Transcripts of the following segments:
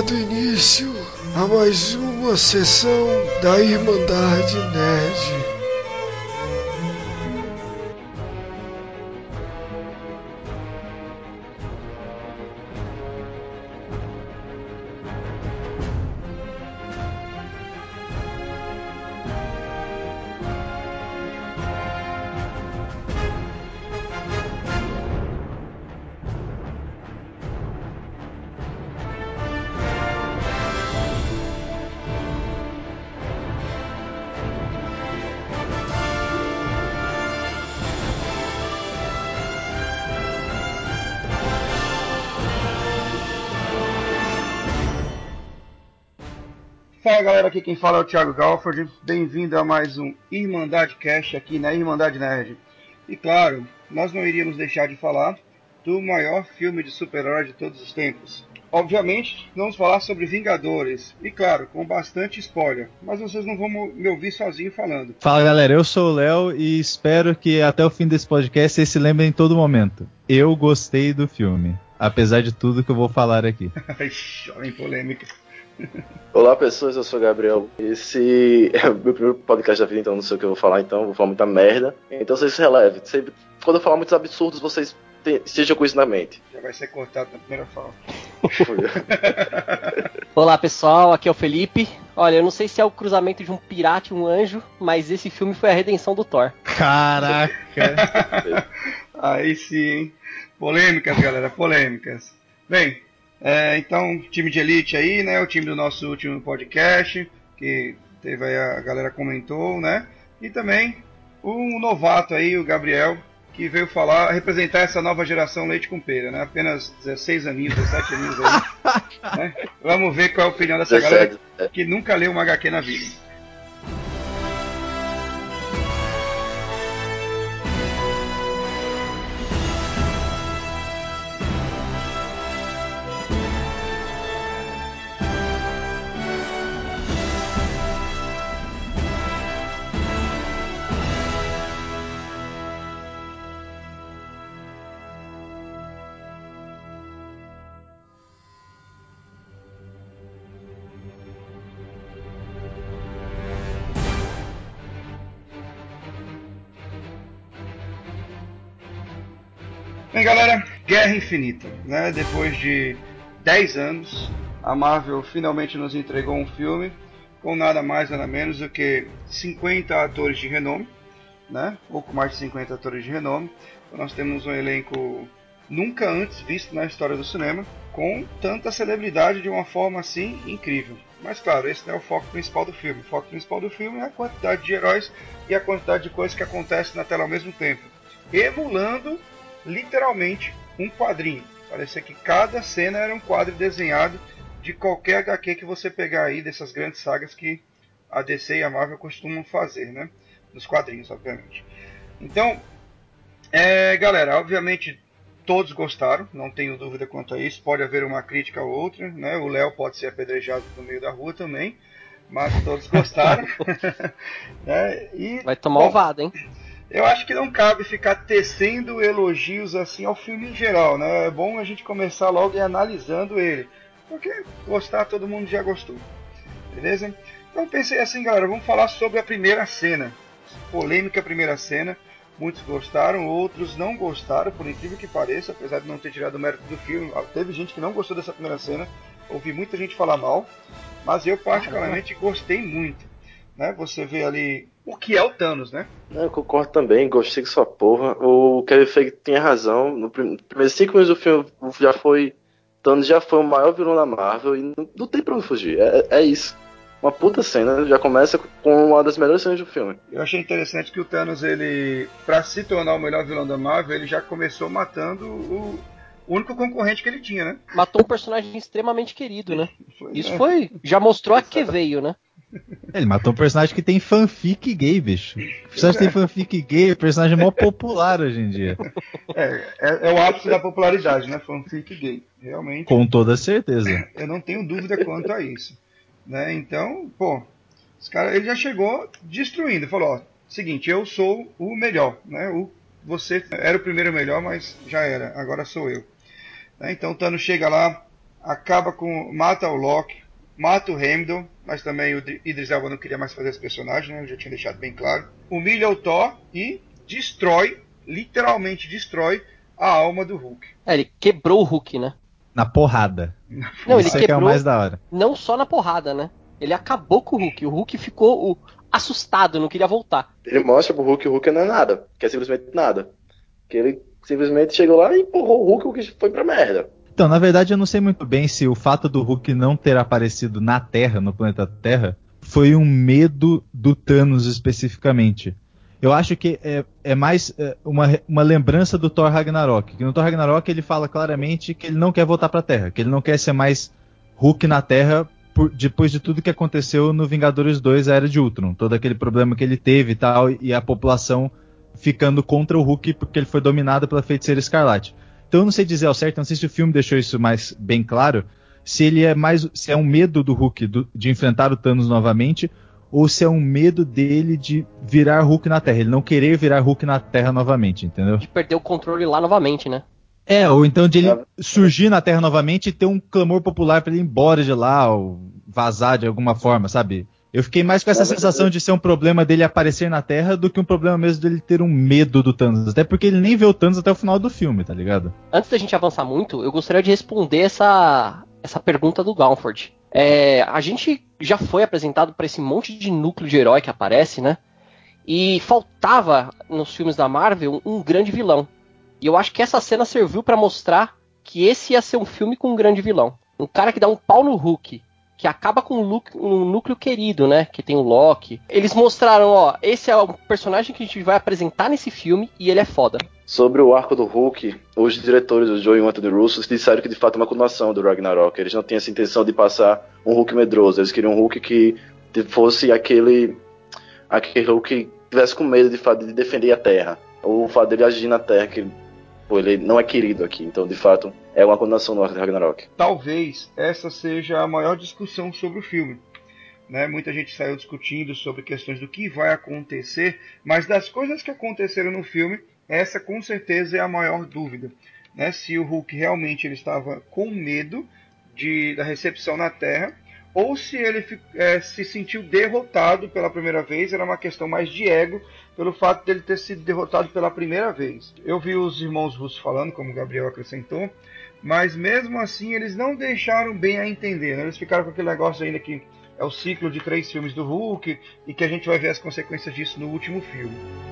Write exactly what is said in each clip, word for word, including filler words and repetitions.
dando início a mais uma sessão da Irmandade Nerd. Fala galera, aqui quem fala é o Thiago Galford, bem-vindo a mais um Irmandade Cast aqui na Irmandade Nerd. E claro, nós não iríamos deixar de falar do maior filme de super-herói de todos os tempos. Obviamente, vamos falar sobre Vingadores, e claro, com bastante spoiler, mas vocês não vão me ouvir sozinho falando. Fala galera, eu sou o Léo e espero que até o fim desse podcast vocês se lembrem em todo momento. Eu gostei do filme, apesar de tudo que eu vou falar aqui. Olha em polêmica. Olá pessoas, eu sou o Gabriel. Esse é o meu primeiro podcast da vida, então não sei o que eu vou falar, então vou falar muita merda. Então vocês se relevem. Sempre, quando eu falar muitos absurdos, vocês te, estejam com isso na mente. Já vai ser cortado na primeira fala. Olá pessoal, aqui é o Felipe. Olha, eu não sei se é o cruzamento de um pirata e um anjo, mas esse filme foi a redenção do Thor. Caraca! Aí sim, hein? Polêmicas, galera, polêmicas. Bem, É, então, time de elite aí, né? O time do nosso último podcast, que teve aí, a galera comentou, né? E também um novato aí, o Gabriel, que veio falar, representar essa nova geração leite com pera, né? Apenas dezesseis aninhos, dezessete aninhos aí, né? Vamos ver qual é a opinião dessa galera que nunca leu uma agá quê na vida. Bem, galera, Guerra Infinita, né? Depois de dez anos, a Marvel finalmente nos entregou um filme com nada mais nada menos do que cinquenta atores de renome, né? Pouco mais de cinquenta atores de renome. Então nós temos um elenco nunca antes visto na história do cinema, com tanta celebridade de uma forma assim incrível. Mas claro, esse não é o foco principal do filme. O foco principal do filme é a quantidade de heróis e a quantidade de coisas que acontecem na tela ao mesmo tempo, emulando literalmente um quadrinho. Parecia que cada cena era um quadro desenhado de qualquer agá quê que você pegar aí, dessas grandes sagas que a dê cê e a Marvel costumam fazer, né? Nos quadrinhos, obviamente. Então, é, galera, obviamente todos gostaram, não tenho dúvida quanto a isso. Pode haver uma crítica ou outra, né? O Léo pode ser apedrejado no meio da rua também, mas todos gostaram. é, e, Vai tomar bom, ovada, hein? Eu acho que não cabe ficar tecendo elogios assim ao filme em geral, né? É bom a gente começar logo e analisando ele, porque gostar todo mundo já gostou, beleza? Então pensei assim, galera, vamos falar sobre a primeira cena, polêmica primeira cena. Muitos gostaram, outros não gostaram, por incrível que pareça, apesar de não ter tirado o mérito do filme. Teve gente que não gostou dessa primeira cena, ouvi muita gente falar mal, mas eu particularmente gostei muito. Né? Você vê ali o que é o Thanos, né? Eu concordo também, gostei com sua porra. O Kevin Feige tinha razão. No prim- primeiros cinco minutos do filme já foi. Thanos já foi o maior vilão da Marvel e não, não tem pra onde fugir. É, é isso. Uma puta cena, já começa com uma das melhores cenas do filme. Eu achei interessante que o Thanos, ele, pra se tornar o melhor vilão da Marvel, ele já começou matando o único concorrente que ele tinha, né? Matou um personagem extremamente querido, né? Pois Isso é. foi. Já mostrou a que veio, né? Ele matou um personagem que tem fanfic gay, bicho. O personagem tem fanfic gay, o personagem é mó popular hoje em dia. É, é, é o ápice da popularidade, né? Fanfic gay. Realmente. Com toda certeza. Eu não tenho dúvida quanto a isso. Né? Então, pô, esse cara, ele já chegou destruindo. Falou, ó, seguinte, eu sou o melhor, né? O, você era o primeiro melhor, mas já era, agora sou eu. Né? Então o Thanos chega lá, acaba com... mata o Loki, mata o Heimdall, mas também o Idris Elba não queria mais fazer esse personagem, né? Eu já tinha deixado bem claro. Humilha o Thor e destrói, literalmente destrói, a alma do Hulk. É, ele quebrou o Hulk, né? Na porrada. Não, Isso ele é quebrou, que é o mais da hora. Não só na porrada, né? Ele acabou com o Hulk. O Hulk ficou o, assustado, não queria voltar. Ele mostra pro Hulk que o Hulk não é nada, que é simplesmente nada. Que ele simplesmente chegou lá e empurrou o Hulk, o Hulk foi pra merda. Então, na verdade, eu não sei muito bem se o fato do Hulk não ter aparecido na Terra, no planeta Terra, foi um medo do Thanos especificamente. Eu acho que é, é mais é, uma, uma lembrança do Thor Ragnarok. Que no Thor Ragnarok ele fala claramente que ele não quer voltar pra Terra, que ele não quer ser mais Hulk na Terra por, depois de tudo que aconteceu no Vingadores dois, a Era de Ultron. Todo aquele problema que ele teve e tal, e a população ficando contra o Hulk porque ele foi dominado pela Feiticeira Escarlate. Então eu não sei dizer ao certo, não sei se o filme deixou isso mais bem claro, se ele é mais, se é um medo do Hulk do, de enfrentar o Thanos novamente, ou se é um medo dele de virar Hulk na Terra, ele não querer virar Hulk na Terra novamente, entendeu? De perder o controle lá novamente, né? É, ou então de ele surgir na Terra novamente e ter um clamor popular pra ele ir embora de lá, ou vazar de alguma forma, sabe? Eu fiquei mais com essa sensação de ser um problema dele aparecer na Terra do que um problema mesmo dele ter um medo do Thanos. Até porque ele nem vê o Thanos até o final do filme, tá ligado? Antes da gente avançar muito, eu gostaria de responder essa, essa pergunta do Galford. É, a gente já foi apresentado para esse monte de núcleo de herói que aparece, né? E faltava nos filmes da Marvel um, um grande vilão. E eu acho que essa cena serviu para mostrar que esse ia ser um filme com um grande vilão. Um cara que dá um pau no Hulk, que acaba com um, look, um núcleo querido, né? Que tem o Loki. Eles mostraram, ó, esse é o personagem que a gente vai apresentar nesse filme e ele é foda. Sobre o arco do Hulk, os diretores, o Joe e o Anthony Russo, disseram que de fato é uma continuação do Ragnarok. Eles não tinham essa intenção de passar um Hulk medroso. Eles queriam um Hulk que fosse aquele, aquele Hulk que tivesse com medo de, fato, de defender a Terra. Ou o fato dele agir na Terra, que pô, ele não é querido aqui. Então, de fato, é uma continuação do Ragnarok. Talvez essa seja a maior discussão sobre o filme. Né? Muita gente saiu discutindo sobre questões do que vai acontecer, mas das coisas que aconteceram no filme, essa com certeza é a maior dúvida. Né? Se o Hulk realmente ele estava com medo de, da recepção na Terra, ou se ele é, se sentiu derrotado pela primeira vez, era uma questão mais de ego, pelo fato de ele ter sido derrotado pela primeira vez. Eu vi os irmãos russos falando, como o Gabriel acrescentou, mas mesmo assim eles não deixaram bem a entender. Né? Eles ficaram com aquele negócio ainda que é o ciclo de três filmes do Hulk, e que a gente vai ver as consequências disso no último filme.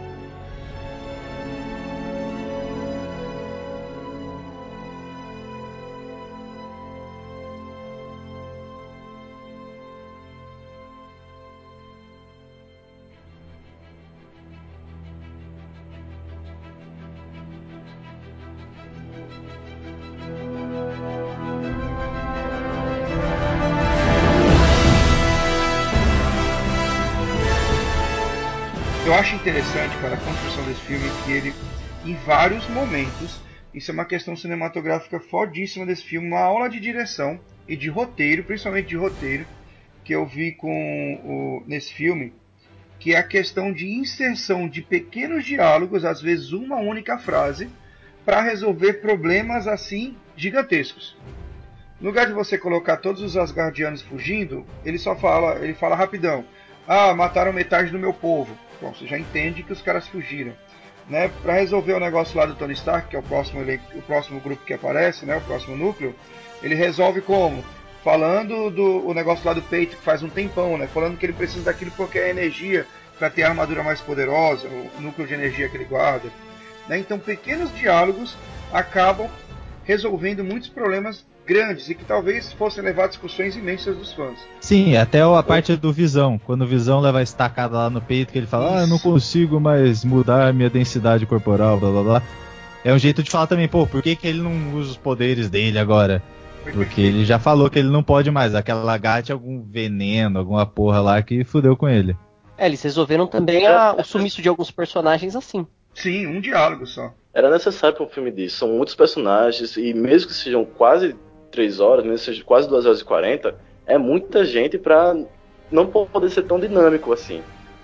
Eu acho interessante, cara, a construção desse filme, que ele, em vários momentos, isso é uma questão cinematográfica fodíssima desse filme, uma aula de direção e de roteiro, principalmente de roteiro, que eu vi com o, nesse filme, que é a questão de inserção de pequenos diálogos, às vezes uma única frase, para resolver problemas assim gigantescos. No lugar de você colocar todos os Asgardianos fugindo, ele só fala, ele fala rapidão. Ah, mataram metade do meu povo. Bom, você já entende que os caras fugiram. Né? Para resolver o negócio lá do Tony Stark, que é o próximo, o próximo grupo que aparece, né? O próximo núcleo, ele resolve como? Falando do o negócio lá do peito, que faz um tempão, né? Falando que ele precisa daquilo porque é energia para ter a armadura mais poderosa, o núcleo de energia que ele guarda. Né? Então, pequenos diálogos acabam resolvendo muitos problemas grandes e que talvez fossem levar discussões imensas dos fãs. Sim, até a parte do Visão. Quando o Visão leva a estacada lá no peito, que ele fala, Isso. ah, eu não consigo mais mudar a minha densidade corporal, blá blá blá. É um jeito de falar também, pô, por que, que ele não usa os poderes dele agora? Porque ele já falou que ele não pode mais. Aquela lagarta é algum veneno, alguma porra lá que fudeu com ele. É, eles resolveram também a, o sumiço de alguns personagens assim. Sim, um diálogo só. Era necessário para um filme disso. São muitos personagens e mesmo que sejam quase três horas, mesmo que sejam quase duas horas e quarenta, é muita gente para não poder ser tão dinâmico assim.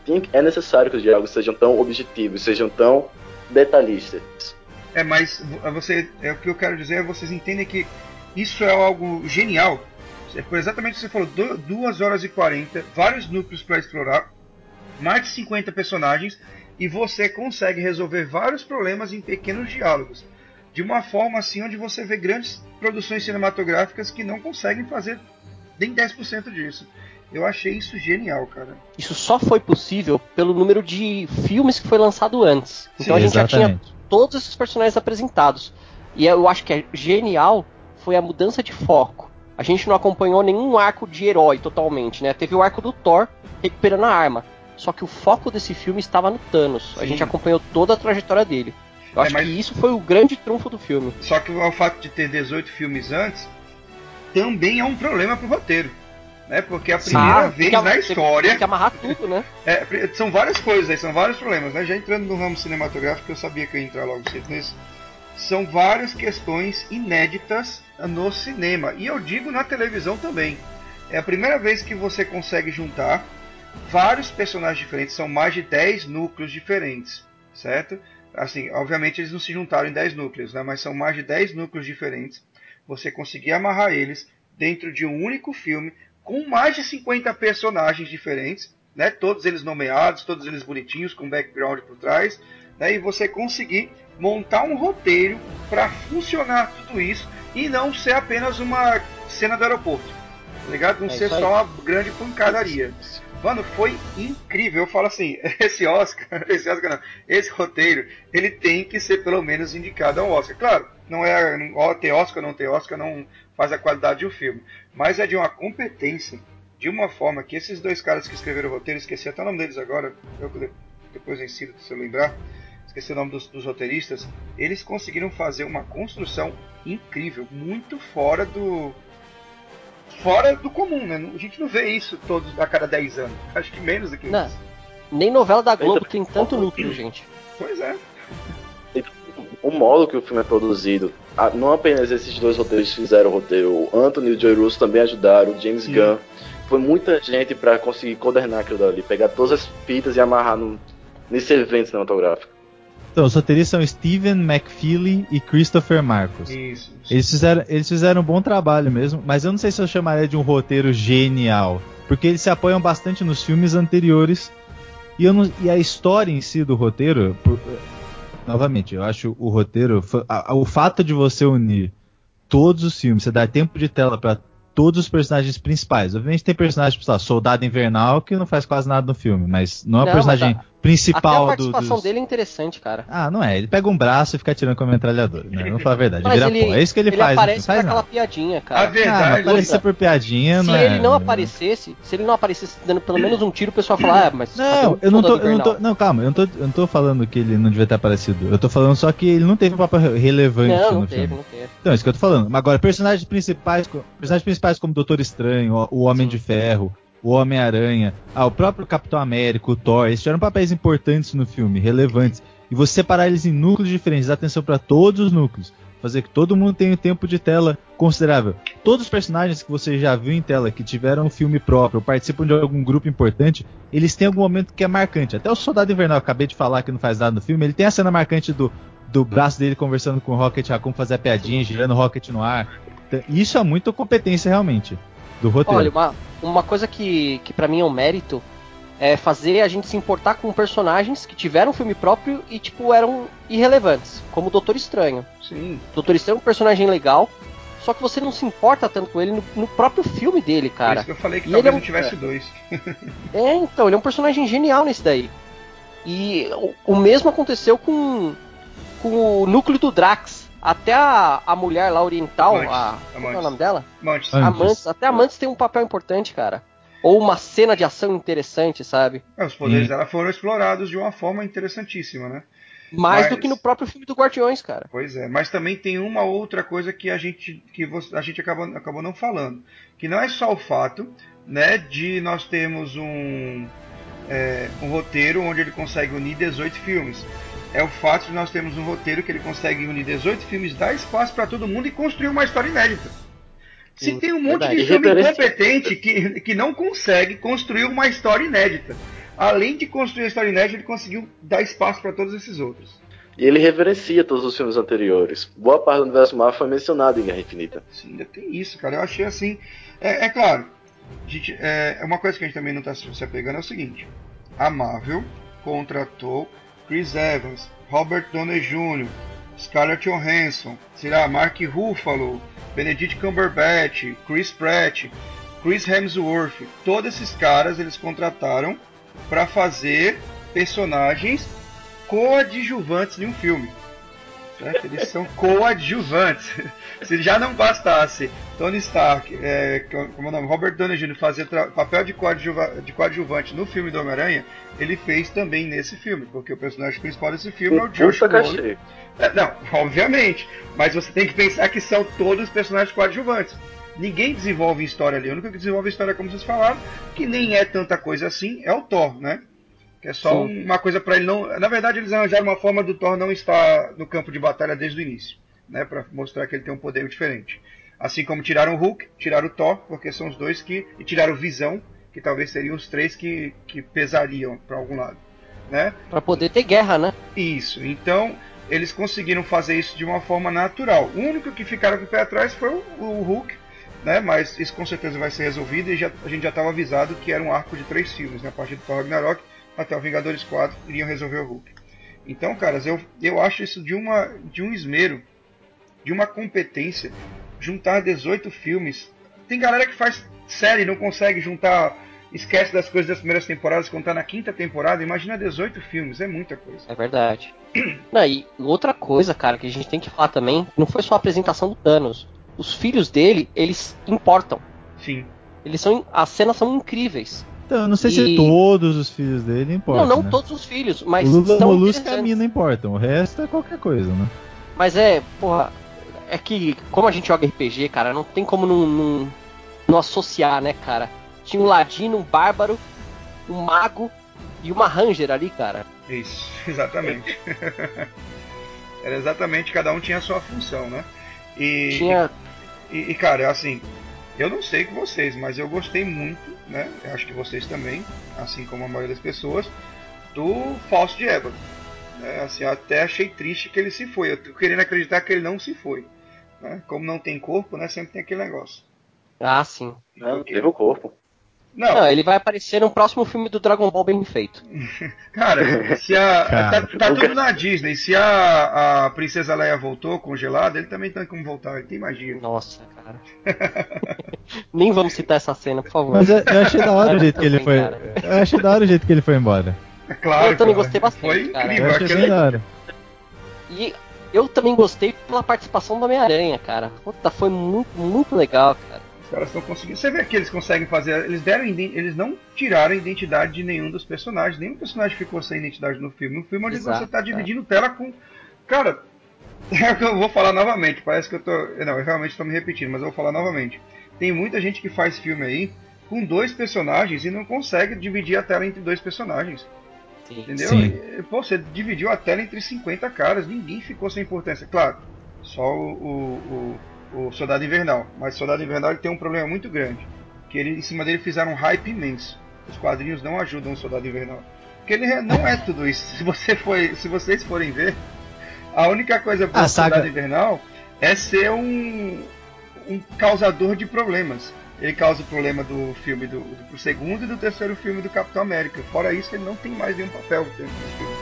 É necessário que os diálogos sejam tão objetivos, sejam tão detalhistas. É, mas você, é, o que eu quero dizer é vocês entendem que isso é algo genial. Foi exatamente o que você falou, duas horas e quarenta, vários núcleos para explorar, mais de cinquenta personagens, e você consegue resolver vários problemas em pequenos diálogos, de uma forma assim onde você vê grandes produções cinematográficas que não conseguem fazer nem dez por cento disso. Eu achei isso genial, cara. Isso só foi possível pelo número de filmes que foi lançado antes. Então Sim, a gente exatamente. já tinha todos esses personagens apresentados. E eu acho que é genial foi a mudança de foco. A gente não acompanhou nenhum arco de herói totalmente, né? Teve o arco do Thor recuperando a arma. Só que o foco desse filme estava no Thanos. Sim. A gente acompanhou toda a trajetória dele. Eu é, acho mas... que isso foi o grande trunfo do filme. Só que o fato de ter dezoito filmes antes também é um problema pro roteiro. Né? Porque a primeira ah, vez que, na história. Tem que amarrar tudo, né? É, são várias coisas aí, são vários problemas, né? Já entrando no ramo cinematográfico, eu sabia que eu ia entrar logo cedo nisso. São várias questões inéditas no cinema. E eu digo na televisão também. É a primeira vez que você consegue juntar vários personagens diferentes. São mais de dez núcleos diferentes, certo? Assim, obviamente eles não se juntaram em dez núcleos, né? Mas são mais de dez núcleos diferentes. Você conseguir amarrar eles dentro de um único filme, com mais de cinquenta personagens diferentes, né? Todos eles nomeados, todos eles bonitinhos, com background por trás, né? E você conseguir montar um roteiro para funcionar tudo isso e não ser apenas uma cena do aeroporto, tá ligado? Não é ser só uma grande pancadaria. Mano, foi incrível. Eu falo assim, esse Oscar, esse Oscar não, esse roteiro, ele tem que ser pelo menos indicado a um Oscar. Claro, não é ter Oscar ou não ter Oscar, não faz a qualidade de um filme, mas é de uma competência, de uma forma que esses dois caras que escreveram o roteiro, esqueci até o nome deles agora, eu depois eu ensino se eu lembrar, esqueci o nome dos, dos roteiristas, eles conseguiram fazer uma construção incrível, muito fora do fora do comum, né? A gente não vê isso todos a cada dez anos, acho que menos do que não, isso. Nem novela da Globo tem tanto núcleo, gente. Pois é. O modo que o filme é produzido, não apenas esses dois roteiristas fizeram o roteiro, o Anthony e o Joe Russo também ajudaram, o James Sim. Gunn, foi muita gente para conseguir coordenar aquilo dali, pegar todas as fitas e amarrar no, nesse evento cinematográfico. Então, os roteiristas são Steven McFeely e Christopher Marcos. Isso, isso. Eles fizeram, eles fizeram um bom trabalho mesmo, mas eu não sei se eu chamaria de um roteiro genial, porque eles se apoiam bastante nos filmes anteriores, e, eu não, e a história em si do roteiro... Por, novamente, eu acho o roteiro, o fato de você unir todos os filmes, você dar tempo de tela para todos os personagens principais. Obviamente tem personagem, sei lá, Soldado Invernal, que não faz quase nada no filme, mas não é o personagem a, principal do... Até a participação do, dos... dele é interessante, cara. Ah, não é. Ele pega um braço e fica atirando com a metralhadora, né? Vamos falar a verdade. Mas vira ele, pó. É isso que ele, ele faz. Ele aparece faz por aquela nada. piadinha, cara. A verdade, ah, mas aparecer por piadinha, se não é... ele não aparecesse, se ele não aparecesse dando pelo menos um tiro, o pessoal fala, ah, mas... Não, eu não tô, eu não tô... Não, calma, eu não tô, eu não tô falando que ele não devia ter aparecido. Eu tô falando só que ele não teve um papel relevante não, não no teve, filme. Não, teve. Então, é isso que eu tô falando. Agora, personagens principais, personagens principais como o Doutor Estranho, o Homem Sim. de Ferro, o Homem-Aranha, ah, o próprio Capitão América, o Thor, eles tiveram papéis importantes no filme, relevantes. E você separar eles em núcleos diferentes, dar atenção para todos os núcleos, fazer que todo mundo tenha um tempo de tela considerável. Todos os personagens que você já viu em tela, que tiveram um filme próprio, ou participam de algum grupo importante, eles têm algum momento que é marcante. Até o Soldado Invernal, eu acabei de falar que não faz nada no filme, ele tem a cena marcante do, do braço dele conversando com o Rocket Raccoon, fazer a piadinha, girando o Rocket no ar. Isso é muita competência, realmente, do roteiro. Olha, uma, uma coisa que, que pra mim é um mérito é fazer a gente se importar com personagens que tiveram um filme próprio e, tipo, eram irrelevantes, como o Doutor Estranho. Sim. Doutor Estranho é um personagem legal, só que você não se importa tanto com ele no, no próprio filme dele, cara. Por isso que eu falei que e talvez ele é um... não tivesse dois. É, então, ele é um personagem genial nesse daí. E o, o mesmo aconteceu com, com o núcleo do Drax. Até a, a mulher lá oriental, Mantis, a... Qual é o nome dela? Mantis. Amantes. Até a Mantis tem um papel importante, cara. Ou uma cena de ação interessante, sabe? É, os poderes dela foram explorados de uma forma interessantíssima, né? Mais mas... do que no próprio filme do Guardiões, cara. Pois é, mas também tem uma outra coisa que a gente, que a gente acabou, acabou não falando. Que não é só o fato, né, de nós termos um, é, um roteiro onde ele consegue unir dezoito filmes. É o fato de nós termos um roteiro que ele consegue unir dezoito filmes, dar espaço para todo mundo e construir uma história inédita. Se tem um monte Verdade. de filme incompetente que, que não consegue construir uma história inédita. Além de construir a história inédita, ele conseguiu dar espaço para todos esses outros. E ele reverencia todos os filmes anteriores. Boa parte do universo Marvel foi mencionado em Guerra Infinita. Sim, ainda tem isso, cara. Eu achei assim... É, é claro, a gente, é, uma coisa que a gente também não está se apegando é o seguinte. A Marvel contratou Chris Evans, Robert Downey Júnior, Scarlett Johansson, será Mark Ruffalo, Benedict Cumberbatch, Chris Pratt, Chris Hemsworth. Todos esses caras eles contrataram para fazer personagens coadjuvantes de um filme. Certo? Eles são coadjuvantes. Se já não bastasse Tony Stark, é, como é o nome? Robert Downey Júnior fazer papel de, coadjuva de coadjuvante no filme do Homem-Aranha, ele fez também nesse filme, porque o personagem principal desse filme é o Josh Brolin. É, não, obviamente, mas você tem que pensar que são todos personagens coadjuvantes. Ninguém desenvolve história ali. O único que desenvolve história, como vocês falaram, que nem é tanta coisa assim, é o Thor, né? Que é só um, uma coisa para ele não... Na verdade, eles arranjaram uma forma do Thor não estar no campo de batalha desde o início, né? Para mostrar que ele tem um poder diferente. Assim como tiraram o Hulk, tiraram o Thor, porque são os dois que... E tiraram o Visão, que talvez seriam os três que, que pesariam para algum lado, né? Para poder ter guerra, né? Isso. Então, eles conseguiram fazer isso de uma forma natural. O único que ficaram com o pé atrás foi o, o Hulk, né? Mas isso com certeza vai ser resolvido e já, a gente já estava avisado que era um arco de três filmes, né? A partir do Thor Ragnarok até o Vingadores quatro iriam resolver o Hulk. Então, caras, eu, eu acho isso de, uma, de um esmero, de uma competência, juntar dezoito filmes. Tem galera que faz série e não consegue juntar, esquece das coisas das primeiras temporadas, quando tá na quinta temporada. Imagina dezoito filmes, é muita coisa. É verdade. Não, e outra coisa, cara, que a gente tem que falar também, não foi só a apresentação do Thanos. Os filhos dele, eles importam. Sim. Eles são, as cenas são incríveis. Então, eu não sei E... se todos os filhos dele importam. Não, não né? todos os filhos, mas o Lula, são Molusco e a interessantes. mina importam, o resto é qualquer coisa, né? Mas é, porra, é que como a gente joga R P G, cara, não tem como não, não, não associar, né, cara? Tinha um ladino, um bárbaro, um mago e uma ranger ali, cara. Isso, exatamente. Era exatamente, cada um tinha a sua função, né? E, Tinha... e, e, cara, assim, eu não sei com vocês, mas eu gostei muito, né? Eu acho que vocês também, assim como a maioria das pessoas, do Fausto de Ébano. Né? Assim, eu até achei triste que ele se foi. Eu tô querendo acreditar que ele não se foi. Né? Como não tem corpo, né? Sempre tem aquele negócio. Ah, sim. Não, teve o corpo. Não, Não, ele vai aparecer no próximo filme do Dragon Ball bem feito. cara, se a. Cara. Tá, tá tudo na Disney. Se a, a Princesa Leia voltou congelada, ele também tem como voltar. Ele tem magia. Nossa, cara. Nem vamos citar essa cena, por favor. Mas eu, eu achei da hora o jeito que ele Também, foi. cara. Eu achei da hora o jeito que ele foi embora. É claro. Eu também cara. gostei bastante, Foi cara. incrível. Eu achei Aquele... bem da hora. E eu também gostei pela participação do Homem-Aranha, cara. Puta, foi muito, muito legal, cara. Os caras estão conseguindo. Você vê que eles conseguem fazer. Eles deram. Eles não tiraram a identidade de nenhum dos personagens. Nenhum personagem ficou sem identidade no filme. No filme onde Exato, você tá cara. dividindo tela com. Cara, é o que eu vou falar novamente. Parece que eu tô. Não, eu realmente estou me repetindo, mas eu vou falar novamente. Tem muita gente que faz filme aí com dois personagens e não consegue dividir a tela entre dois personagens. Sim. Entendeu? Sim. E, pô, você dividiu a tela entre cinquenta caras, ninguém ficou sem importância. Claro, só o, o, o, o Soldado Invernal. Mas o Soldado Invernal ele tem um problema muito grande. Que ele, em cima dele fizeram um hype imenso. Os quadrinhos não ajudam o Soldado Invernal. Porque ele não é tudo isso. Se, você foi, se vocês forem ver, a única coisa boa A do Soldado saga- Invernal é ser um, um causador de problemas. Ele causa o problema do filme do, do, do segundo e do terceiro filme do Capitão América. Fora isso, ele não tem mais nenhum papel dentro dos filmes.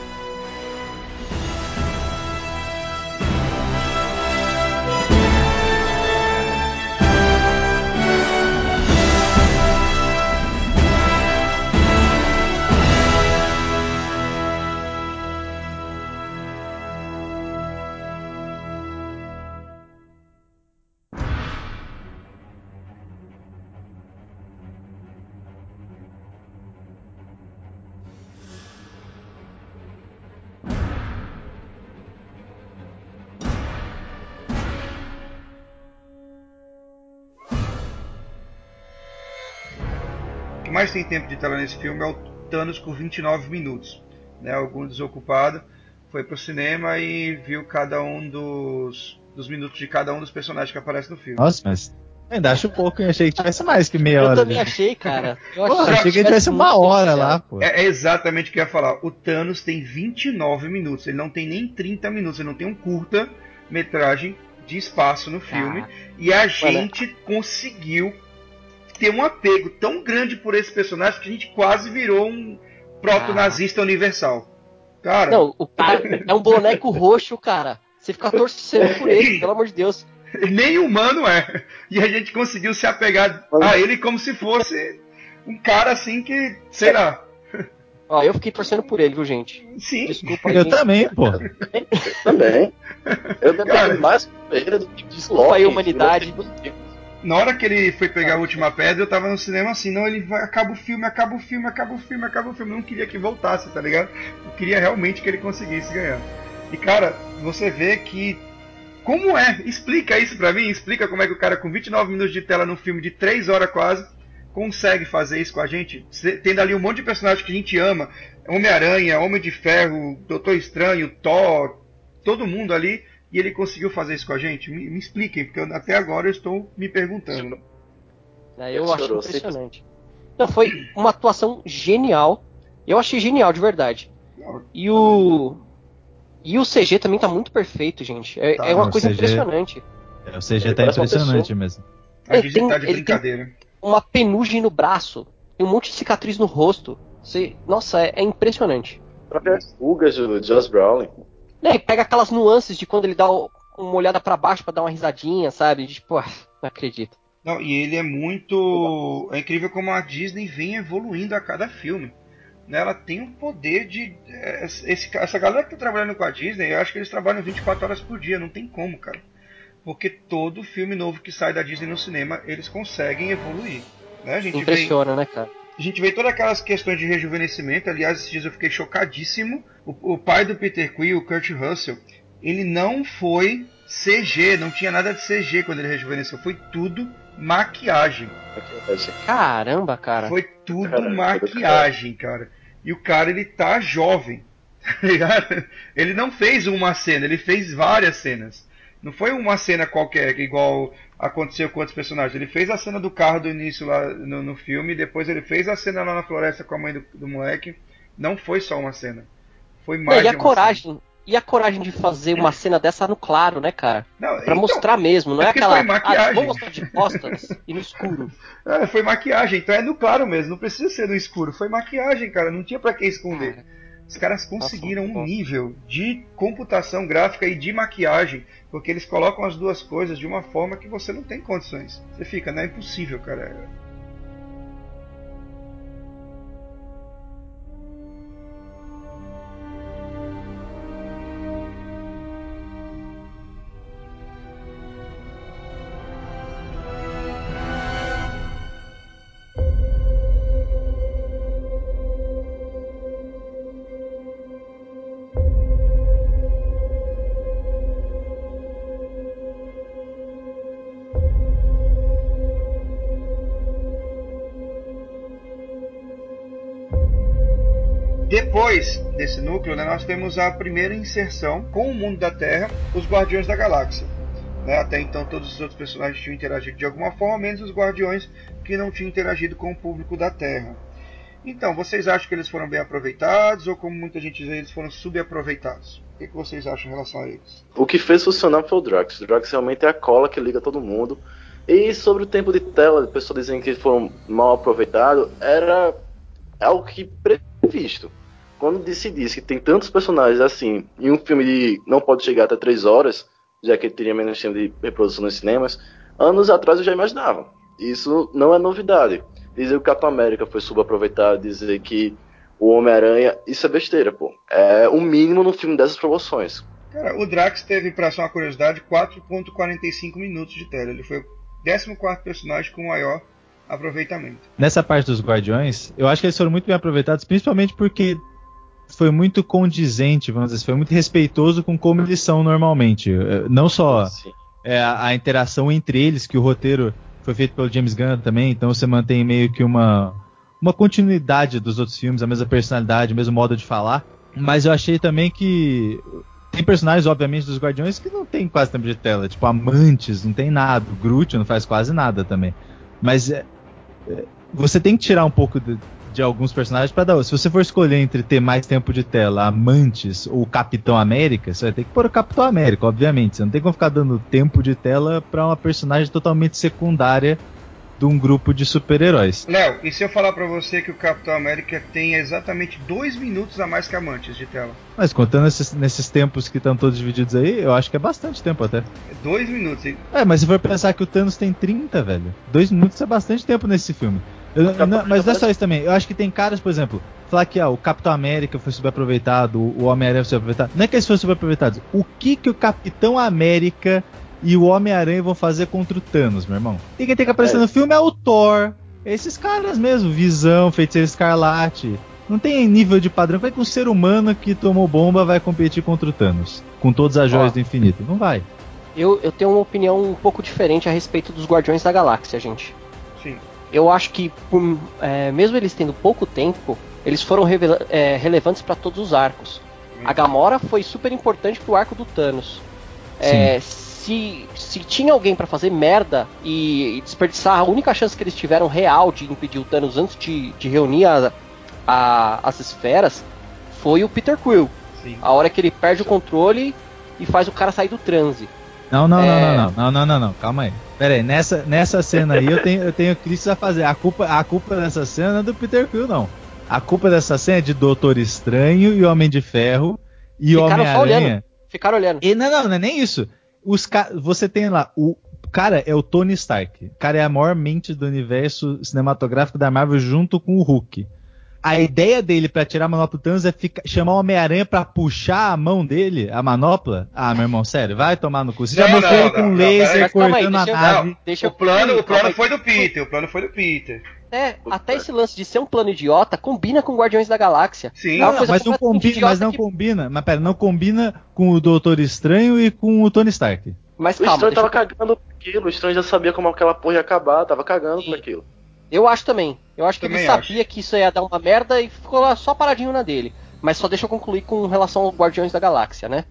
O que mais tem tempo de tela nesse filme é o Thanos com vinte e nove minutos. Né? Algum desocupado foi pro cinema e viu cada um dos, dos minutos de cada um dos personagens que aparecem no filme. Nossa, mas Ainda acho pouco, eu achei que tivesse mais que meia hora. Eu também né? achei, cara. Eu Porra, achei, achei que tivesse uma hora lá, pô. É, é exatamente o que eu ia falar. O Thanos tem vinte e nove minutos, ele não tem nem trinta minutos, ele não tem um curta-metragem de espaço no filme. Ah, e a gente mano. conseguiu ter um apego tão grande por esse personagem que a gente quase virou um proto-nazista ah. universal. Cara. Não, o cara é um boneco roxo, cara. Você fica torcendo por ele, pelo amor de Deus. Nem humano é. E a gente conseguiu se apegar a ele como se fosse um cara assim que, sei lá. Ó, eu fiquei torcendo por ele, viu, gente? Sim. Desculpa. Eu gente. também, pô. Eu também. Eu me mais com ele do que desculpa aí, humanidade. Na hora que ele foi pegar a última pedra, eu tava no cinema assim, não, ele vai, acaba o filme, acaba o filme, acaba o filme, acaba o filme. Eu não queria que voltasse, tá ligado? Eu queria realmente que ele conseguisse ganhar. E, cara, você vê que... Como é? Explica isso pra mim, explica como é que o cara com vinte e nove minutos de tela num filme de três horas quase consegue fazer isso com a gente, tendo ali um monte de personagens que a gente ama, Homem-Aranha, Homem de Ferro, Doutor Estranho, Thor, todo mundo ali, e ele conseguiu fazer isso com a gente? Me, me expliquem, porque eu, até agora eu estou me perguntando. É, eu acho impressionante. Não, foi uma atuação genial, eu achei genial de verdade. E o... E o C G também tá muito perfeito, gente. É, tá, é uma não, coisa C G... impressionante. É, o C G tá impressionante mesmo. A Disney tem, tá de brincadeira. Tem uma penugem no braço, tem um monte de cicatriz no rosto. Você... Nossa, é, é impressionante. Próprias fugas do Josh Brolin. É, pega aquelas nuances de quando ele dá uma olhada pra baixo pra dar uma risadinha, sabe? De, tipo, ah, não acredito. Não, e ele é muito... É incrível como a Disney vem evoluindo a cada filme. Ela tem um poder de... Esse, essa galera que tá trabalhando com a Disney, eu acho que eles trabalham vinte e quatro horas por dia, não tem como, cara. Porque todo filme novo que sai da Disney no cinema, eles conseguem evoluir. Né? A gente Impressiona, vê, né, cara? A gente vê todas aquelas questões de rejuvenescimento. Aliás, esses dias eu fiquei chocadíssimo. O, o pai do Peter Quill, o Kurt Russell, ele não foi C G, não tinha nada de C G quando ele rejuvenesceu. Foi tudo maquiagem. Caramba, cara. Foi tudo Caramba, maquiagem, cara. E o cara, ele tá jovem, tá ligado? Ele não fez uma cena, ele fez várias cenas. Não foi uma cena qualquer, igual aconteceu com outros personagens. Ele fez a cena do carro do início lá no, no filme, depois ele fez a cena lá na floresta com a mãe do, do moleque. Não foi só uma cena. Foi mais não, de e a uma coragem, cena. E a coragem de fazer uma cena dessa no claro, né, cara? Não, pra então, mostrar mesmo, não é, é aquela... foi maquiagem. Ah, vamos mostrar de costas e no escuro. É, foi maquiagem, então é no claro mesmo, não precisa ser no escuro. Foi maquiagem, cara, não tinha pra que esconder. Cara. Os caras conseguiram Nossa, um nível de computação gráfica e de maquiagem, porque eles colocam as duas coisas de uma forma que você não tem condições. Você fica, não é impossível, cara. Depois desse núcleo, né, nós temos a primeira inserção com o mundo da Terra, os Guardiões da Galáxia. Né, até então todos os outros personagens tinham interagido de alguma forma, menos os Guardiões que não tinham interagido com o público da Terra. Então, vocês acham que eles foram bem aproveitados ou, como muita gente diz, eles foram subaproveitados? O que, que vocês acham em relação a eles? O que fez funcionar foi o Drax. O Drax realmente é a cola que liga todo mundo. E sobre o tempo de tela, as pessoas dizem que foram mal aproveitados, era algo que previsto. Quando se diz que tem tantos personagens assim, e um filme de não pode chegar até três horas, já que ele teria menos tempo de reprodução nos cinemas, anos atrás eu já imaginava. Isso não é novidade. Dizer que o Capitão América foi subaproveitado, dizer que o Homem-Aranha, isso é besteira, pô. É o mínimo no filme dessas promoções. Cara, o Drax teve, pra só uma curiosidade, quatro vírgula quarenta e cinco minutos de tela. Ele foi o décimo quarto personagem com maior aproveitamento. Nessa parte dos Guardiões, eu acho que eles foram muito bem aproveitados, principalmente porque foi muito condizente, vamos dizer, foi muito respeitoso com como eles são normalmente. Não só é, a, a interação entre eles, que o roteiro foi feito pelo James Gunn também, então você mantém meio que uma, uma continuidade dos outros filmes, a mesma personalidade, o mesmo modo de falar. Mas eu achei também que tem personagens, obviamente, dos Guardiões que não tem quase tempo de tela. Tipo, Amantes, não tem nada. O Groot não faz quase nada também. Mas é, é, você tem que tirar um pouco de, de alguns personagens pra dar. Se você for escolher entre ter mais tempo de tela, Amantes ou Capitão América, você vai ter que pôr o Capitão América, obviamente. Você não tem como ficar dando tempo de tela pra uma personagem totalmente secundária de um grupo de super-heróis. Léo, e se eu falar pra você que o Capitão América tem exatamente dois minutos a mais que Amantes de tela? Mas contando esses, nesses tempos que estão todos divididos aí, eu acho que é bastante tempo até. Dois minutos, hein? É, mas se for pensar que o Thanos tem trinta, velho, dois minutos é bastante tempo nesse filme. Eu, eu, não, mas não é só isso também. Eu acho que tem caras, por exemplo, falar que ah, o Capitão América foi subaproveitado, o Homem-Aranha foi subaproveitado. Não é que eles foram subaproveitados. O que que o Capitão América e o Homem-Aranha vão fazer contra o Thanos, meu irmão? E quem tem que aparecer é. no filme é o Thor. Esses caras mesmo, Visão, Feiticeiro Escarlate. Não tem nível de padrão. Como é que um ser humano que tomou bomba vai competir contra o Thanos? Com todas as joias Ó, do infinito? Não vai. Eu, eu tenho uma opinião um pouco diferente a respeito dos Guardiões da Galáxia, gente. Sim. Eu acho que, por, é, mesmo eles tendo pouco tempo, eles foram revela- é, relevantes para todos os arcos. Sim. A Gamora foi super importante pro arco do Thanos. É, se, se tinha alguém para fazer merda e, e desperdiçar a única chance que eles tiveram real de impedir o Thanos antes de, de reunir a, a, as esferas, foi o Peter Quill. Sim. A hora que ele perde Sim. o controle e faz o cara sair do transe. Não, não, é... não, não, não, não, não, não, não, calma aí. Pera aí, nessa, nessa cena aí eu tenho, eu tenho críticas a fazer. A culpa, a culpa dessa cena não é do Peter Quill, não. A culpa dessa cena é de Doutor Estranho e Homem de Ferro e Homem-Aranha. Ficaram olhando. E não, não, não é nem isso. Os ca... Você tem lá, o cara é o Tony Stark. O cara é a maior mente do universo cinematográfico da Marvel junto com o Hulk. A ideia dele pra tirar a manopla do Thanos é ficar, chamar o Homem-Aranha pra puxar a mão dele, a manopla. Ah, meu irmão, sério, vai tomar no cu. Você já mostrou ele com não, laser não, cortando aí, a nave. Não, deixa o plano, o plano foi do Peter, o plano foi do Peter. É, até esse lance de ser um plano idiota combina com Guardiões da Galáxia. Sim, não, mas não combina, mas não que... combina, mas pera, não combina com o Doutor Estranho e com o Tony Stark. Mas o calma, Estranho tava eu... cagando por aquilo, o Estranho já sabia como aquela porra ia acabar, tava cagando por aquilo. Eu acho também. Eu acho que também ele sabia acho. que isso ia dar uma merda e ficou lá só paradinho na dele. Mas só deixa eu concluir com relação aos Guardiões da Galáxia, né?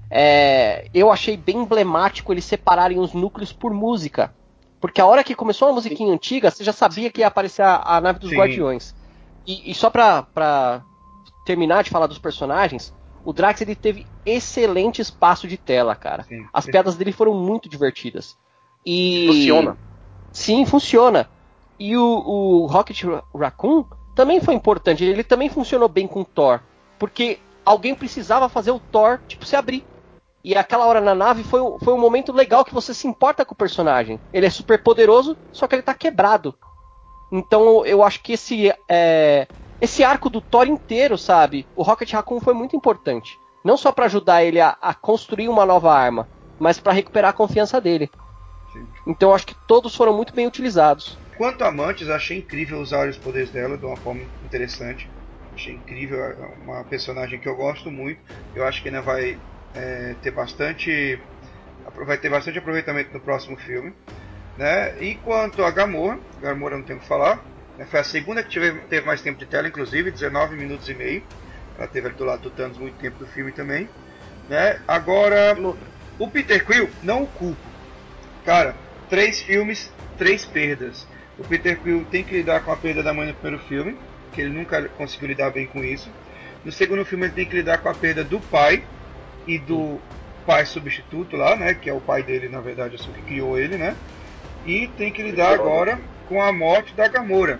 É, eu achei bem emblemático eles separarem os núcleos por música. Porque a hora que começou a musiquinha Sim. antiga, você já sabia que ia aparecer a, a nave dos Sim. Guardiões. E, e só pra, pra terminar de falar dos personagens, o Drax ele teve excelente espaço de tela, cara. Sim. As piadas dele foram muito divertidas. E... Funciona. Sim, funciona. E o, o Rocket Raccoon também foi importante. Ele também funcionou bem com o Thor. Porque alguém precisava fazer o Thor, tipo, se abrir. E aquela hora na nave foi, foi um momento legal que você se importa com o personagem. Ele é super poderoso, só que ele tá quebrado. Então eu acho que esse, é, esse arco do Thor inteiro, sabe? O Rocket Raccoon foi muito importante. Não só pra ajudar ele a, a construir uma nova arma, mas pra recuperar a confiança dele. Sim. Então eu acho que todos foram muito bem utilizados. Quanto a Mantis, achei incrível usar os poderes dela de uma forma interessante. Achei incrível, é uma personagem que eu gosto muito. Eu acho que ainda vai é, ter bastante vai ter bastante aproveitamento no próximo filme, né? E quanto a Gamora, Gamora não tem o que falar, né? Foi a segunda que teve, teve mais tempo de tela, inclusive, dezenove minutos e meio. Ela teve ali do lado do Thanos muito tempo do filme também, né? Agora, o Peter Quill, não o culpo. Cara, três filmes, três perdas. O Peter Quill tem que lidar com a perda da mãe no primeiro filme, que ele nunca conseguiu lidar bem com isso. No segundo filme ele tem que lidar com a perda do pai e do pai substituto lá, né, que é o pai dele, na verdade, assim, que criou ele, né? E tem que lidar agora com a morte da Gamora.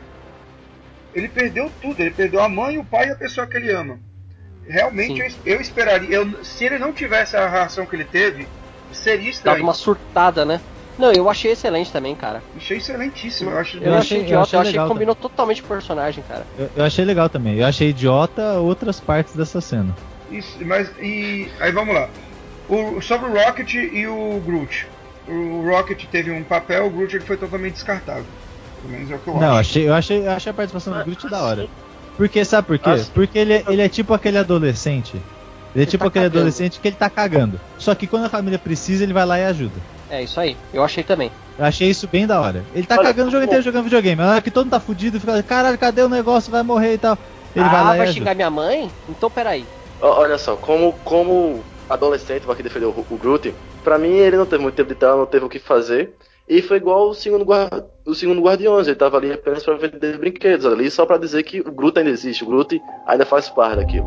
Ele perdeu tudo, ele perdeu a mãe, o pai e a pessoa que ele ama. Realmente eu, eu esperaria, eu, se ele não tivesse a reação que ele teve, seria estranho. Dava uma surtada, né? Não, eu achei excelente também, cara. Achei excelentíssimo. Eu, acho... eu, eu achei idiota, eu achei, eu achei que combinou também. Totalmente com o personagem, cara. Eu, eu achei legal também. Eu achei idiota outras partes dessa cena. Isso, mas e. Aí vamos lá. O, sobre o Rocket e o Groot. O Rocket teve um papel, o Groot ele foi totalmente descartável. Pelo menos é o que eu Não, acho. Achei, eu, achei, eu achei a participação do Groot da hora. Porque, sabe por quê? Porque ele, ele é tipo aquele adolescente. Ele é tipo tá aquele cagando. adolescente que ele tá cagando. Só que quando a família precisa, ele vai lá e ajuda. É isso aí, eu achei também. Eu achei isso bem da hora. Ele tá Olha, cagando o jogo inteiro jogando videogame. Na hora que todo mundo tá fudido, fica, caralho, cadê o negócio? Vai morrer e tal. Ele ah, vai lá vai e xingar minha mãe? Então peraí. Olha só, como, como adolescente que defendeu o, o Groot, pra mim ele não teve muito tempo de tela, não teve o que fazer. E foi igual o segundo, guarda, o segundo Guardiões, ele tava ali apenas pra vender brinquedos ali, só pra dizer que o Groot ainda existe, o Groot ainda faz parte daquilo.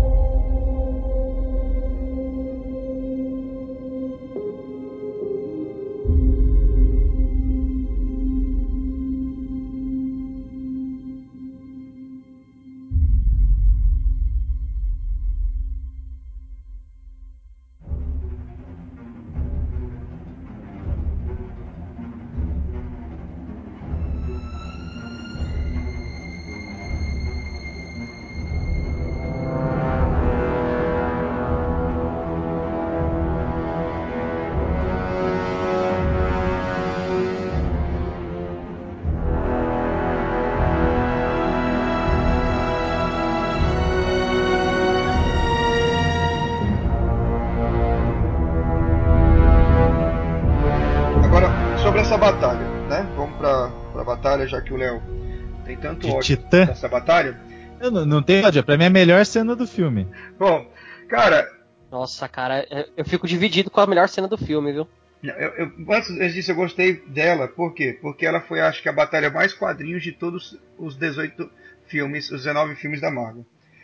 Essa batalha, né? Vamos pra, pra batalha, já que o Léo tem tanto de ódio Titã? dessa batalha. Eu não, não tenho ódio, pra mim é a melhor cena do filme. Bom, cara... Nossa, cara, eu fico dividido com a melhor cena do filme, viu? Eu, eu, antes disso, eu gostei dela, por quê? Porque ela foi, acho que, a batalha mais quadrinhos de todos os dezoito filmes, os dezenove filmes da Marvel.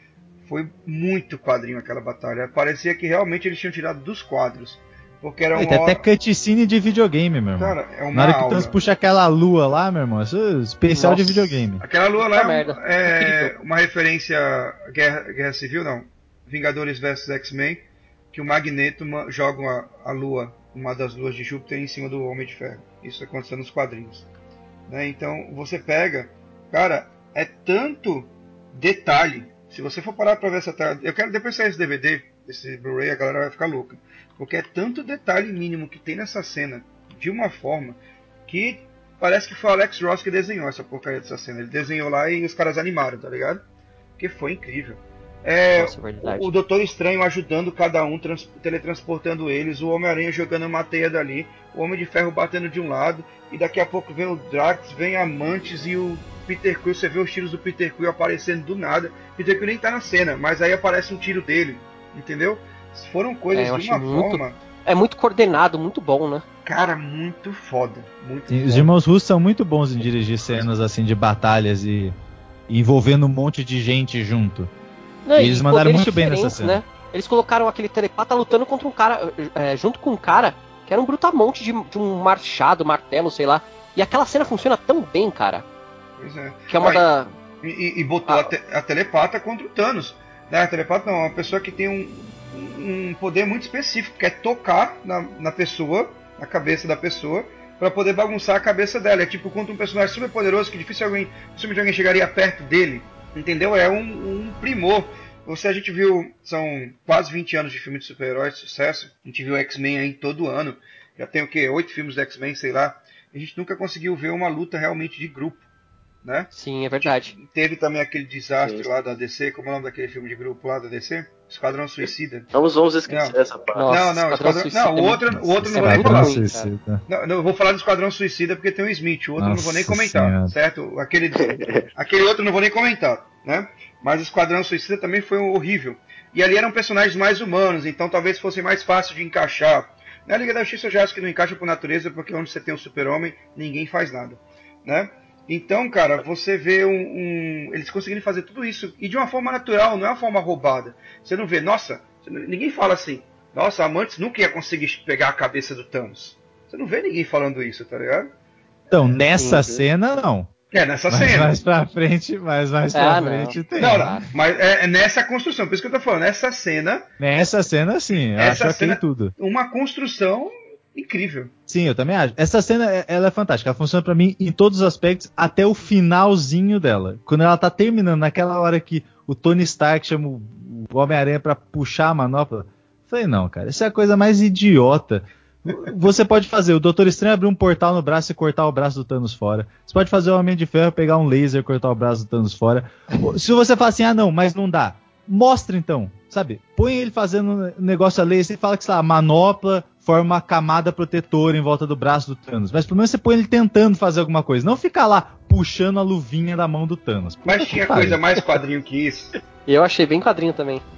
Foi muito quadrinho aquela batalha. Parecia que realmente eles tinham tirado dos quadros. Porque era uma tem hora... até cutscene de videogame, meu irmão. Cara, é uma Na hora que aula. o Thanos puxa aquela lua lá, meu irmão, isso é especial Nossa. de videogame. Aquela lua lá merda. é, é uma referência à Guerra, Guerra Civil, não. Vingadores versus X-Men, que o Magneto joga a, a lua, uma das luas de Júpiter, em cima do Homem de Ferro. Isso aconteceu nos quadrinhos. Né? Então, você pega... Cara, é tanto detalhe. Se você for parar pra ver essa tela... Eu quero depois sair esse D V D, esse Blu-ray, a galera vai ficar louca. Porque é tanto detalhe mínimo que tem nessa cena, de uma forma, que parece que foi o Alex Ross que desenhou essa porcaria dessa cena. Ele desenhou lá e os caras animaram, tá ligado? Porque foi incrível. É, Nossa, verdade. o, o Doutor Estranho ajudando cada um, trans, teletransportando eles, o Homem-Aranha jogando uma teia dali, o Homem de Ferro batendo de um lado, e daqui a pouco vem o Drax, vem a Mantis e o Peter Quill, você vê os tiros do Peter Quill aparecendo do nada. Peter Quill nem tá na cena, mas aí aparece um tiro dele, entendeu? Foram coisas É, de uma muito, forma... É muito coordenado, muito bom, né? Cara, muito foda. Muito Sim, foda. os irmãos russos são muito bons em dirigir cenas assim de batalhas e, e envolvendo um monte de gente junto. Não, e eles mandaram muito bem nessa diferentes, cena. Né? Eles colocaram aquele telepata lutando contra um cara, é, junto com um cara que era um brutamonte de, de um machado, martelo, sei lá. E aquela cena funciona tão bem, cara. Pois é. Que é uma Ah, da... E, e botou Ah. a, te, a telepata contra o Thanos. Né? A telepata não, é uma pessoa que tem um, um poder muito específico, que é tocar na, na pessoa, na cabeça da pessoa, para poder bagunçar a cabeça dela. É tipo contra um personagem super poderoso que difícil alguém, dificilmente alguém chegaria perto dele. Entendeu? É um, um primor. Você, a gente viu, são quase vinte anos de filme de super-heróis de sucesso. A gente viu X-Men aí todo ano. Já tem o quê? Oito filmes de X-Men, sei lá. A gente nunca conseguiu ver uma luta realmente de grupo. Né? Sim, é verdade. Teve também aquele desastre Sim. lá da D C, como é o nome daquele filme de grupo lá da D C? Esquadrão Suicida. Vamos, vamos esquecer Não. essa parte. Nossa, não, não, Esquadrão Esquadrão... Suicida não, o é outro, muito- o outro não é vou nem muito falar. ruim. Suicida. Não, não, eu vou falar do Esquadrão Suicida porque tem o Smith, o outro eu não vou nem Nossa comentar, Senhora. certo? Aquele, aquele outro eu não vou nem comentar, né? Mas o Esquadrão Suicida também foi horrível. E ali eram personagens mais humanos, então talvez fosse mais fácil de encaixar. Na Liga da Justiça eu já acho que não encaixa por natureza, porque onde você tem um super-homem, ninguém faz nada, né? Então, cara, você vê um, um... eles conseguiram fazer tudo isso, e de uma forma natural, não é uma forma roubada. Você não vê, nossa, ninguém fala assim, nossa, a Mantis nunca ia conseguir pegar a cabeça do Thanos. Você não vê ninguém falando isso, tá ligado? Então, nessa Sim. cena, não. É, nessa Mas cena. mais pra frente, mas mais Ah, pra não. frente tem. Não, não, Claro. mas é, é nessa construção, por isso que eu tô falando, nessa cena, Nessa cena, sim, eu essa acho ok cena, tudo. uma construção incrível. Sim, eu também acho. Essa cena, é- ela é fantástica. Ela funciona pra mim em todos os aspectos, até o finalzinho dela. Quando ela tá terminando, naquela hora que o Tony Stark chama o o Homem-Aranha pra puxar a manopla. Eu falei, não, cara, isso é a coisa mais idiota. Você pode fazer o Doutor Estranho abrir um portal no braço e cortar o braço do Thanos fora. Você pode fazer o Homem de Ferro pegar um laser e cortar o braço do Thanos fora. Se você fala assim, ah não, mas não dá. Mostra então, sabe? Põe ele fazendo um negócio a laser e fala que, sei lá, a manopla forma uma camada protetora em volta do braço do Thanos. Mas pelo menos você põe ele tentando fazer alguma coisa. Não ficar lá puxando a luvinha da mão do Thanos. Puta Mas que tinha pariu. coisa mais quadrinho que isso. E eu achei bem quadrinho também.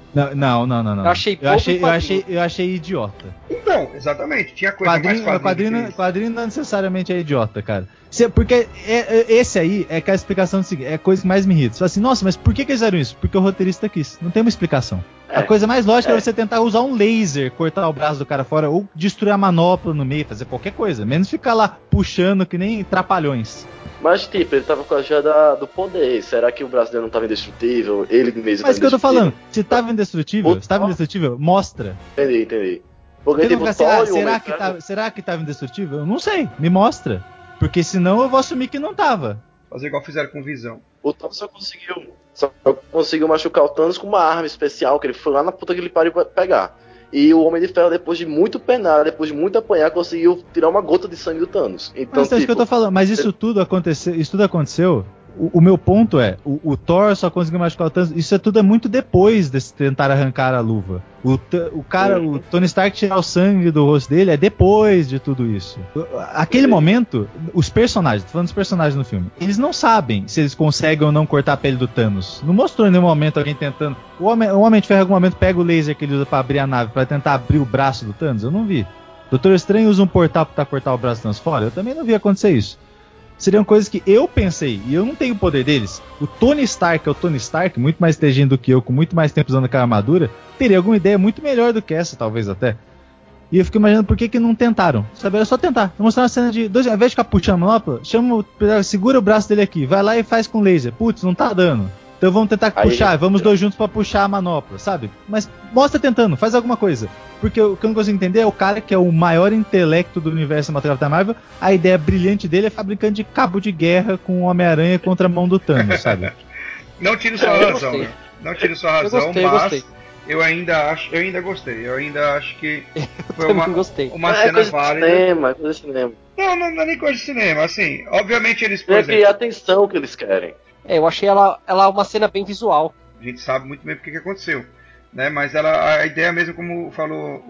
Não, não, não, não. não. Eu achei eu achei, eu pouco achei, eu achei idiota. Então, exatamente, tinha coisa Quadrinho, mais quadrinho, quadrinho. quadrinho não necessariamente é idiota, cara. Se- porque é- é- esse aí é que a explicação do seguinte, é a coisa que mais me irrita. Você fala assim, nossa, mas por que, que eles fizeram isso? Porque o roteirista quis. Não tem uma explicação. É, a coisa mais lógica é. é é você tentar usar um laser, cortar o braço do cara fora, ou destruir a manopla no meio, fazer qualquer coisa. Menos ficar lá puxando que nem trapalhões. Mas, tipo, ele tava com a joia da- do poder. Será que o braço dele não tava indestrutível? Ele mesmo Mas tava o que eu tô falando, indestrutível? se tava indestrutível, O- se tava indestrutível, mostra. Entendi, entendi. Porque, Eu não tipo, fico assim, Thor ah, e o será, Homem de que Ferro- tava, será que tava indestrutível? Eu não sei, me mostra. Porque senão eu vou assumir que não tava. Fazer igual fizeram com Visão. O Thor só conseguiu, só conseguiu machucar o Thanos com uma arma especial que ele foi lá na puta que ele pariu pra pegar. E o Homem de Ferro, depois de muito penar, depois de muito apanhar, conseguiu tirar uma gota de sangue do Thanos. Então, Mas é isso que eu tô falando. Mas isso tudo aconteceu. Isso tudo aconteceu. O, o meu ponto é, o, o Thor só conseguiu machucar o Thanos. Isso é tudo é muito depois de tentar arrancar a luva. O, o cara, o Tony Stark tirar o sangue do rosto dele é depois de tudo isso. Aquele Sim. momento, os personagens, tô falando dos personagens no filme, eles não sabem se eles conseguem ou não cortar a pele do Thanos. Não mostrou em nenhum momento alguém tentando. O Homem, o Homem de Ferro em algum momento pega o laser que ele usa pra abrir a nave, pra tentar abrir o braço do Thanos. Eu não vi. Doutor Estranho usa um portal pra cortar o braço do Thanos fora. Eu também não vi acontecer isso. Seriam coisas que eu pensei, e eu não tenho o poder deles. O Tony Stark é o Tony Stark, muito mais inteligente do que eu, com muito mais tempo usando aquela armadura, teria alguma ideia muito melhor do que essa, talvez até. E eu fico imaginando por que que não tentaram. Sabe, era só tentar. Vou mostrar uma cena de dois, ao invés de ficar puxando a manopla, chama, segura o braço dele aqui, vai lá e faz com laser. Putz, não tá dando. Então vamos tentar Aí, puxar, vamos dois juntos pra puxar a manopla, sabe? Mas mostra tentando, faz alguma coisa. Porque o que eu não consigo entender é o cara que é o maior intelecto do universo cinematográfico da Marvel, a ideia brilhante dele é ficar brincando de cabo de guerra com o Homem-Aranha contra a mão do Thanos, sabe? Não tire sua Eu razão, gostei. né? Não tire sua Eu razão, gostei, eu mas gostei. eu ainda acho, eu ainda gostei. Eu ainda acho que foi também uma, gostei. uma é cena coisa de válida. cinema, é coisa de cinema. Não, não, não é nem coisa de cinema, assim, obviamente eles, por É exemplo, que a atenção que eles querem. É, eu achei ela, ela uma cena bem visual. a gente sabe muito bem porque que aconteceu, né? Mas ela, a ideia mesmo, como falou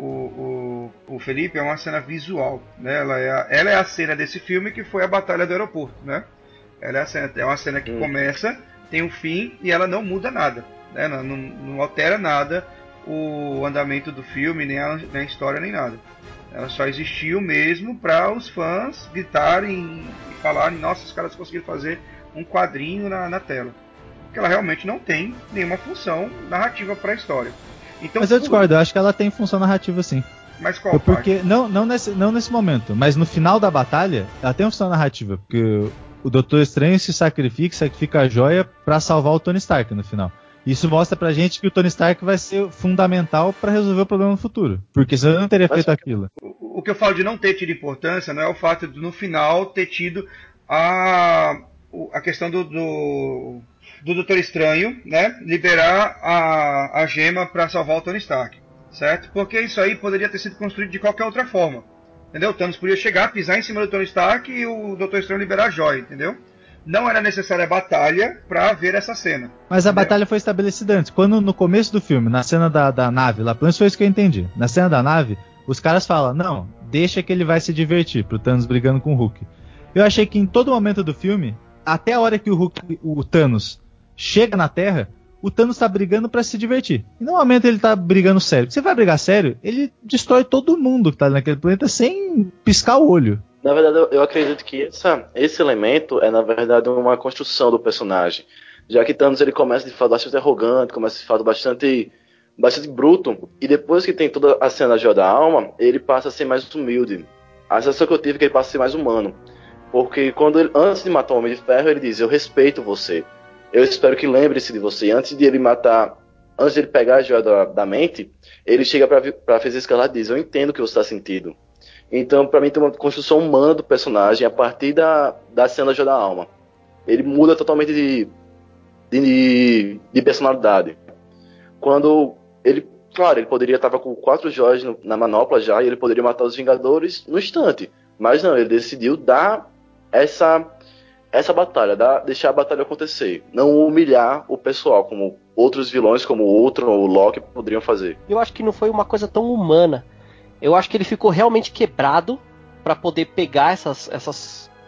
o, o, o Felipe, é uma cena visual, né? Ela é, a, ela é a cena desse filme que foi a Batalha do Aeroporto, né? Ela é, a cena, é uma cena que Hum. começa, tem um fim e ela não muda nada, né? Não, não, não altera nada o andamento do filme, nem a, nem a história, nem nada. Ela só existiu mesmo para os fãs gritarem e falarem: nossa, os caras conseguiram fazer um quadrinho na, na tela. Porque ela realmente não tem nenhuma função narrativa para a história. Então, Mas eu por- discordo, eu acho que ela tem função narrativa sim. Mas qual Porque, parte? não, não, nesse, não nesse momento, mas no final da batalha, ela tem uma função narrativa, porque o Doutor Estranho se sacrifica, sacrifica a joia pra salvar o Tony Stark no final. Isso mostra pra gente que o Tony Stark vai ser fundamental pra resolver o problema no futuro. Porque senão ele não teria Mas- feito aquilo. O, o que eu falo de não ter tido importância não é o fato de no final ter tido a, o- a questão do, do, do Doutor Estranho, né, liberar a, a gema para salvar o Tony Stark, certo? Porque isso aí poderia ter sido construído de qualquer outra forma, entendeu? O Thanos podia chegar, pisar em cima do Tony Stark e o Doutor Estranho liberar a joia, entendeu? Não era necessária a batalha para ver essa cena. Mas a entendeu? batalha foi estabelecida antes. Quando no começo do filme, na cena da, da nave, lá, pelo menos foi isso que eu entendi. Na cena da nave, os caras falam, não, deixa que ele vai se divertir, pro Thanos brigando com o Hulk. Eu achei que em todo momento do filme, até a hora que o Hulk, o Thanos chega na Terra, o Thanos tá brigando pra se divertir. E no momento ele tá brigando sério. Porque você vai brigar sério, ele destrói todo mundo que tá naquele planeta sem piscar o olho. Na verdade, eu, eu acredito que essa, esse elemento é, na verdade, uma construção do personagem. Já que Thanos ele começa de fato bastante arrogante, começa de fato bastante, bastante bruto, e depois que tem toda a cena da Joia da Alma, ele passa a ser mais humilde. A sensação que eu tive é que ele passa a ser mais humano. Porque quando ele, antes de matar o Homem de Ferro, ele diz, eu respeito você. Eu espero que lembre-se de você. Antes de ele matar, antes de ele pegar a Joia da, da mente, ele chega pra, pra Feiticeira Escarlate e diz, eu entendo o que você está sentindo. Então, pra mim, tem uma construção humana do personagem a partir da, da cena da Joia da Alma. Ele muda totalmente de, de, de personalidade. Quando ele, claro, ele poderia estar com quatro joias no, na manopla já, e ele poderia matar os Vingadores no instante. Mas não, ele decidiu dar essa, essa batalha, dar, deixar a batalha acontecer. Não humilhar o pessoal, como outros vilões, como o Ultron ou o Loki, poderiam fazer. Eu acho que não foi uma coisa tão humana. Eu acho que ele ficou realmente quebrado pra poder pegar essas, essas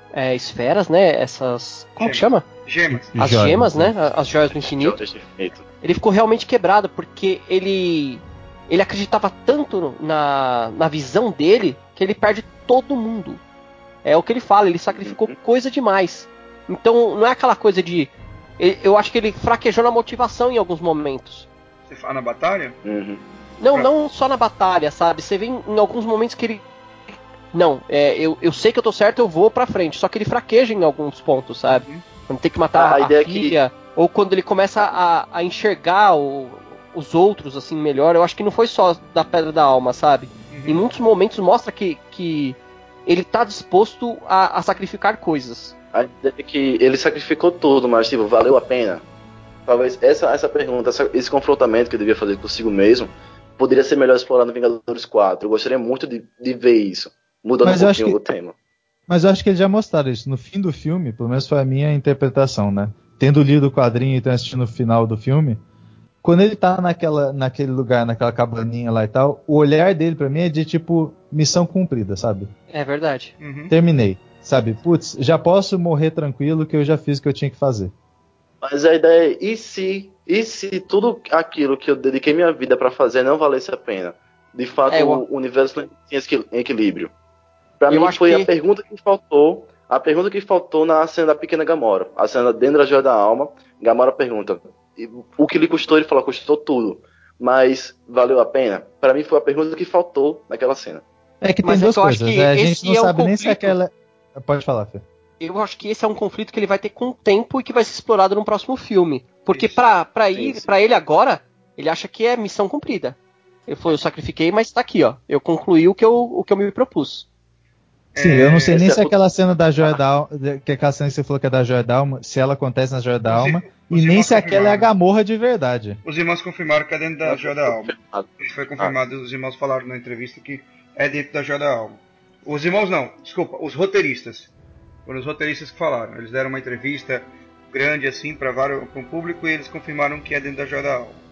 é, esferas, né? Essas. Como que chama? Gemas. As Joias, gemas, né? né? As joias do infinito. Joias do infinito. Ele ficou realmente quebrado, porque ele. Ele acreditava tanto na, na visão dele que ele perde todo mundo. É o que ele fala, ele sacrificou Uhum. coisa demais. Então não é aquela coisa de. Eu acho que ele fraquejou na motivação em alguns momentos. Você fala na batalha? Uhum. Não, Ah. não só na batalha, sabe? Você vê em, em alguns momentos que ele. Não, é, eu, eu sei que eu tô certo, eu vou pra frente. Só que ele fraqueja em alguns pontos, sabe? Uhum. Quando tem que matar A a, ideia é que- filha, ou quando ele começa a, a enxergar o, os outros, assim, melhor. Eu acho que não foi só da Pedra da Alma, sabe? Uhum. Em muitos momentos mostra que, que ele tá disposto a, a sacrificar coisas. A ideia é que ele sacrificou tudo, mas tipo, valeu a pena? Talvez essa, essa pergunta, essa, esse confrontamento que eu devia fazer consigo mesmo, poderia ser melhor explorado no Vingadores quatro. Eu gostaria muito de, de ver isso, mudando Mas um eu acho pouquinho que- o tema. Mas eu acho que eles já mostraram isso. No fim do filme, pelo menos foi a minha interpretação, né? Tendo lido o quadrinho e tendo assistindo o final do filme, quando ele tá naquela, naquele lugar, naquela cabaninha lá e tal, o olhar dele pra mim é de tipo, missão cumprida, sabe? É verdade. Uhum. Terminei, sabe? Putz, já posso morrer tranquilo que eu já fiz o que eu tinha que fazer. Mas a ideia é, e se, e se tudo aquilo que eu dediquei minha vida pra fazer não valesse a pena? De fato, É, eu- o universo não tinha esqui- equilíbrio. Pra Eu mim acho foi que- a pergunta que faltou, a pergunta que faltou na cena da pequena Gamora. A cena dentro da Joia da Alma, Gamora pergunta, e o que lhe custou? Ele falou, custou tudo. Mas valeu a pena? Pra mim foi a pergunta que faltou naquela cena. É que tem Mas é duas que eu acho coisas. que É, a gente esse não é o sabe nem se conflito. aquela. Pode falar, Fê. Eu acho que esse é um conflito que ele vai ter com o tempo e que vai ser explorado no próximo filme. Porque Isso. pra, pra, Sim, ir, sim. pra ele agora, ele acha que é missão cumprida. Ele falou, eu sacrifiquei, mas tá aqui, ó. Eu concluí o que eu, o que eu me propus. Sim, eu não sei nem esse se é- aquela cena da Joia da Alma, que aquela cena que você falou que é da Joia da Alma, se ela acontece na Joia da Os- Alma, os e nem irmãos se aquela é a confirmaram. Gamorra de verdade. Os irmãos confirmaram que é dentro da Joia da Alma. Ah, Isso foi confirmado, os irmãos falaram na entrevista que é dentro da Joia da Alma. Os irmãos não, desculpa, os roteiristas. Foram os roteiristas que falaram. Eles deram uma entrevista grande assim para vários para o público e eles confirmaram que é dentro da Joia da Alma.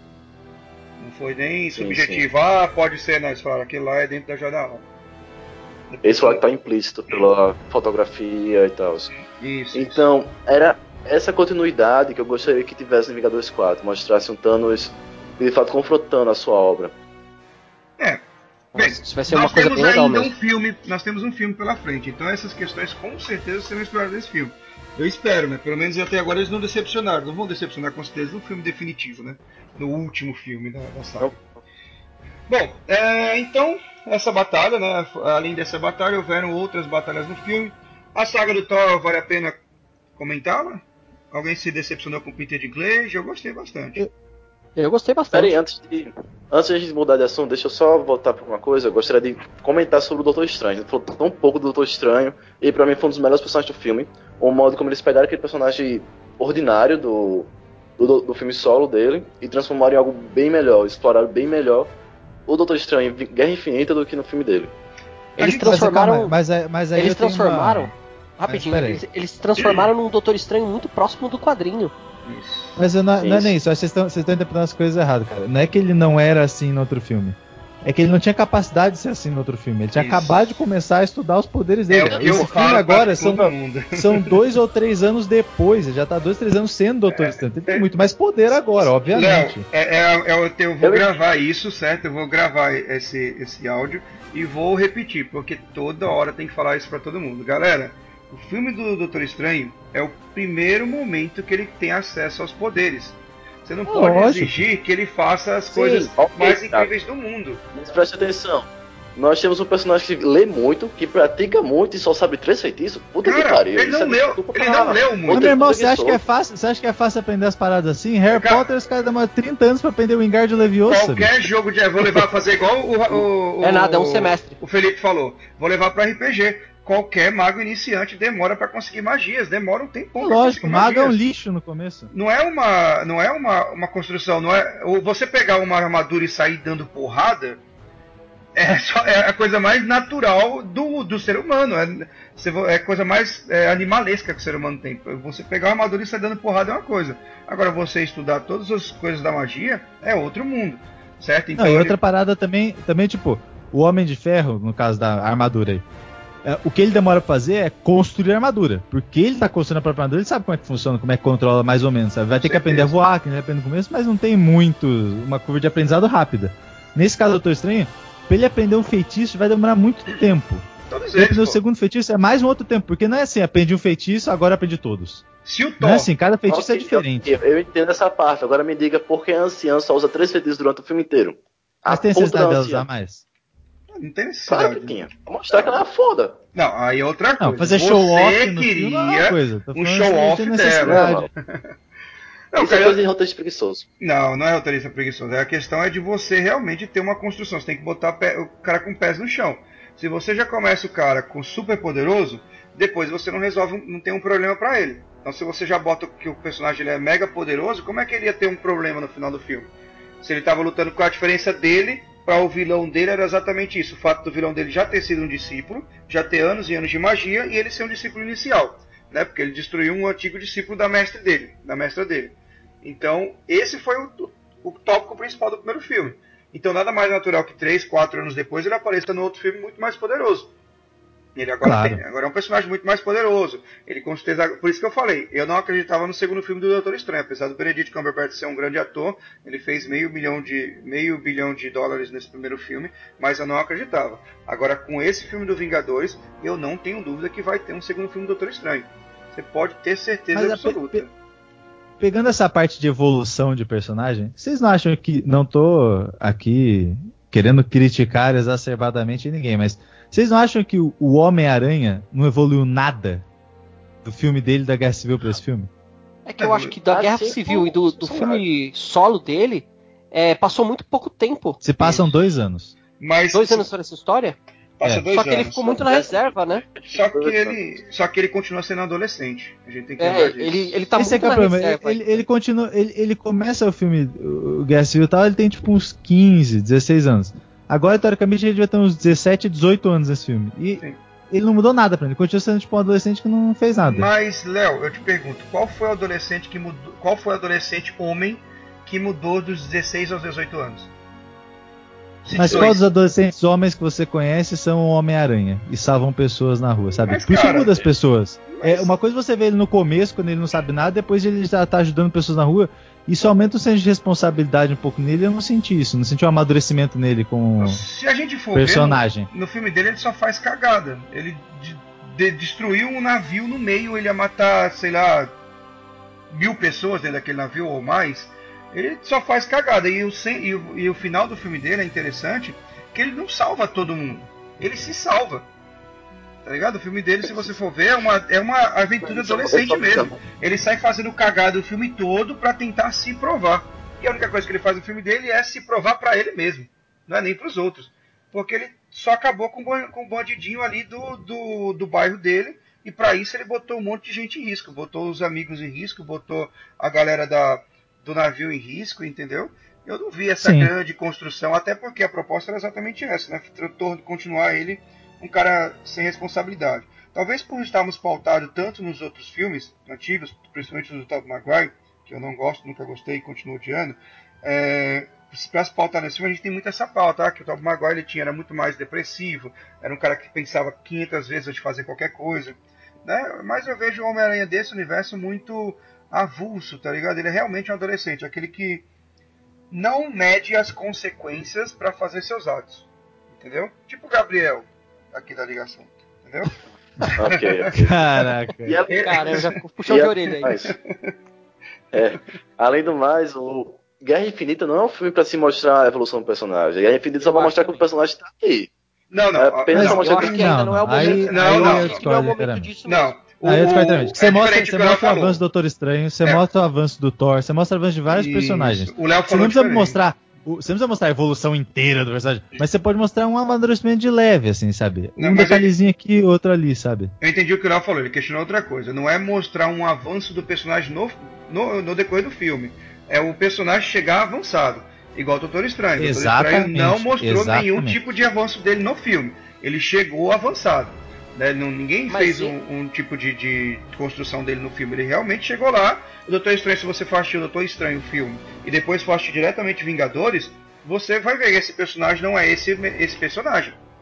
Não foi nem Sim, subjetivo, ah, pode ser, não, eles falaram, aquilo lá é dentro da Joia da Alma. Esse foi o que tá implícito pela fotografia e tal. Isso, isso. Então, era essa continuidade que eu gostaria que tivesse em Vingadores quatro. Mostrasse um Thanos, de fato, confrontando a sua obra. É. Bem, Nossa, isso vai ser nós uma coisa temos bem legal ainda mesmo. um filme, nós temos um filme pela frente, então essas questões com certeza serão exploradas nesse filme. Eu espero, né? Pelo menos até agora eles não decepcionaram, não vão decepcionar com certeza no filme definitivo, né? No último filme da, da saga. Bom, é, então essa batalha, né? Além dessa batalha, houveram outras batalhas no filme. A saga do Thor vale a pena comentá-la? Alguém se decepcionou com o Peter Dinklage? Eu gostei bastante. Eu gostei bastante. Peraí, antes de, antes de a gente mudar de assunto, deixa eu só voltar para uma coisa. Eu gostaria de comentar sobre o Doutor Estranho. A gente falou tão pouco do Doutor Estranho, e pra mim foi um dos melhores personagens do filme. O modo como eles pegaram aquele personagem ordinário do, do, do filme solo dele e transformaram em algo bem melhor, exploraram bem melhor o Doutor Estranho em Guerra Infinita do que no filme dele. Eles Mas, transformaram. calma, mas, é- mas aí Eles eu tenho transformaram. uma- Rapidinho, Mas peraí. eles, eles transformaram num Doutor Estranho muito próximo do quadrinho. Isso. Mas eu não, Sim, não é sim. nem isso, acho que vocês estão, vocês estão interpretando as coisas erradas, cara. Não é que ele não era assim no outro filme. É que ele não tinha capacidade de ser assim no outro filme. Ele tinha Isso. acabado de começar a estudar os poderes É dele. o que eu Esse falo filme agora pra são, todo mundo. são dois ou três anos depois. Ele já tá dois, três anos sendo Doutor Estranho. Ele tem muito mais poder agora, obviamente. Léo, é, é, é, eu vou Eu- gravar isso, certo? Eu vou gravar esse, esse áudio e vou repetir, porque toda hora tem que falar isso pra todo mundo. Galera, o filme do Doutor Estranho é o primeiro momento que ele tem acesso aos poderes. Você não pode Lógico. exigir que ele faça as Sim, coisas ok, mais tá. incríveis do mundo. Mas preste atenção. Nós temos um personagem que lê muito, que pratica muito e só sabe três feitiços. Puta que Cara, pariu. ele Isso não é leu, desculpa ele pra- não leu Mas, muito. Outra meu irmão, você acha preguiçoso. que é fácil? Você acha que é fácil aprender as paradas assim? Harry Cara- Potter, os caras demoram trinta anos pra aprender o Wingardium Leviosa. Qualquer jogo de. Vou levar a fazer igual o, o, o. É nada, é um o- semestre. O Felipe falou. Vou levar pra R P G. Qualquer mago iniciante demora pra conseguir magias. Demora um tempo. pra Lógico, conseguir mago é um magias. lixo no começo. Não é uma. Não é uma, uma construção. Não é. Ou você pegar uma armadura e sair dando porrada. É, só, é a coisa mais natural do, do ser humano. É, você, é a coisa mais é, animalesca que o ser humano tem. Você pegar uma armadura e sair dando porrada é uma coisa. Agora, você estudar todas as coisas da magia é outro mundo. Certo? Então, Não, e ele- outra parada também, também, tipo, o Homem de Ferro, no caso da armadura aí, é, o que ele demora pra fazer é construir a armadura. Porque ele tá construindo a própria armadura, ele sabe como é que funciona, como é que controla mais ou menos, sabe? Vai ter que aprender a voar, que ele aprende no começo, mas não tem muito, uma curva de aprendizado rápida. Nesse caso do Doutor Estranho, pra ele aprender um feitiço vai demorar muito tempo. Todos Ele eles, aprender o pô. segundo feitiço é mais um outro tempo, porque não é assim, aprende um feitiço, agora aprende todos. Se o Não Thor... é assim, cada feitiço Ok, é diferente. Eu, eu entendo essa parte. Agora me diga por que a anciã só usa três feitiços durante o filme inteiro. Mas A tem puta necessidade da dela anciã. usar mais? Não tem necessidade. Claro que tinha. Pra mostrar que ela é foda. Não, aí é outra coisa. Não, fazer Você show-off no queria filme é uma coisa. Tô um falando show-off de dela. necessidade. Não, Isso é cara, coisa de roteiro preguiçoso. não, não é roteirista preguiçoso. A questão é de você realmente ter uma construção. Você tem que botar pé- o cara com pés no chão. Se você já começa o cara com super poderoso, depois você não resolve, um- não tem um problema pra ele. Então se você já bota que o personagem ele é mega poderoso, como é que ele ia ter um problema no final do filme? Se ele tava lutando com a diferença dele para o vilão dele era exatamente isso. O fato do vilão dele já ter sido um discípulo, já ter anos e anos de magia e ele ser um discípulo inicial, né? Porque ele destruiu um antigo discípulo da mestre dele, da mestra dele. Então, esse foi o, o tópico principal do primeiro filme. Então, nada mais natural que três, quatro anos depois ele apareça no outro filme muito mais poderoso. Ele agora, Claro. tem, agora é um personagem muito mais poderoso. Ele com certeza, por isso que eu falei, eu não acreditava no segundo filme do Doutor Estranho, apesar do Benedict Cumberbatch ser um grande ator, ele fez meio milhão de meio bilhão de dólares nesse primeiro filme, mas eu não acreditava. Agora com esse filme do Vingadores, eu não tenho dúvida que vai ter um segundo filme do Doutor Estranho. Você pode ter certeza Mas a absoluta. pe- pe- Pegando essa parte de evolução de personagem, vocês não acham que... Não tô aqui querendo criticar exacerbadamente ninguém, mas vocês não acham que o, o Homem-Aranha não evoluiu nada do filme dele, da Guerra Civil, pra esse filme? É que eu acho que da Ah, Guerra sim, Civil e do, do personagem. filme solo dele, é, passou muito pouco tempo. Se passam dois anos. Mas Dois anos para essa história. passa É. dois Só que ele anos. ficou muito na reserva, né? Só que ele, só que ele continua sendo adolescente. A gente tem que É, lembrar disso. ele, ele tá Esse é muito que é o na problema. reserva. Ele, ele continua. Ele, ele começa o filme, o Guerra Civil e tal, ele tem tipo uns quinze, dezesseis anos. Agora, teoricamente, ele vai ter uns dezessete, dezoito anos nesse filme. E Sim. ele não mudou nada pra ele. Ele continua sendo tipo um adolescente que não fez nada. Mas, Léo, eu te pergunto, qual foi o adolescente que mudou, qual foi o adolescente homem que mudou dos dezesseis aos dezoito anos? Cite Mas dois. qual dos adolescentes homens que você conhece são o Homem-Aranha e salvam pessoas na rua, sabe? Mas, Por isso cara, muda as pessoas. mas- É, uma coisa você vê ele no começo, quando ele não sabe nada, depois ele já tá ajudando pessoas na rua. Isso aumenta o senso de responsabilidade um pouco nele. Eu não senti isso, não senti um amadurecimento nele com Se a gente for personagem. ver, no, no filme dele ele só faz cagada. Ele de- de- destruiu um navio no meio, ele ia matar, sei lá, mil pessoas dentro daquele navio ou mais. Ele só faz cagada. E o, sen- e o- e o final do filme dele é interessante, que ele não salva todo mundo. Ele se salva. Tá ligado? O filme dele, se você for ver, é uma, é uma aventura adolescente mesmo. Ele sai fazendo cagada o filme todo pra tentar se provar. E a única coisa que ele faz no filme dele é se provar pra ele mesmo. Não é nem pros outros. Porque ele só acabou com, o ban- com o bandidinho ali do, do, do bairro dele. E pra isso ele botou um monte de gente em risco. Botou os amigos em risco, botou a galera da, do navio em risco, entendeu? Eu não vi essa Sim. grande construção, até porque a proposta era exatamente essa, né? Tor- Continuar ele um cara sem responsabilidade. Talvez por estarmos pautados tanto nos outros filmes antigos, principalmente no do Tobey Maguire, que eu não gosto, nunca gostei e continuo odiando, é, para se pautar nesse filme a gente tem muito essa pauta, tá? Que o Tobey Maguire ele tinha, era muito mais depressivo, era um cara que pensava quinhentas vezes antes de fazer qualquer coisa, né? Mas eu vejo o Homem-Aranha desse universo muito avulso, tá ligado? Ele é realmente um adolescente, aquele que não mede as consequências para fazer seus atos, entendeu? Tipo o Gabriel aqui da ligação, entendeu? Ok, ok. Caraca. E a- Cara, eu já puxou e de a- orelha aí. mas- É, além do mais, o Guerra Infinita não é um filme pra se mostrar a evolução do personagem. Guerra Infinita só Eu vai acho mostrar que também. o personagem tá aí. Não, não, É, ó, apenas não, pra Eu acho que ainda não, é o Aí- momento. Não, eu não. acho que não é o discordo momento inteiramente. disso mesmo. não. O, Aí eu discordo também. o- Você é mostra, diferente você do que ela mostra o falou. avanço do Doutor Estranho, você É. mostra o avanço do Thor, você mostra o avanço de vários Isso. personagens. O Léo Você falou não precisa diferente. mostrar. o- Você não precisa mostrar a evolução inteira do personagem, mas você pode mostrar um amadurecimento de leve, assim, sabe? Não, Um mas detalhezinho aqui, outro ali, sabe? Eu entendi o que o Léo falou, ele questionou outra coisa. Não é mostrar um avanço do personagem no, no, no decorrer do filme. É o personagem chegar avançado. Igual o Doutor Estranho. O Doutor Estranho Exatamente, não mostrou nenhum exatamente. tipo de avanço dele no filme. Ele chegou avançado. Né? Não, ninguém Mas fez e- um, um tipo de, de construção dele no filme. Ele realmente chegou lá. O Doutor Estranho, se você for assistir o Doutor Estranho o filme e depois for assistir diretamente Vingadores, você vai ver que esse personagem não é esse, esse personagem.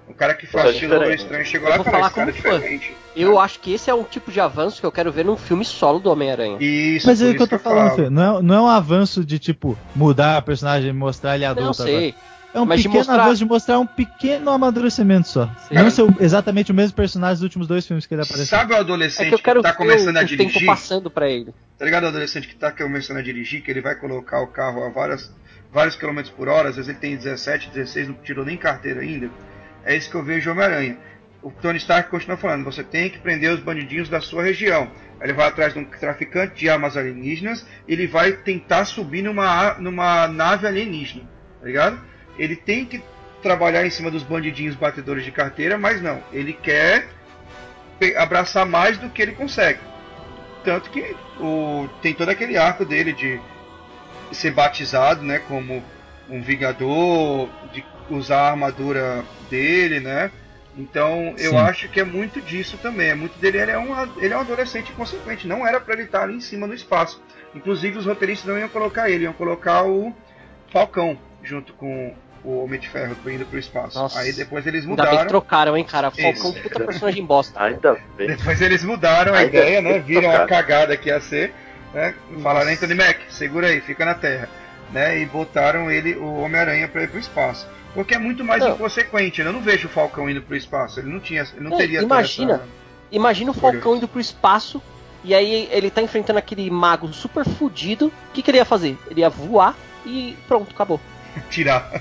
O cara que faz é o Doutor diferente. Estranho chegou Eu lá vou e falou, falar esse cara é como fã. diferente. Eu acho que esse é um tipo de avanço que eu quero ver num filme solo do Homem-Aranha. Isso, Mas é por o que eu isso tô falando, falo. Fê. Não é, não é um avanço de, tipo, mudar a personagem e mostrar ele adulto Não sei. agora. É um Mas de pequeno mostrar- avanço de mostrar um pequeno amadurecimento só. Sim. Não ser o- exatamente o mesmo personagem dos últimos dois filmes que ele apareceu. Sabe o adolescente É que eu quero tá ver começando o, a o dirigir? tempo passando pra ele. Tá ligado o adolescente que tá começando a dirigir, que ele vai colocar o carro a várias, vários quilômetros por hora, às vezes ele tem dezessete, dezesseis, não tirou nem carteira ainda. É isso que eu vejo Homem-Aranha. O Tony Stark continua falando, você tem que prender os bandidinhos da sua região. Ele vai atrás de um traficante de armas alienígenas, ele vai tentar subir numa, numa nave alienígena, tá ligado? Ele tem que trabalhar em cima dos bandidinhos batedores de carteira, mas não, ele quer pe- abraçar mais do que ele consegue. Tanto que o, tem todo aquele arco dele de ser batizado, né, como um vingador, de usar a armadura dele, né? Então eu Sim. acho que é muito disso também. É muito dele. Ele é um, ele é um adolescente inconsequente. Não era para ele estar ali em cima no espaço. Inclusive os roteiristas não iam colocar ele, iam colocar o Falcão junto com o Homem de Ferro indo pro espaço. Nossa. Aí depois eles Ainda bem que mudaram. trocaram, hein, cara. Falcão, Isso. puta personagem bosta. Ainda bem. Depois eles mudaram a Ainda ideia, bem né? Viram a trocado. cagada que ia ser, né? Falaram, Nossa. Anthony Mack, segura aí, fica na Terra, né? E botaram ele, o Homem-Aranha, pra ir pro espaço. Porque é muito mais Não. inconsequente. Eu não vejo o Falcão indo pro espaço. Ele não tinha, ele não É, teria imagina. toda essa... Imagina o Falcão indo pro espaço e aí ele tá enfrentando aquele mago super fudido. O que, que ele ia fazer? Ele ia voar e pronto, acabou. tirar.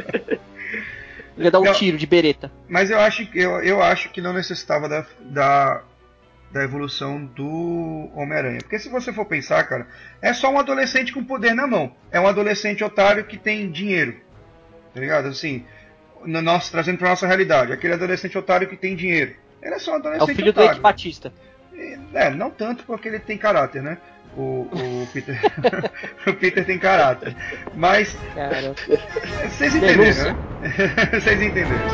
Ele ia dar um Não. tiro de bereta. Mas eu acho, que- eu, eu acho que não necessitava da, da, da evolução do Homem-Aranha. Porque se você for pensar, cara, é só um adolescente com poder na mão. É um adolescente otário que tem dinheiro. Tá ligado? Assim, no nosso, trazendo pra nossa realidade. Aquele adolescente otário que tem dinheiro. Ele é só um É adolescente o filho do otário. Eike Batista. É, não tanto porque ele tem caráter, né? O, o Peter o Peter tem caráter. Mas Cara, vocês entenderam, Denúncia. né? Vocês entenderam.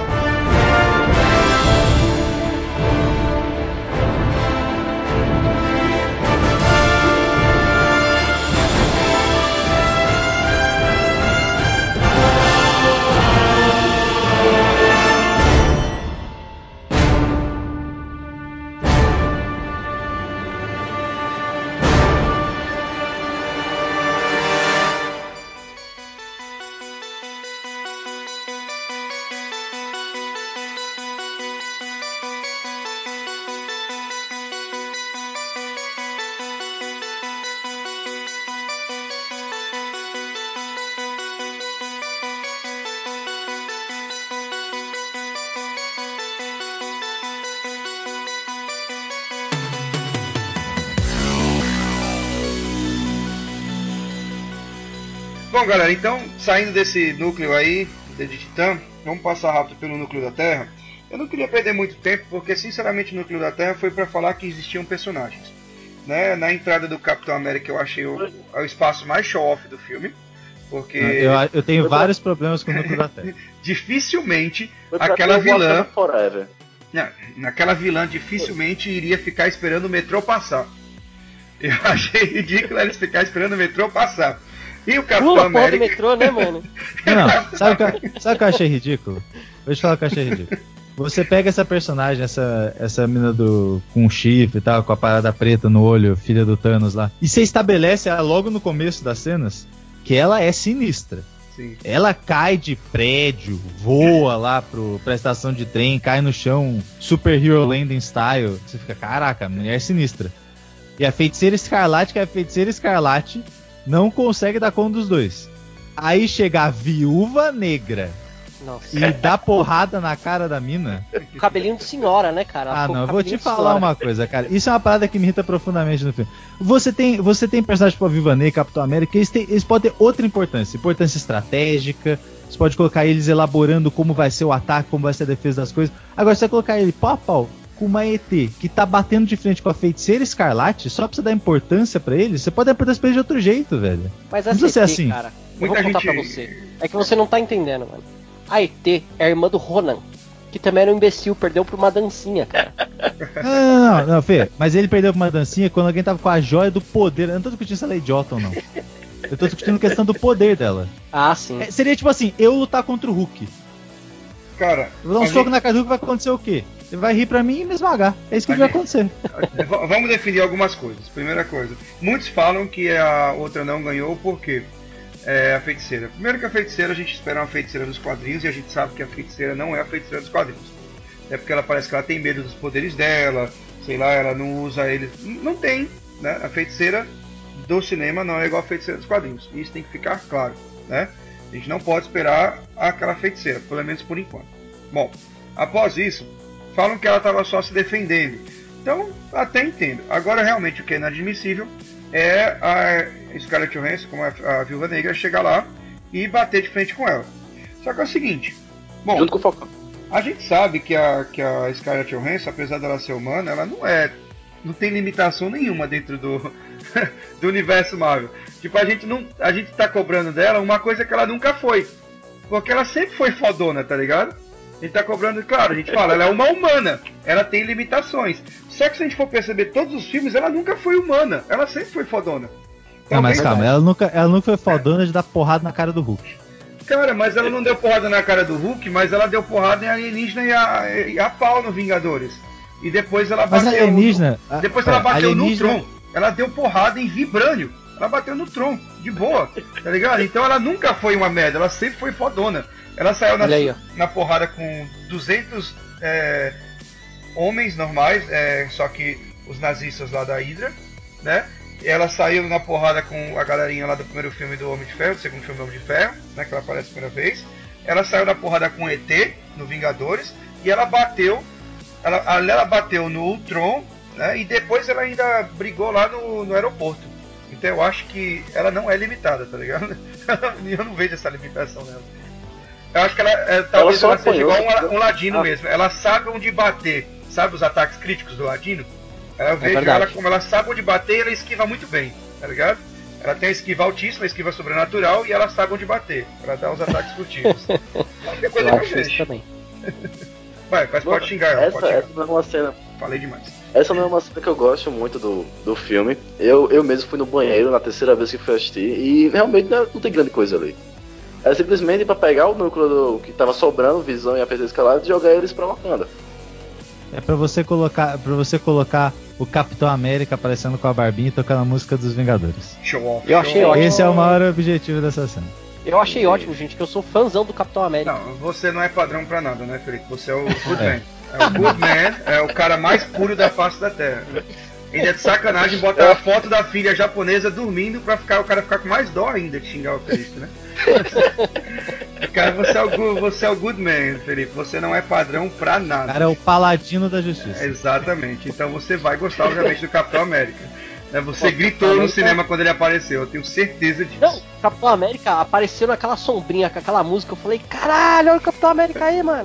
Bom, galera, então, saindo desse núcleo aí, de Titã, vamos passar rápido pelo núcleo da Terra. Eu não queria perder muito tempo, porque, sinceramente, o núcleo da Terra foi para falar que existiam personagens. Né? Na entrada do Capitão América, eu achei o, o espaço mais show-off do filme, porque Eu, eu tenho vários problemas com o núcleo da Terra. dificilmente Foi pra aquela ter o vilã... Wakanda Forever. Não, naquela vilã dificilmente iria ficar esperando o metrô passar. Eu achei ridículo eles ficarem esperando o metrô passar. E o Capitão pula a porra do América... metrô, né, mano? Não, não. Sabe o que, eu- sabe o que eu achei ridículo? Vou te falar o que eu achei ridículo. Você pega essa personagem, essa, essa mina do, com chifre e tal, com a parada preta no olho, filha do Thanos lá, e você estabelece ela logo no começo das cenas que ela é sinistra. Sim. Ela cai de prédio, voa lá pro, pra estação de trem, cai no chão, Super Hero Landing Style. Você fica, caraca, mulher sinistra. E a Feiticeira Escarlate, que é a Feiticeira Escarlate, não consegue dar conta dos dois. Aí chega a Viúva Negra Nossa. e dá porrada na cara da mina. O cabelinho de senhora, né, cara? Ah, Pô, não, eu vou cabelinho te de falar senhora. uma coisa, cara. Isso é uma parada que me irrita profundamente no filme. Você tem, você tem personagens tipo a Viúva Negra, Capitão América, eles, têm, eles podem ter outra importância. Importância estratégica. Você pode colocar eles elaborando como vai ser o ataque, como vai ser a defesa das coisas. Agora, você vai colocar ele pau a pau com uma E T que tá batendo de frente com a Feiticeira Escarlate, só pra você dar importância pra eles, você pode dar importância pra eles de outro jeito, velho. Mas Não essa precisa E T, ser assim. cara, eu Muita vou contar gente- pra você. É que você não tá entendendo, mano. A E T é a irmã do Ronan, que também era um imbecil, perdeu pra uma dancinha, cara. Não, não, não, não, Fê, mas ele perdeu pra uma dancinha quando alguém tava com a joia do poder. Eu não tô discutindo se ela é idiota ou não. Eu tô discutindo questão do poder dela. Ah, sim. É, seria tipo assim, eu lutar contra o Hulk. Cara, Eu vou dar um soco gente... na cara do Hulk, vai acontecer o quê? Ele vai rir pra mim e me esmagar. É isso que vai gente... acontecer. Vamos definir algumas coisas. Primeira coisa, muitos falam que a outra não ganhou porque é a feiticeira. Primeiro que a feiticeira, a gente espera uma feiticeira dos quadrinhos e a gente sabe que a feiticeira não é a feiticeira dos quadrinhos. É porque ela parece que ela tem medo dos poderes dela, sei lá, ela não usa eles. Não tem, né? A feiticeira do cinema não é igual a feiticeira dos quadrinhos. Isso tem que ficar claro, né? A gente não pode esperar aquela feiticeira, pelo menos por enquanto. Bom, após isso, falam que ela estava só se defendendo. Então, até entendo. Agora, realmente, o que é inadmissível é a Scarlett Johansson, como a Viúva Negra, chegar lá e bater de frente com ela. Só que é o seguinte... Bom, junto com o Falcão. A gente sabe que a, que a Scarlett Johansson, apesar dela ser humana, ela não é... Não tem limitação nenhuma dentro do, do universo Marvel. Tipo, a gente, não, a gente tá cobrando dela uma coisa que ela nunca foi. Porque ela sempre foi fodona, tá ligado? A gente tá cobrando, claro, a gente fala, ela é uma humana, ela tem limitações. Só que se a gente for perceber todos os filmes, ela nunca foi humana, ela sempre foi fodona. Então, não, mas bem, calma, ela nunca, ela nunca foi fodona de dar porrada na cara do Hulk. Cara, mas ela não deu porrada na cara do Hulk, mas ela deu porrada em Alienígena e a, e a pau no Vingadores. E depois ela bateu. Mas alienígena, no, depois ela bateu alienígena... no Tron. Ela deu porrada em Vibrânio. Ela bateu no Tron, de boa, tá ligado? Então ela nunca foi uma merda, ela sempre foi fodona. Ela saiu na, na porrada com duzentos é, homens normais, é, só que os nazistas lá da Hydra, né? Ela saiu na porrada com a galerinha lá do primeiro filme do Homem de Ferro, do segundo filme do Homem de Ferro, né? Que ela aparece a primeira vez. Ela saiu na porrada com E T no Vingadores e ela bateu, ela, ela bateu no Ultron, né? E depois ela ainda brigou lá no, no aeroporto. Então eu acho que ela não é limitada, tá ligado? Eu não vejo essa limitação nela. Eu acho que ela, é, talvez ela, ela seja igual um, um ladino ah. mesmo. Ela sabe onde bater, sabe os ataques críticos do ladino? Eu vejo é ela como ela sabe onde bater e ela esquiva muito bem, tá ligado? Ela tem a esquiva altíssima, a esquiva sobrenatural e ela sabe onde bater, pra dar os ataques furtivos. Qualquer coisa eu que acho eu isso também. Vai, mas pode xingar ela, essa, pode xingar. Essa não é uma cena... Falei demais. Essa não é uma cena que eu gosto muito do, do filme. Eu, eu mesmo fui no banheiro na terceira vez que fui assistir e realmente não, não tem grande coisa ali. É simplesmente pra pegar o núcleo do, que tava sobrando, Visão e a Feiticeira Escarlate, e jogar eles pra Wakanda. É pra você colocar, pra você colocar o Capitão América aparecendo com a barbinha e tocando a música dos Vingadores. Show off. Eu achei ótimo. Esse é o maior objetivo dessa cena. Eu achei ótimo, gente, que eu sou fãzão do Capitão América. Não, você não é padrão pra nada, né, Felipe? Você é o Good Man. É o Good Man, é o cara mais puro da face da Terra. Ainda é de sacanagem botar a foto da filha japonesa dormindo pra ficar, o cara ficar com mais dó ainda de xingar o Felipe, né? Cara, você é, o good, você é o good man, Felipe. Você não é padrão pra nada. O cara é o paladino da justiça. É, exatamente. Então você vai gostar, obviamente, do Capitão América. Você Pô, gritou no América... cinema quando ele apareceu, eu tenho certeza disso. Não, o Capitão América apareceu naquela sombrinha com aquela música. Eu falei, caralho, olha o Capitão América aí, mano.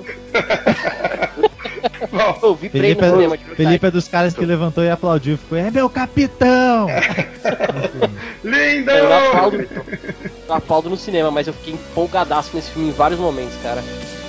Bom, eu vi Felipe, no é, cinema, Felipe é dos caras que levantou e aplaudiu. Ficou, é meu capitão! Lindo! Eu aplaudo, eu aplaudo no cinema, mas eu fiquei empolgadaço nesse filme em vários momentos, cara.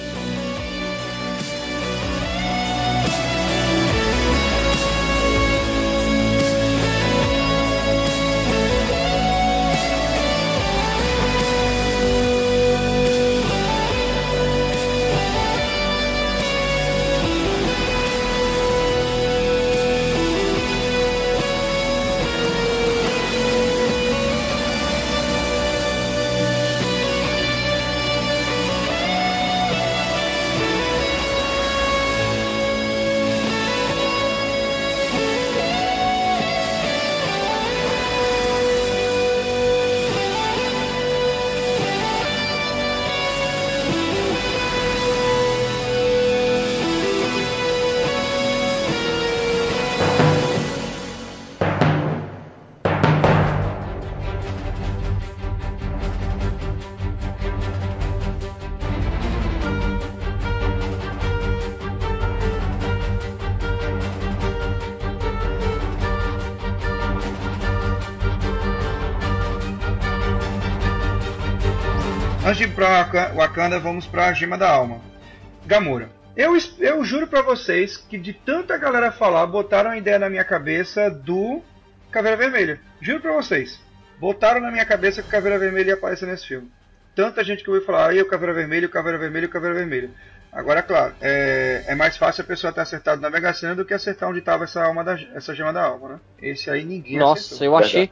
Antes de ir pra Wakanda, vamos pra Gema da Alma. Gamora. Eu, eu juro pra vocês que de tanta galera falar, botaram a ideia na minha cabeça do Caveira Vermelha. Juro pra vocês. Botaram na minha cabeça que o Caveira Vermelha ia aparecer nesse filme. tanta gente que ouviu falar, aí o Caveira Vermelha, o Caveira Vermelha, o Caveira Vermelha. Agora, claro, é, é mais fácil a pessoa ter acertado na Mega Sena do que acertar onde estava essa, alma da, essa gema da alma, né? Esse aí ninguém Nossa, acertou. eu achei...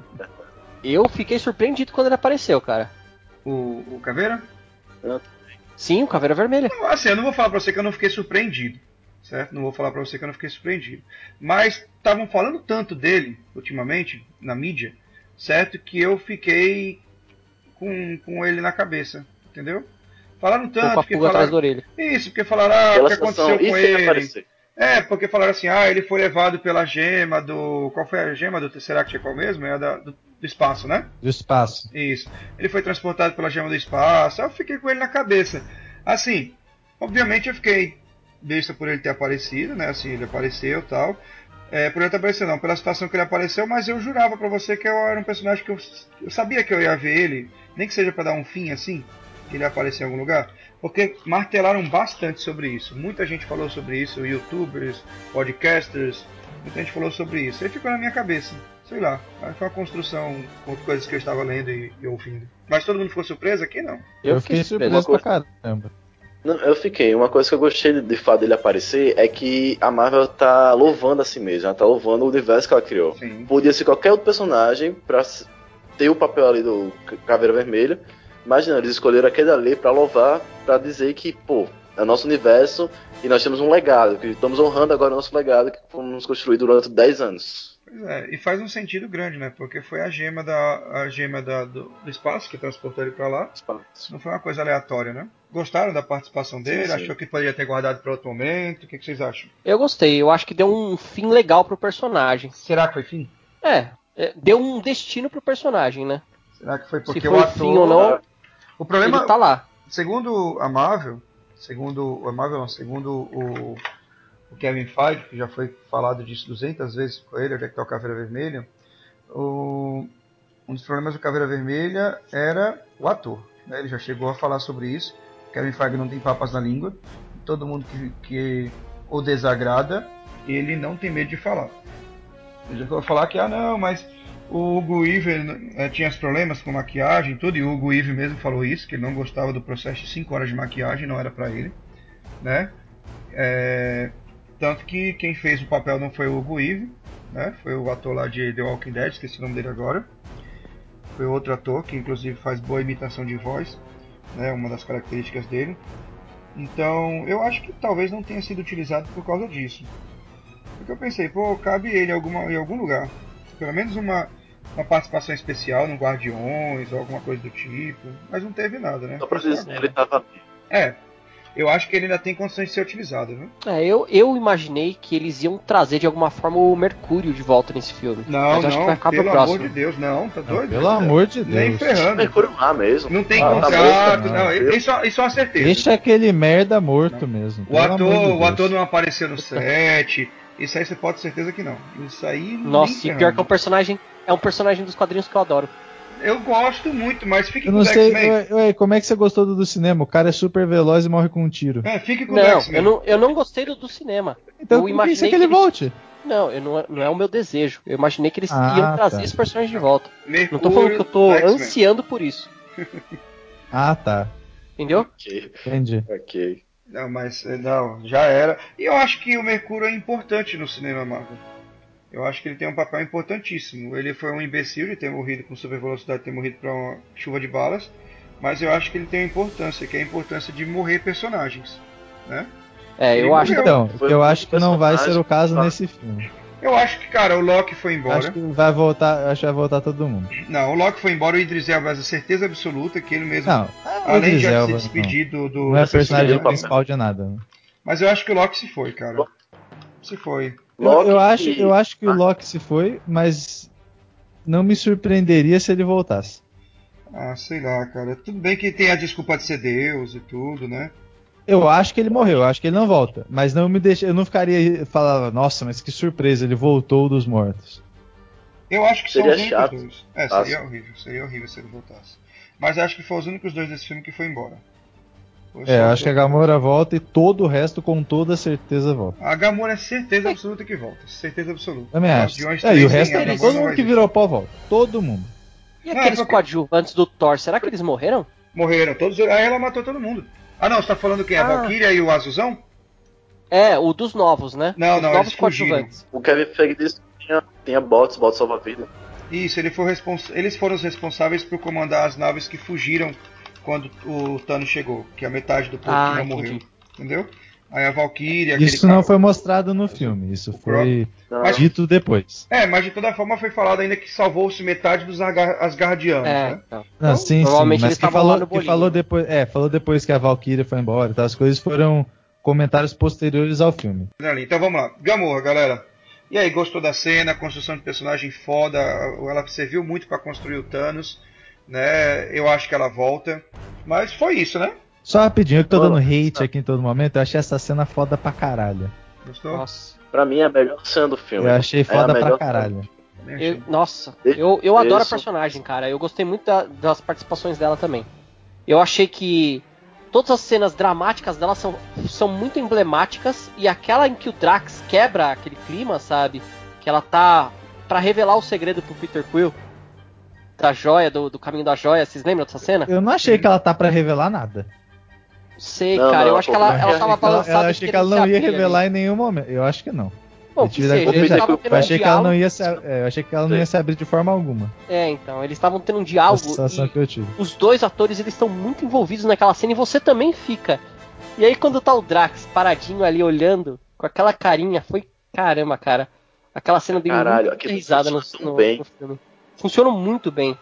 Eu fiquei surpreendido quando ele apareceu, cara. O, o Caveira? Sim, o Caveira Vermelha. Não, assim, eu não vou falar pra você que eu não fiquei surpreendido, certo? Não vou falar pra você que eu não fiquei surpreendido. Mas estavam falando tanto dele, ultimamente, na mídia, certo? Que eu fiquei com, com ele na cabeça, entendeu? Falaram Tô tanto, com a porque pulga atrás falaram... da orelha. Isso, porque falaram, ah, o Aquela que situação, aconteceu com e se ele ele... aparecer? É, porque falaram assim, ah, ele foi levado pela gema do... Qual foi a gema do Tesseract? É qual mesmo? É a da, do, do espaço, né? Do espaço. Isso. Ele foi transportado pela gema do espaço. Eu fiquei com ele na cabeça. Assim, obviamente eu fiquei besta por ele ter aparecido, né? Assim, ele apareceu e tal. É, por ele ter aparecido não, pela situação que ele apareceu, mas eu jurava pra você que eu era um personagem que eu, eu sabia que eu ia ver ele, nem que seja pra dar um fim assim, que ele ia aparecer em algum lugar. Porque martelaram bastante sobre isso. Muita gente falou sobre isso, youtubers, podcasters, muita gente falou sobre isso. Aí ficou na minha cabeça. Sei lá, foi uma construção com coisas que eu estava lendo e, e ouvindo. Mas todo mundo ficou surpreso aqui, não? Eu, eu fiquei surpreso pra caramba. Não, eu fiquei. Uma coisa que eu gostei de, de fato dele aparecer é que a Marvel tá louvando a si mesma, ela tá louvando o universo que ela criou. Sim. Podia ser qualquer outro personagem pra ter o papel ali do Caveira Vermelha. Imagina, eles escolheram aquele ali pra louvar, pra dizer que, pô, é o nosso universo e nós temos um legado, que estamos honrando agora o nosso legado que fomos construir durante dez anos. Pois é, e faz um sentido grande, né? Porque foi a gema, da, a gema da, do, do espaço que transportou ele pra lá. Espaço. Não foi uma coisa aleatória, né? Gostaram da participação dele? Sim, sim. Achou que poderia ter guardado para outro momento? O que, que vocês acham? Eu gostei, eu acho que deu um fim legal pro personagem. Será que foi fim? É, é deu um destino pro personagem, né? Será que foi porque Se foi o ator... fim ou não, o problema ele tá lá. Segundo a Marvel, segundo a Marvel não, segundo o, o Kevin Feige, que já foi falado disso duzentas vezes com ele, onde é que tá o Caveira Vermelha, o, um dos problemas do Caveira Vermelha era o ator. Né? Ele já chegou a falar sobre isso. Kevin Feige não tem papas na língua. Todo mundo que, que o desagrada, ele não tem medo de falar. Ele já vai falar que, ah não, mas o Hugo Weaving é, tinha os problemas com maquiagem e tudo, e o Hugo Weaving mesmo falou isso, que ele não gostava do processo de cinco horas de maquiagem, não era pra ele, né? É, tanto que quem fez o papel não foi o Hugo Weaving, né? Foi o ator lá de The Walking Dead, esqueci o nome dele agora. Foi outro ator, que inclusive faz boa imitação de voz, né? Uma das características dele. Então, eu acho que talvez não tenha sido utilizado por causa disso. Porque eu pensei, pô, cabe ele em, alguma, em algum lugar. Pelo menos uma, uma participação especial no Guardiões ou alguma coisa do tipo. Mas não teve nada, né? Só pra dizer, ele tava... É, eu acho que ele ainda tem condições de ser utilizado, viu? É, eu, eu imaginei que eles iam trazer de alguma forma o Mercúrio de volta nesse filme. Não, mas não, acho que vai ficar pelo pro próximo. amor de Deus, não, tá doido? Não, pelo amor de Deus. Nem ferrando. Mercúrio lá mesmo. Não tem Ah, contrato, tá não, não. isso, isso é uma certeza. Deixa aquele merda morto não. mesmo. O ator, de o ator não apareceu no set. Isso aí você pode ter certeza que não. Isso aí Nossa, e pior que é um personagem. É um personagem dos quadrinhos que eu adoro. Eu gosto muito, mas fique eu com não o sei, X-Men. Ué, como é que você gostou do, do cinema? O cara é super veloz e morre com um tiro. É, fique com não, o X-Men. Eu não, eu não gostei do, do cinema. Então eu imaginei que ele eles... volte. Não, eu não, não é o meu desejo. Eu imaginei que eles ah, iam trazer tá. esse personagem de volta. Mercúrio, não tô falando que eu tô ansiando por isso. Ah, tá. Entendeu? Ok. Entendi. Ok. Não, mas não, já era. E eu acho que o Mercúrio é importante no cinema Marvel. Eu acho que ele tem um papel importantíssimo. Ele foi um imbecil de ter morrido com super velocidade, ter morrido para uma chuva de balas. Mas eu acho que ele tem uma importância, que é a importância de morrer personagens, né? É, Ele eu acho que Então, Foi eu um acho que não vai personagem ser o caso que- nesse filme. Eu acho que, cara, o Loki foi embora. Acho que vai voltar, acho que vai voltar todo mundo. Não, o Loki foi embora, o Idris Elba, a certeza absoluta que ele mesmo, Não, além Idris de já Elba, se despedir do, do Não é dessa personagem história, principal de nada. né? mas eu acho que o Loki se foi, cara. Se foi. Eu, Loki eu acho, e- eu acho que o Loki se foi, mas não me surpreenderia se ele voltasse. Ah, sei lá, cara. Tudo bem que tem a desculpa de ser Deus e tudo, né? Eu acho que ele morreu, eu acho que ele não volta. Mas não me deixa, eu não ficaria falando, nossa, mas que surpresa, ele voltou dos mortos. Eu acho que Seria são os únicos chato. dois. É, Fácil. seria horrível, seria horrível se ele voltasse. Mas acho que foi os únicos dois desse filme que foi embora. Foi É, só eu os acho que a dois. Gamora volta e todo o resto com toda certeza volta. A Gamora é certeza absoluta que volta. Certeza absoluta. Também Os acho. Guardiões É, e o três resto, sem a eles- Gamora todo não mundo vai que existir. virou pó volta. Todo mundo. E Não, aqueles é porque- coadjuvantes do Thor, será que eles morreram? Morreram todos. Aí ela matou todo mundo. Ah não, você tá falando quem? A Ah. Valkyria e o Azulzão? É, o dos novos, né? Não, Os não, novos eles fugiram. coadjuvantes. O Kevin Feige disse que tinha, tinha bots, bots salva-vida. Isso, ele foi respons... eles foram os responsáveis por comandar as naves que fugiram quando o Thanos chegou, que a metade do povo Ah, que não entendi. morreu. Entendeu? Aí a Valkyria, aquele Isso cara... não foi mostrado no filme, isso foi Não, Mas- dito depois. É, mas de toda forma foi falado ainda que salvou-se metade dos Asgar- Asgardianos, É, né? então. Não, sim, sim, provavelmente mas eles que estavam lá falou, no que bolinho. falou depois, é, falou depois que a Valkyria foi embora, tá? As coisas foram comentários posteriores ao filme. Então vamos lá. Gamorra, galera. E aí, gostou da cena? Construção de personagem foda. Ela serviu muito pra construir o Thanos, né? Eu acho que ela volta. Mas foi isso, né? Só rapidinho, eu que tô Mano, dando hate aqui em todo momento, eu achei essa cena foda pra caralho. Gostou? Nossa. Pra mim é a melhor cena do filme. Eu achei É a foda pra melhor caralho. Nem achei. Eu- nossa, Esse- eu, eu adoro a esse- personagem, cara. Eu gostei muito da- das participações dela também. Eu achei que todas as cenas dramáticas dela são, são muito emblemáticas. E aquela em que o Drax quebra aquele clima, sabe? Que ela tá pra revelar o segredo pro Peter Quill. Da joia, do, do caminho da joia. Vocês lembram dessa cena? Eu não achei que ela tá pra revelar nada. Sei, Não, cara. não, eu acho pô, que ela, eu ela achei tava que ela, balançada. eu e achei que ela querendo não se ia abrir revelar ali. em nenhum momento. Eu acho que não. Bom, Eu que tive seja, daquele eles jeito. estavam tendo Eu um achei que ela não diálogo. ia se, é, eu achei que ela não ia se abrir de forma alguma. É, então, eles estavam tendo um A diálogo. sensação E que eu tive. os dois atores eles estão muito envolvidos naquela cena e você também fica. E aí quando tá o Drax paradinho ali olhando, com aquela carinha, foi caramba, cara. Aquela cena dele Caralho, muito aquilo risada no, funciona no, bem. no filme. Funcionou muito bem.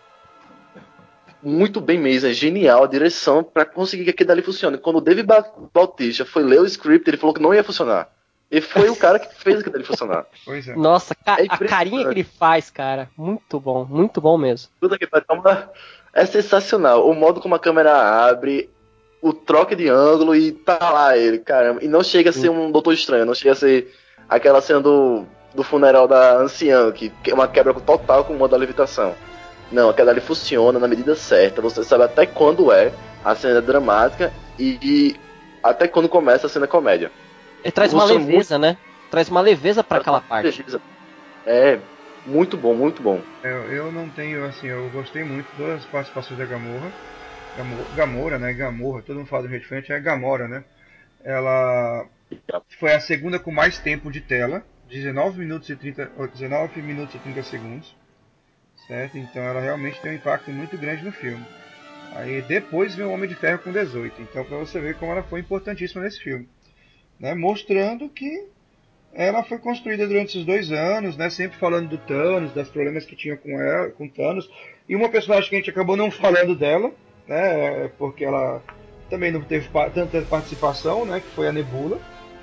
Muito bem mesmo, é genial a direção pra conseguir que aquilo dali funcione. Quando o David Ba- Bautista foi ler o script, ele falou que não ia funcionar. E foi o cara que fez aquilo dali funcionar. Pois é. Nossa, ca- É a impressionante. carinha que ele faz, cara, muito bom, muito bom mesmo. Puta que pariu, é uma- é sensacional. O modo como a câmera abre, o troque de ângulo e tá lá ele, caramba. E não chega a ser um Doutor Estranho, não chega a ser aquela cena do, do funeral da anciã, que é uma quebra total com o modo da levitação. Não, aquela ali funciona na medida certa. Você sabe até quando é a cena dramática e, e até quando começa a cena comédia. Ele traz uma Funciona leveza, né? Traz uma leveza pra aquela parte. É, muito bom, muito bom. Eu, eu não tenho, assim, eu gostei muito das participações da Gamorra. Gamo- Gamora, né? Gamorra, todo mundo fala do jeito diferente, é Gamora, né? Ela foi a segunda com mais tempo de tela, dezenove minutos e trinta, ou dezenove minutos e trinta segundos, certo? Então ela realmente tem um impacto muito grande no filme. Aí depois vem o Homem de Ferro com dezoito, então pra você ver como ela foi importantíssima nesse filme, né? Mostrando que ela foi construída durante esses dois anos, né? Sempre falando do Thanos, dos problemas que tinha com ela, com Thanos. E uma personagem que a gente acabou não falando dela, né? Porque ela também não teve pa- tanta participação, né? Que foi a Nebula.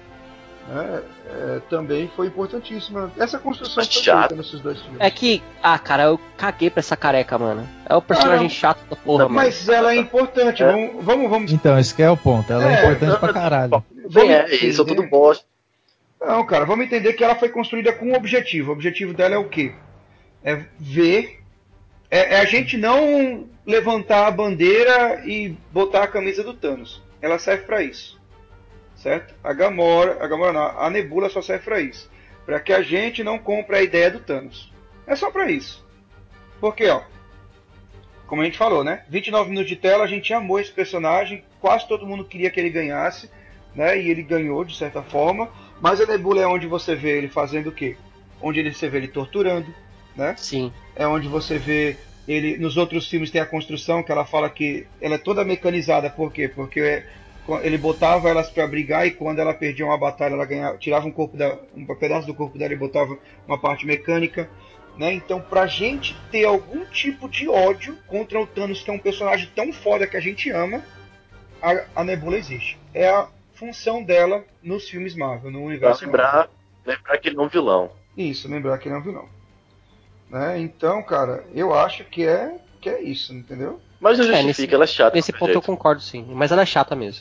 Né? É, também foi importantíssima. Essa construção foi Chato. feita nesses dois filmes. É que, ah, cara, eu caguei pra essa careca, mano. É o personagem Cara, chato da porra, mano. Mas ela é importante. É. Vamos, vamos, vamos. Então, esse que é o ponto. Ela é, É, importante pra caralho. Bem, é, vamos isso é entender- tudo bosta. Não, cara, vamos entender que ela foi construída com um objetivo. O objetivo dela é o quê? É ver. É, é a gente não levantar a bandeira e botar a camisa do Thanos. Ela serve pra isso. Certo? A Gamora, a Gamora não, a Nebula só serve pra isso. Pra que a gente não compre a ideia do Thanos. É só pra isso. Porque, ó. Como a gente falou, né? vinte e nove minutos de tela, a gente amou esse personagem. Quase todo mundo queria que ele ganhasse. Né? E ele ganhou, de certa forma. Mas a Nebula é onde você vê ele fazendo o quê? Onde ele, você vê ele torturando. Né? Sim. É onde você vê ele. Nos outros filmes tem a construção que ela fala que ela é toda mecanizada. Por quê? Porque ele botava elas para brigar e quando ela perdia uma batalha, ela ganhava, tirava um, corpo da, um pedaço do corpo dela e botava uma parte mecânica. Né? Então, pra gente ter algum tipo de ódio contra o Thanos, que é um personagem tão foda que a gente ama, a, a Nebula existe. É a função dela nos filmes Marvel, no Pra universo Marvel. lembrar, lembrar que ele é um vilão. Isso, lembrar que ele é um vilão. Né? Então, cara, eu acho que é, que é isso, entendeu? Mas não É, justifica, nesse- ela é chata. Nesse de ponto qualquer eu jeito. concordo, sim. Mas ela é chata mesmo.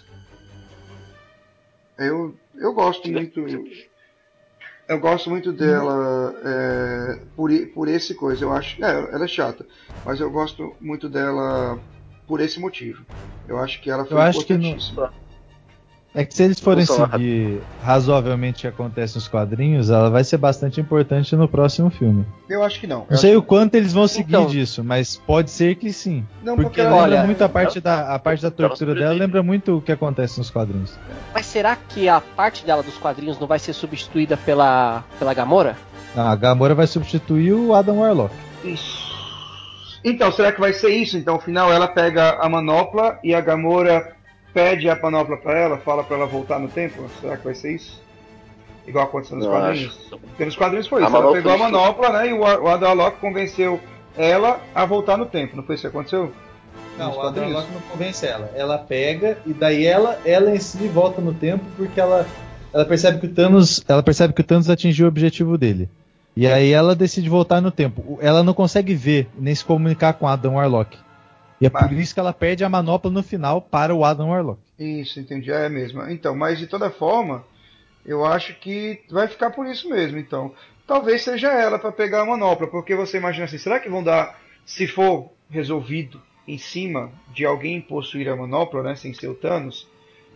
Eu, eu gosto muito. Eu gosto muito dela é, por, i- por esse coisa. Eu acho. É, ela é chata. Mas eu gosto muito dela por esse motivo. Eu acho que ela foi Eu acho que no- importantíssima. É que se eles forem Função seguir razoavelmente o que acontece nos quadrinhos, ela vai ser bastante importante no próximo filme. Eu acho que não. Eu Não sei acho o quanto eles vão seguir Então. disso, mas pode ser que sim. Não, porque porque lembra olha, muito a parte da, a parte da ela tortura dela, sobrevive. lembra muito o que acontece nos quadrinhos. Mas será que a parte dela dos quadrinhos não vai ser substituída pela, pela Gamora? Não, a Gamora vai substituir o Adam Warlock. Isso. Então, será que vai ser isso? Então, no final, ela pega a manopla e a Gamora pede a manopla pra ela, fala pra ela voltar no tempo? Será que vai ser isso? Igual aconteceu nos Não quadrinhos? acho. Porque nos quadrinhos foi A isso. Ela manopla pegou a foi- manopla, né? E o o Adam Warlock convenceu ela a voltar no tempo. Não foi isso que aconteceu? Não, Nos o Adam quadrinhos? Warlock não convence ela. Ela pega e daí ela, ela em si volta no tempo porque ela, ela percebe que o Thanos, ela percebe que o Thanos atingiu o objetivo dele. E aí ela decide voltar no tempo. Ela não consegue ver nem se comunicar com o Adam Warlock. E é Mas- por isso que ela perde a manopla no final para o Adam Warlock. Isso, entendi. É mesmo. Então, mas de toda forma, eu acho que vai ficar por isso mesmo. Então, talvez seja ela para pegar a manopla, porque você imagina assim, será que vão dar, se for resolvido em cima de alguém possuir a manopla, né, sem ser o Thanos,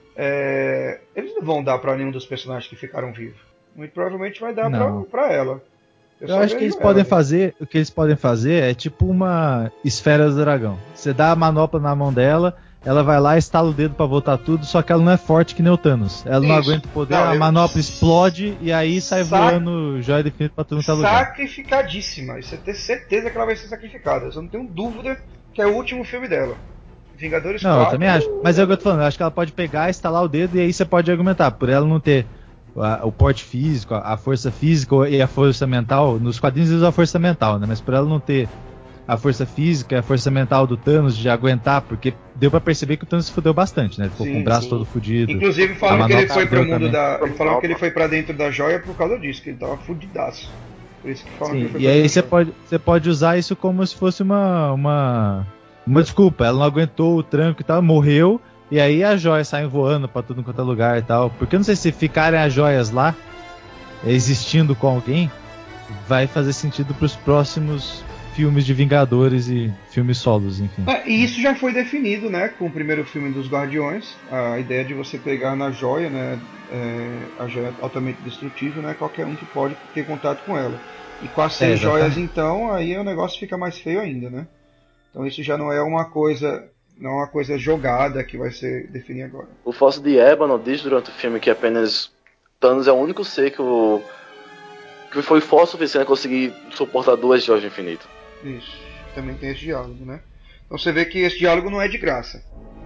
é, eles não vão dar para nenhum dos personagens que ficaram vivos. Muito provavelmente vai dar Não. para ela. Eu só acho que vejo eles ela, podem né? fazer, o que eles podem fazer é tipo uma esfera do dragão. Você dá a manopla na mão dela, ela vai lá, estala o dedo pra voltar tudo, só que ela não é forte que nem o Thanos. Ela não Isso. aguenta o poder, Não, a eu- manopla explode e aí sai Sac- voando joia do infinito pra tudo que é lugar. Sacrificadíssima. Isso é ter certeza que ela vai ser sacrificada. Eu só não tenho dúvida que é o último filme dela. Vingadores Não, eu quatro. também acho. Mas é o que eu tô falando, eu acho que ela pode pegar, estalar o dedo e aí você pode argumentar. Por ela não ter a- o porte físico, a, a força física e a força mental. Nos quadrinhos eles usam a força mental, né? Mas por ela não ter a força física e a força mental do Thanos de aguentar, porque deu pra perceber que o Thanos se fudeu bastante, né? Ele ficou Sim, com o braço sim. todo fudido. Inclusive A falam que ele manopla foi pro fudeu mundo também. da. Ele falou que ele foi pra dentro da joia por causa disso, que ele tava fudidaço. Por isso que falam que Sim, ele foi e pra aí dentro você da joia. pode, você pode usar isso como se fosse uma, uma, uma desculpa. Ela não aguentou o tranco e tal, morreu, e aí as joias saem voando pra tudo quanto é lugar e tal. Porque eu não sei se ficarem as joias lá, existindo com alguém, vai fazer sentido pros próximos filmes de Vingadores e filmes solos, enfim. Ah, e isso já foi definido, né, com o primeiro filme dos Guardiões, a ideia de você pegar na joia, né, é, a joia altamente destrutível, né, qualquer um que pode ter contato com ela. E com as seis É, exatamente. joias, então, aí o negócio fica mais feio ainda, né? Então isso já não é uma coisa, não é uma coisa jogada que vai ser definida agora. O Fóssil de Ébano diz durante o filme que apenas Thanos é o único ser que, o, que foi forte o suficiente a conseguir suportar duas joias do infinito. Isso. Também tem esse diálogo, né? Então você vê que esse diálogo não é de graça.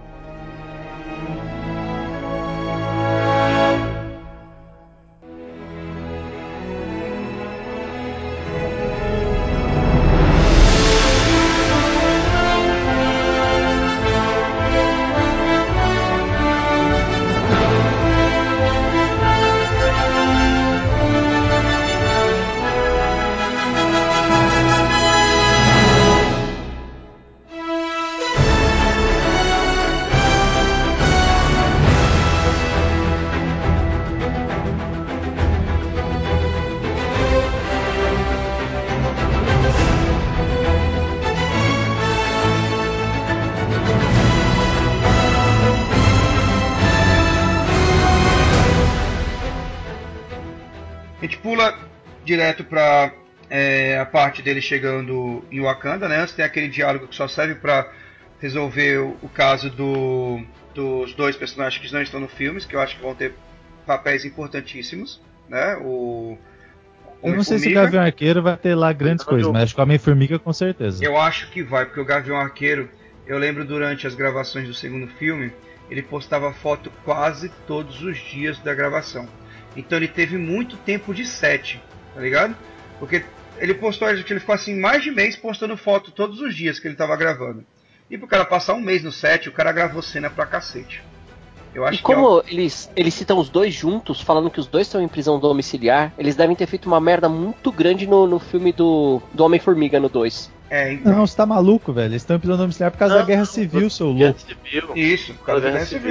A gente pula direto pra é, a parte dele chegando em Wakanda, né? Antes tem aquele diálogo que só serve pra resolver o, o caso do, dos dois personagens que não estão no filme, que eu acho que vão ter papéis importantíssimos, né? O Eu não sei se o Homem-Formiga. Gavião Arqueiro vai ter lá grandes Não, coisas, eu- mas acho que o Homem-Formiga com certeza. Eu acho que vai, porque o Gavião Arqueiro, eu lembro durante as gravações do segundo filme, ele postava foto quase todos os dias da gravação. Então ele teve muito tempo de set, tá ligado? Porque ele postou, ele ficou assim mais de mês postando foto todos os dias que ele tava gravando. E pro cara passar um mês no set, o cara gravou cena pra cacete. Eu acho E como que, ó, eles, eles citam os dois juntos, falando que os dois estão em prisão domiciliar, eles devem ter feito uma merda muito grande no, no filme do, do Homem-Formiga, no dois. é, então, Não, você tá maluco, velho. Eles estão em prisão domiciliar por causa Não, da Guerra não, Civil, seu Guerra louco. Civil. isso, por causa da Guerra Civil.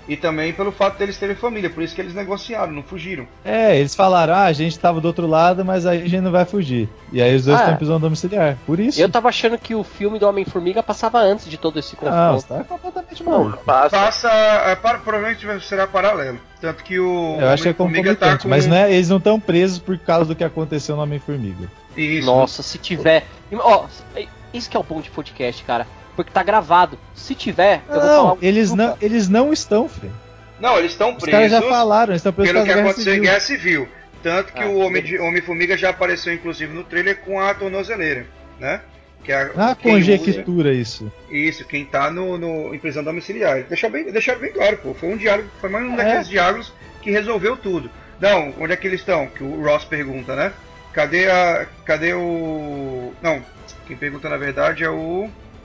E também pelo fato deles terem família, por isso que eles negociaram, não fugiram. É, eles falaram, ah, a gente tava do outro lado, mas aí a gente não vai fugir. E aí os dois Ah, estão é. em prisão domiciliar, por isso. Eu tava achando que o filme do Homem-Formiga passava antes de todo esse confronto. Não, você tá completamente maluco. Passa. Passa, é, para, provavelmente será paralelo. Tanto que o Eu acho que é Homem-Formiga tá concomitante, com... mas não é, eles não estão presos por causa do que aconteceu no Homem-Formiga. Isso. Nossa, se tiver. Ó, isso que é o bom de podcast, cara. Porque tá gravado. Se tiver, eu vou falar. Não, um- eles Desculpa. não, eles não estão, filho. Não, eles estão Os caras presos já falaram, eles estão presos pelo por que causa da aconteceu em Guerra Guerra Civil. Tanto que Ah, o Homem- beleza. Homem-Formiga já apareceu, inclusive, no trailer com a tornozeleira, né? Que é Ah, quem conjectura isso. usa- Isso, quem tá no, no, em prisão domiciliar. Deixar bem, deixaram bem claro, pô. Foi um diálogo, foi mais um É. daqueles diálogos que resolveu tudo. Não, onde é que eles estão? Que o Ross pergunta, né? Cadê a. Cadê o. Não, quem pergunta na verdade é o.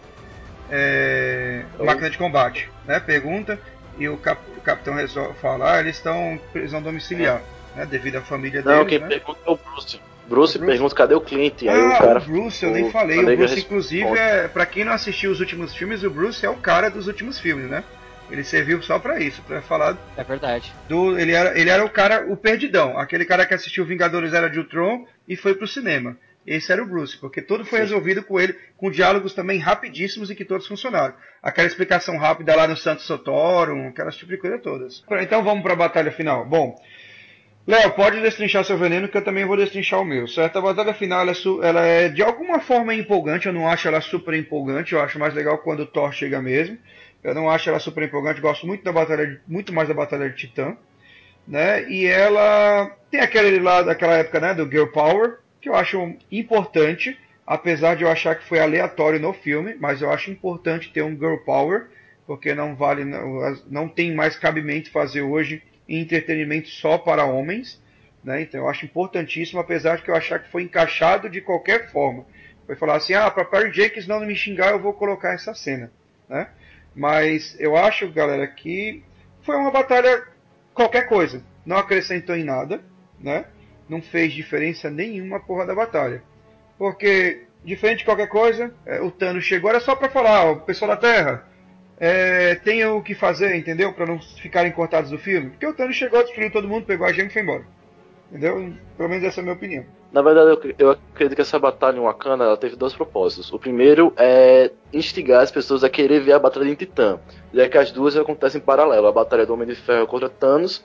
É, É o- máquina de combate, né? Pergunta e o, cap, o capitão resolve falar, eles estão em prisão domiciliar, né? Devido à família Não, deles, quem né? pergunta é o Bruce. Bruce, O Bruce? pergunta cadê o Clint. Aí Ah, o cara. o Bruce, eu nem o- falei. a O nega Bruce, inclusive, responde. é, pra quem não assistiu os últimos filmes, o Bruce é o cara dos últimos filmes, né? Ele serviu só pra isso, pra falar É verdade. do. Ele era, ele era o cara, o perdidão, aquele cara que assistiu Vingadores Era de Ultron e foi pro cinema. Esse era o Bruce, porque tudo foi Sim. resolvido com ele, com diálogos também rapidíssimos e que todos funcionaram. Aquela explicação rápida lá no Santos Sotorum, aquelas tipo de coisa todas. Então vamos pra batalha final. Bom, Léo, pode destrinchar seu veneno que eu também vou destrinchar o meu, certo? A batalha final ela é, su- ela é de alguma forma empolgante, eu não acho ela super empolgante, eu acho mais legal quando o Thor chega mesmo. Eu não acho ela super empolgante, gosto muito da batalha, de- muito mais da batalha de Titã, né? E ela tem aquele lá daquela época, né, do Girl Power, que eu acho importante, apesar de eu achar que foi aleatório no filme, mas eu acho importante ter um Girl Power, porque não vale, não, não tem mais cabimento fazer hoje entretenimento só para homens, né? Então eu acho importantíssimo, apesar de que eu achar que foi encaixado de qualquer forma. Foi falar assim, ah, para Perry Jenkins não me xingar, eu vou colocar essa cena, né? Mas eu acho, galera, que foi uma batalha qualquer coisa, não acrescentou em nada, né? Não fez diferença nenhuma a porra da batalha. Porque, diferente de qualquer coisa, é, o Thanos chegou, era só pra falar, ó, o pessoal da Terra, é, tem o que fazer, entendeu? Pra não ficarem cortados do filme. Porque o Thanos chegou, destruiu todo mundo, pegou a gema e foi embora. Entendeu? Pelo menos essa é a minha opinião. Na verdade, eu, eu acredito que essa batalha em Wakanda ela teve dois propósitos. O primeiro é instigar as pessoas a querer ver a batalha em Titã, já que as duas acontecem em paralelo. A batalha do Homem de Ferro contra Thanos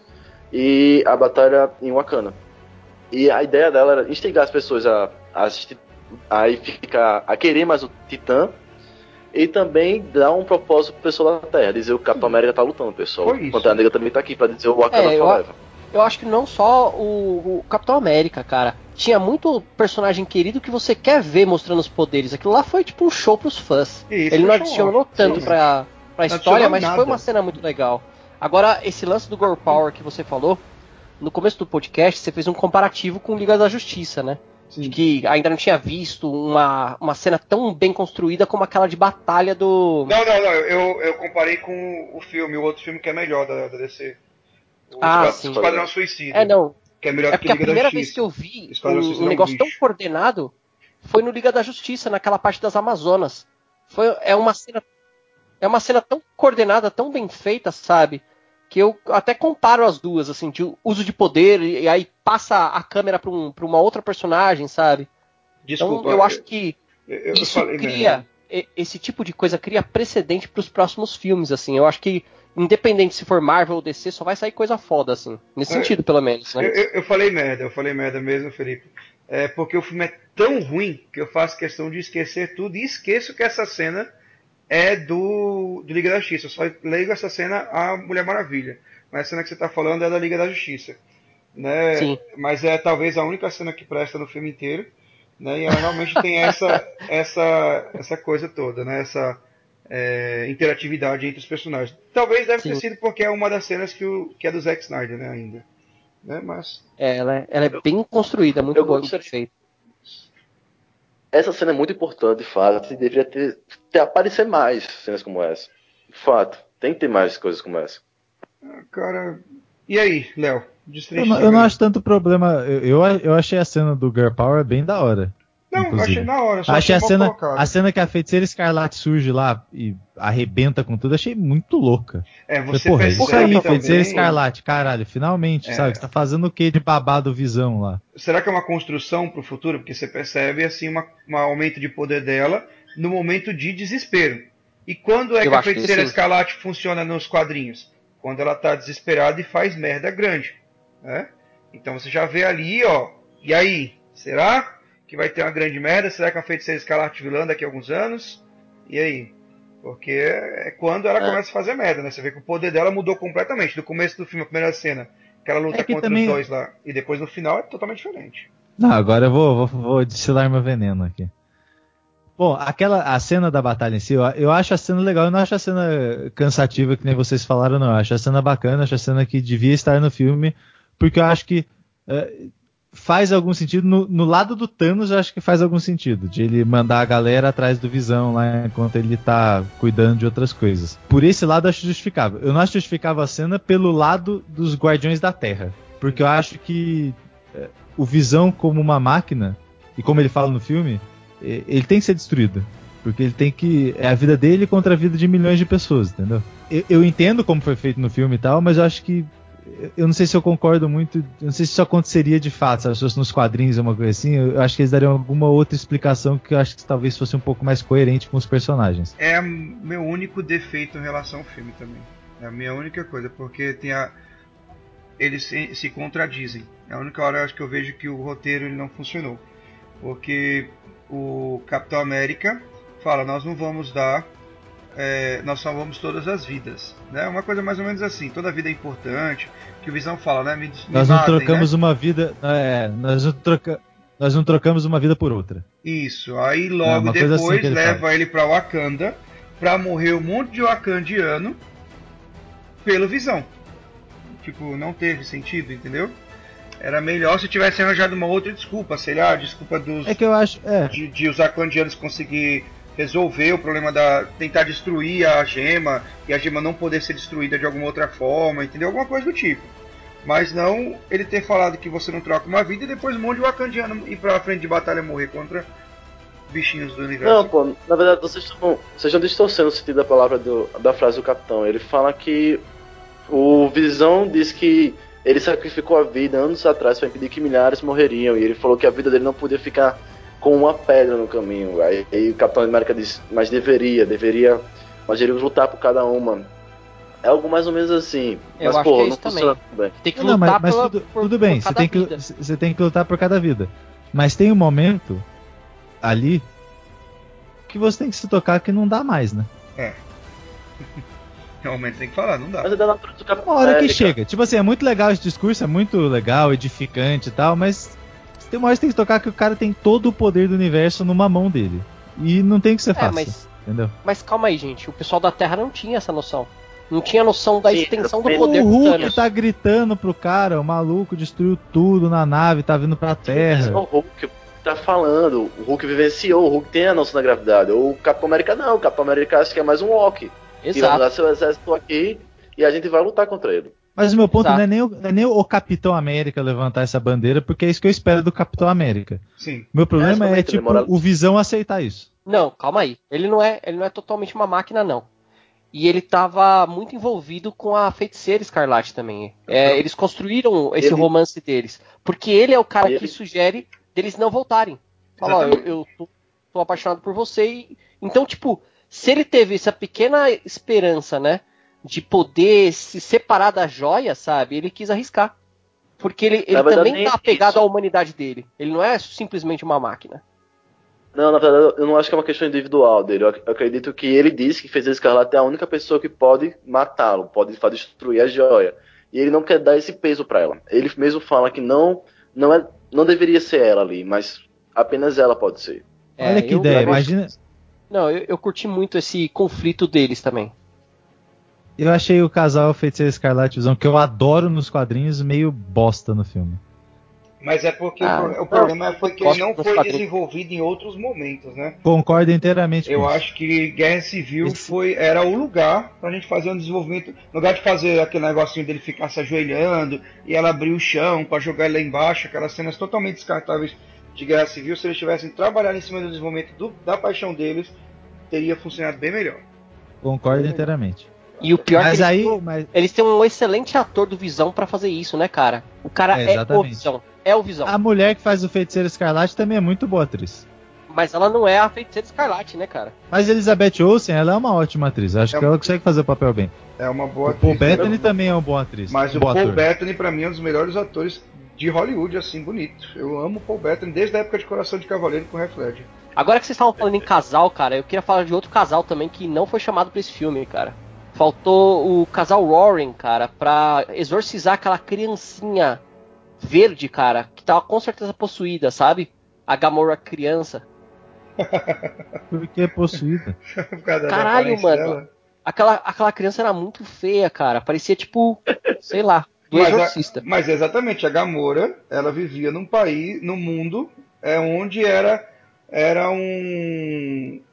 e a batalha em Wakanda. E a ideia dela era instigar as pessoas a, a, assistir, a, ficar, a querer mais o Titã e também dar um propósito pro pessoal da Terra, dizer o Capitão América tá lutando, pessoal. Foi isso. O Pantera Negra também tá aqui pra dizer o Wakanda É, eu, Forever. eu acho que não só o, o Capitão América, cara. Tinha muito personagem querido que você quer ver mostrando os poderes. Aquilo lá foi tipo um show pros fãs. Isso, Ele foi não show adicionou off, tanto realmente. pra, pra Não história, adicionou mas nada. foi uma cena muito legal. Agora, esse lance do Girl Power que você falou, no começo do podcast, você fez um comparativo com Liga da Justiça, né? Sim. De que ainda não tinha visto uma, uma cena tão bem construída como aquela de batalha do. Não, não, não. Eu, eu comparei com o filme, o outro filme que é melhor da, da D C. O Ah, Esquadrão, sim. Esquadrão Suicida. É, não. Que é melhor É do que porque a Liga da primeira Justiça. vez que eu vi Esquadrão um, Suicida um é um negócio tão lixo. coordenado foi no Liga da Justiça, naquela parte das Amazonas. Foi, é uma cena, é uma cena tão coordenada, tão bem feita, sabe? Que eu até comparo as duas, assim, de uso de poder e, e aí passa a câmera para um, pra uma outra personagem, sabe? Desculpa. Então eu acho que eu, eu isso falei cria, merda. e- esse tipo de coisa cria precedente para os próximos filmes, assim. Eu acho que independente se for Marvel ou D C, só vai sair coisa foda, assim. Nesse É, sentido, pelo menos, né? Eu, eu, eu falei merda, eu falei merda mesmo, Felipe. É porque o filme é tão ruim que eu faço questão de esquecer tudo e esqueço que essa cena é do, do Liga da Justiça. Eu só ligo essa cena à Mulher Maravilha. Mas a cena que você está falando é da Liga da Justiça. Né? Sim. Mas é talvez a única cena que presta no filme inteiro. Né? E ela realmente tem essa, essa, essa coisa toda, né? Essa é, interatividade entre os personagens. Talvez deve Sim. ter sido porque é uma das cenas que, o, que é do Zack Snyder, né? Ainda. Né? Mas É, ela, é, ela é bem construída, muito eu boa, gostaria- muito feita. Essa cena é muito importante, de fato, e deveria ter, ter aparecer mais cenas como essa. De fato, tem que ter mais coisas como essa. cara. E aí, Léo? Eu não, eu não acho tanto problema. Eu, eu, eu achei a cena do Girl Power bem da hora. Não, inclusive. achei na hora, só achei achei a mal cena, colocado. a cena que a Feiticeira Escarlate surge lá e arrebenta com tudo, achei muito louca. É, você Porra, percebe isso aí, também... Feiticeira Escarlate, caralho, finalmente, É. sabe? Você tá fazendo o que de babado Visão lá? Será que é uma construção pro futuro? Porque você percebe, assim, uma, um aumento de poder dela no momento de desespero. E quando é Eu que a acho que Feiticeira sim. Escarlate funciona nos quadrinhos? Quando ela tá desesperada e faz merda grande, né? Então você já vê ali, ó, e aí? Será que vai ter uma grande merda? Será que a Feiticeira Escarlate vilã daqui a alguns anos? E aí? Porque é quando ela É. começa a fazer merda, né? Você vê que o poder dela mudou completamente. Do começo do filme, a primeira cena, que ela luta É que contra também- os dois lá, e depois no final é totalmente diferente. Não, agora eu vou, vou, vou destilar meu veneno aqui. Bom, aquela, a cena da batalha em si, eu, eu acho a cena legal, eu não acho a cena cansativa, que nem vocês falaram, não. Eu acho a cena bacana, eu acho a cena que devia estar no filme, porque eu acho que é, faz algum sentido. No, no lado do Thanos, eu acho que faz algum sentido, de ele mandar a galera atrás do Visão lá, enquanto ele tá cuidando de outras coisas. Por esse lado, eu acho justificável. Eu não acho justificável a cena pelo lado dos Guardiões da Terra, porque eu acho que é, o Visão como uma máquina, e como ele fala no filme, ele tem que ser destruído. Porque ele tem que... É a vida dele contra a vida de milhões de pessoas, entendeu? Eu, eu entendo como foi feito no filme e tal, mas eu acho que... Eu não sei se eu concordo muito... Eu não sei se isso aconteceria de fato, sabe? Se fosse nos quadrinhos ou uma coisa assim, eu acho que eles dariam alguma outra explicação que eu acho que talvez fosse um pouco mais coerente com os personagens. É meu único defeito em relação ao filme também. É a minha única coisa, porque tem a... eles se, se contradizem. É a única hora acho que eu vejo que o roteiro ele não funcionou. Porque o Capitão América fala, nós não vamos dar, é, nós salvamos todas as vidas, né? Uma coisa mais ou menos assim, toda vida é importante, que o Visão fala, né? Me, me Nós não matem, trocamos né? uma vida... É, nós não, troca, nós não trocamos uma vida por outra. Isso, aí É, logo uma coisa assim depois que ele leva fala. ele pra Wakanda pra morrer um monte de wakandiano pelo Visão. Tipo, não teve sentido, entendeu? Era melhor se tivesse arranjado uma outra desculpa, sei lá, desculpa dos... É que eu acho... É, de, de os wakandianos conseguir resolver o problema da... tentar destruir a gema e a gema não poder ser destruída de alguma outra forma, entendeu? Alguma coisa do tipo. Mas não ele ter falado que você não troca uma vida e depois um monte de wakandiano ir pra frente de batalha morrer contra bichinhos do universo. Não, pô, na verdade vocês estão, vocês estão distorcendo o sentido da palavra do, da frase do capitão. Ele fala que o Visão diz que ele sacrificou a vida anos atrás para impedir que milhares morreriam, e ele falou que a vida dele não podia ficar com uma pedra no caminho. Aí, aí o Capitão América diz, mas deveria, deveria, mas deveríamos lutar por cada uma. É algo mais ou menos assim. Eu Mas, acho pô, que é não isso funciona também. bem. Tem que Não, mas, lutar mas pela, tudo, por, tudo bem, por você cada tem, que, vida. você tem que lutar por cada vida. Mas tem um momento ali que você tem que se tocar que não dá mais, né? É. Realmente tem que falar, não dá. Mas é da natureza do Capitão Uma hora que América. chega. Tipo assim, é muito legal esse discurso, é muito legal, edificante e tal, mas tem uma hora que você tem que tocar que o cara tem todo o poder do universo numa mão dele. E não tem que ser É, fácil, mas, entendeu? mas calma aí, gente. O pessoal da Terra não tinha essa noção. Não tinha noção da Sim, extensão do exatamente. poder O do Hulk Thanos. tá gritando pro cara, o maluco destruiu tudo na nave, tá vindo pra É Terra. o Hulk que tá falando. O Hulk vivenciou, o Hulk tem a noção da gravidade. O Capitão América não. O Capitão América acha que é mais um Loki. Que vai Exato. mandar seu exército aqui e a gente vai lutar contra ele. Mas o meu ponto Exato. não é, nem o, não é nem o Capitão América levantar essa bandeira, porque é isso que eu espero do Capitão América. Sim. Meu problema é, exatamente, tipo, demora- o Visão aceitar isso. Não, calma aí. Ele não é, ele não é totalmente uma máquina, não. E ele estava muito envolvido com a Feiticeira Escarlate também. É, eles construíram esse Ele- romance deles. Porque ele é o cara Ele- que sugere deles não voltarem. Fala, ó, eu, Exatamente. eu tô, tô apaixonado por você. E... Então, tipo, se ele teve essa pequena esperança, né? De poder se separar da joia, sabe? Ele quis arriscar. Porque ele, ele verdade, também nem tá apegado isso. à humanidade dele. Ele não é simplesmente uma máquina. Não, na verdade, eu não acho que é uma questão individual dele. Eu ac- eu acredito que ele disse que Feiticeira Escarlate é a única pessoa que pode matá-lo, pode fa- destruir a joia. E ele não quer dar esse peso pra ela. Ele mesmo fala que não, não, é, não deveria ser ela ali, mas apenas ela pode ser. É, Olha que eu- ideia, eu- imagina... Não, eu, eu curti muito esse conflito deles também. Eu achei o casal Feiticeira Escarlate e Visão, que eu adoro nos quadrinhos, meio bosta no filme. Mas é porque Ah, o, pro- o não, problema foi que ele gosto não dos foi quadrinhos. desenvolvido em outros momentos, né? Concordo inteiramente Eu com isso. acho que Guerra Civil Esse- foi, era o lugar pra gente fazer um desenvolvimento. No lugar de fazer aquele negocinho dele ficar se ajoelhando e ela abrir o chão pra jogar ele lá embaixo, aquelas cenas totalmente descartáveis de Guerra Civil, se eles tivessem trabalhado em cima do desenvolvimento do, da paixão deles, teria funcionado bem melhor. Concordo inteiramente. E o pior Mas é que aí, eles, têm, mas... eles têm um excelente ator do Visão pra fazer isso, né, cara? O cara É, é, o Visão. É o Visão. A mulher que faz o Feiticeiro Escarlate também é muito boa atriz. Mas ela não é a Feiticeira Escarlate, né, cara? Mas Elizabeth Olsen, ela é uma ótima atriz. Acho É que uma... ela consegue fazer o papel bem. É uma boa o Paul atriz. Bettany mesmo. também é uma boa atriz. Mas um o Paul ator. Bettany, pra mim, é um dos melhores atores de Hollywood, assim, bonito. Eu amo o Paul Bettany desde a época de Coração de Cavaleiro com o Heath Ledger. Agora que vocês estavam falando em casal, cara, eu queria falar de outro casal também que não foi chamado pra esse filme, cara. Faltou o casal Warren, cara, pra exorcizar aquela criancinha verde, cara, que tava com certeza possuída, sabe? A Gamora criança. Por que é possuída? Por causa da Caralho, aparência mano. dela. Aquela, aquela criança era muito feia, cara. Parecia tipo, sei lá, do Mas, exorcista. a, mas exatamente, a Gamora, ela vivia num país, num mundo, é, onde era, era um...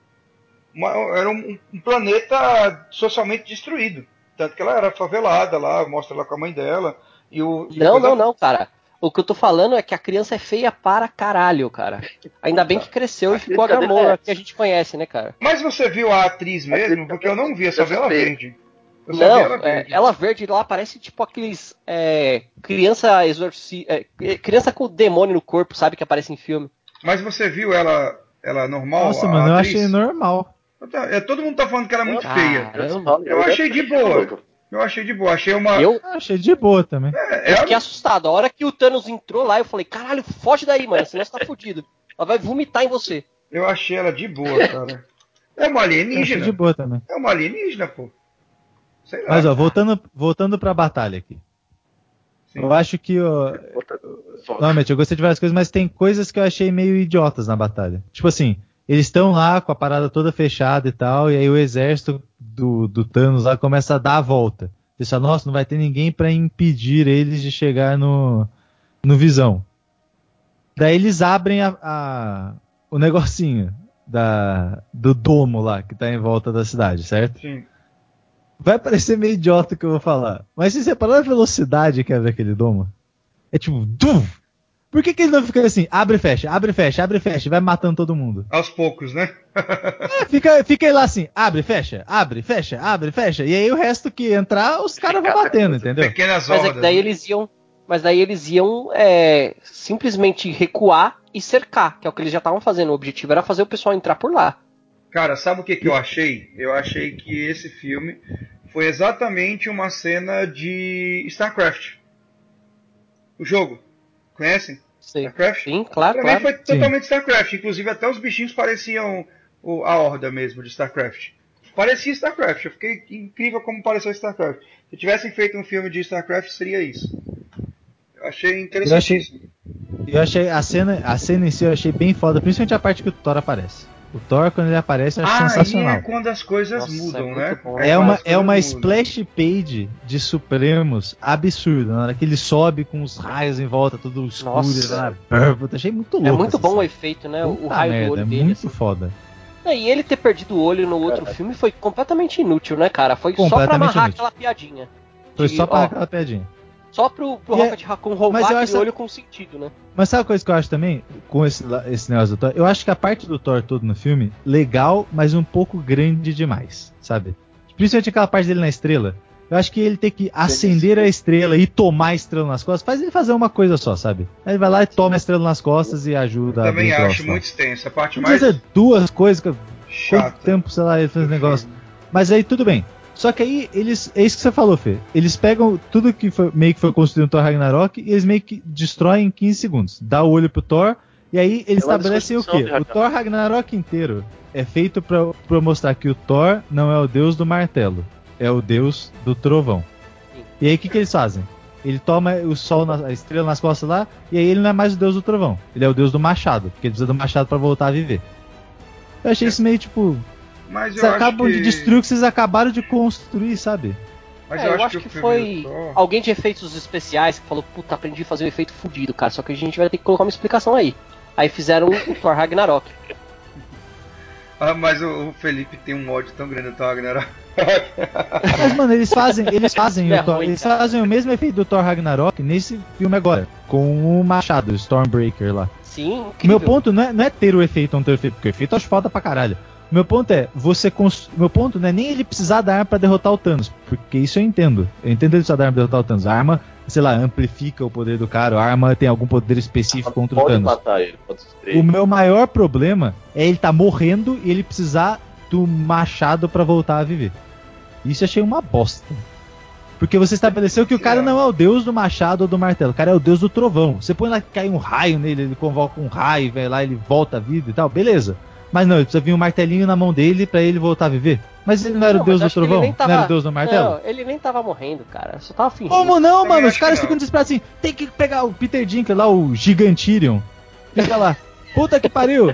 Uma, era um, um planeta socialmente destruído. Tanto que ela era favelada lá, mostra ela com a mãe dela. E o, e Não, coisa... não, não, cara. O que eu tô falando é que a criança é feia para caralho, cara. Ainda bem que cresceu A e ficou a crítica dele é Gamora, essa. que a gente conhece, né, cara? Mas você viu a atriz mesmo? Porque eu não vi, eu só vi ela verde. Eu só vi Não, ela é, verde. ela verde lá parece tipo aqueles é, criança exorci... é, criança com demônio no corpo, sabe, que aparece em filme. Mas você viu ela, ela normal? Nossa, a mano, eu atriz? achei normal. É, todo mundo tá falando que ela é muito feia. Caramba. Eu achei de boa. Eu achei de boa. Achei uma. Eu, Eu achei de boa também. É, eu é fiquei a- assustado. A hora que o Thanos entrou lá, eu falei, caralho, foge daí, mano, senão você tá fudido. Ela vai vomitar em você. Eu achei ela de boa, cara. É uma Eu achei alienígena. de boa também. É uma alienígena, pô. Sei lá. Mas ó, voltando, voltando pra batalha aqui. Sim. Eu acho que, ó, normalmente eu gostei de várias coisas, mas tem coisas que eu achei meio idiotas na batalha. Tipo assim, eles estão lá com a parada toda fechada e tal, e aí o exército do, do Thanos lá começa a dar a volta. Eles falam, nossa, não vai ter ninguém pra impedir eles de chegar no, no Visão. Daí eles abrem a, a- o negocinho da, do domo lá, que tá em volta da cidade, certo? Sim. Vai parecer meio idiota o que eu vou falar. Mas se você parar a velocidade que é daquele domo, é tipo... Tum! Por que, que ele não fica assim? Abre e fecha, abre e fecha, abre e fecha, e vai matando todo mundo? Aos poucos, né? É, fica, fica aí lá assim, abre, fecha, abre, fecha, abre, fecha. E aí o resto que entrar, os caras vão batendo, entendeu? Pequenas Mas é hordas. que daí né? eles iam. Mas daí eles iam é, simplesmente recuar e cercar, que é o que eles já estavam fazendo. O objetivo era fazer o pessoal entrar por lá. Cara, sabe o que, que eu achei? Eu achei que esse filme foi exatamente uma cena de StarCraft. O jogo. Conhecem? Sim, StarCraft? Sim claro, Pra claro. mim foi totalmente StarCraft. Inclusive até os bichinhos pareciam o- a horda mesmo de StarCraft. Parecia StarCraft. Eu fiquei incrível como pareceu StarCraft. Se tivessem feito um filme de StarCraft, seria isso. Eu achei interessantíssimo. Eu achei a cena, a cena em si eu achei bem foda, principalmente a parte que o Thor aparece. O Thor, quando ele aparece, eu acho Ah, sensacional. aí é quando as coisas Nossa, mudam, é né? muito bom. É quando uma, as é uma coisas mudam. splash page de Supremos absurda. Na hora que ele sobe com os raios em volta, tudo escuro. Nossa. Lá, puta, achei muito louco. É muito essa bom o cena. efeito, né? O Puta raio merda, do olho é dele. muito assim. foda. É, e ele ter perdido o olho no outro Caraca. filme foi completamente inútil, né, cara? Foi só pra Completamente amarrar inútil. aquela piadinha. Foi De, só pra ó, aquela piadinha. Só pro, pro E é- Rocket Raccoon roubar mas eu aquele acho- olho com sentido, né? Mas sabe a coisa que eu acho também, com esse, la- esse negócio do Thor? Eu acho que a parte do Thor todo no filme, legal, mas um pouco grande demais, sabe? Principalmente aquela parte dele na estrela. Eu acho que ele tem que acender a estrela e tomar a estrela nas costas, faz ele fazer uma coisa só, sabe? Aí ele vai lá e toma a estrela nas costas e ajuda a Também abrir o acho troço lá. muito extenso. A parte Não mais precisa fazer duas coisas, que- quanto chata. tempo, sei lá, ele fez esse negócio. Mas aí tudo bem. Só que aí eles. É isso que você falou, Fê. Eles pegam tudo que foi, meio que foi construído no Thor Ragnarok e eles meio que destroem em quinze segundos. Dá o olho pro Thor e aí eles É uma estabelecem o desconstrução quê? de O Thor Ragnarok inteiro é feito pra, pra mostrar que o Thor não é o deus do martelo, é o deus do trovão. Sim. E aí o que, que eles fazem? Ele toma o sol, na, a estrela nas costas lá, e aí ele não é mais o deus do trovão. Ele é o deus do machado, porque ele precisa do machado pra voltar a viver. Eu achei isso meio tipo. Mas eu Vocês acho acabam que... de destruir o que vocês acabaram de construir, sabe? Mas É, eu, eu acho acho que, que o foi filme do Thor... alguém de efeitos especiais que falou, puta, aprendi a fazer um efeito fudido, cara, só que a gente vai ter que colocar uma explicação aí. Aí fizeram o Thor Ragnarok. Ah, mas o, o Felipe tem um ódio tão grande do Thor Ragnarok. Mas, mano, eles fazem, eles fazem, É o, Thor, ruim, eles cara. fazem o mesmo efeito do Thor Ragnarok nesse filme agora, com o machado, o Stormbreaker lá. Sim, O incrível. meu ponto não é, não é ter o efeito ou não ter o efeito, porque o efeito eu acho foda pra caralho. O meu ponto é, você cons... meu ponto não é nem ele precisar da arma pra derrotar o Thanos, porque isso eu entendo. Eu entendo ele precisar da arma pra derrotar o Thanos. A arma, sei lá, amplifica o poder do cara, a arma tem algum poder específico contra o Pode Thanos. matar ele, pode destruir. O meu maior problema é ele tá morrendo e ele precisar do machado pra voltar a viver. Isso eu achei uma bosta. Porque você estabeleceu que o cara não é o deus do machado ou do martelo, o cara é o deus do trovão. Você põe lá que cai um raio nele, ele convoca um raio, vai lá, ele volta à vida e tal, beleza. Mas não, ele precisa vir um martelinho na mão dele pra ele voltar a viver. Mas ele não era Não, o deus mas do acho que ele trovão? nem tava- Não era o deus do martelo? Não, ele nem tava morrendo, cara. Só tava fingindo. Como não, Também mano? Os acho caras que ficam não. desesperados assim, tem que pegar o Peter Dinklage lá, o Gigantirion. Fica lá, puta que pariu.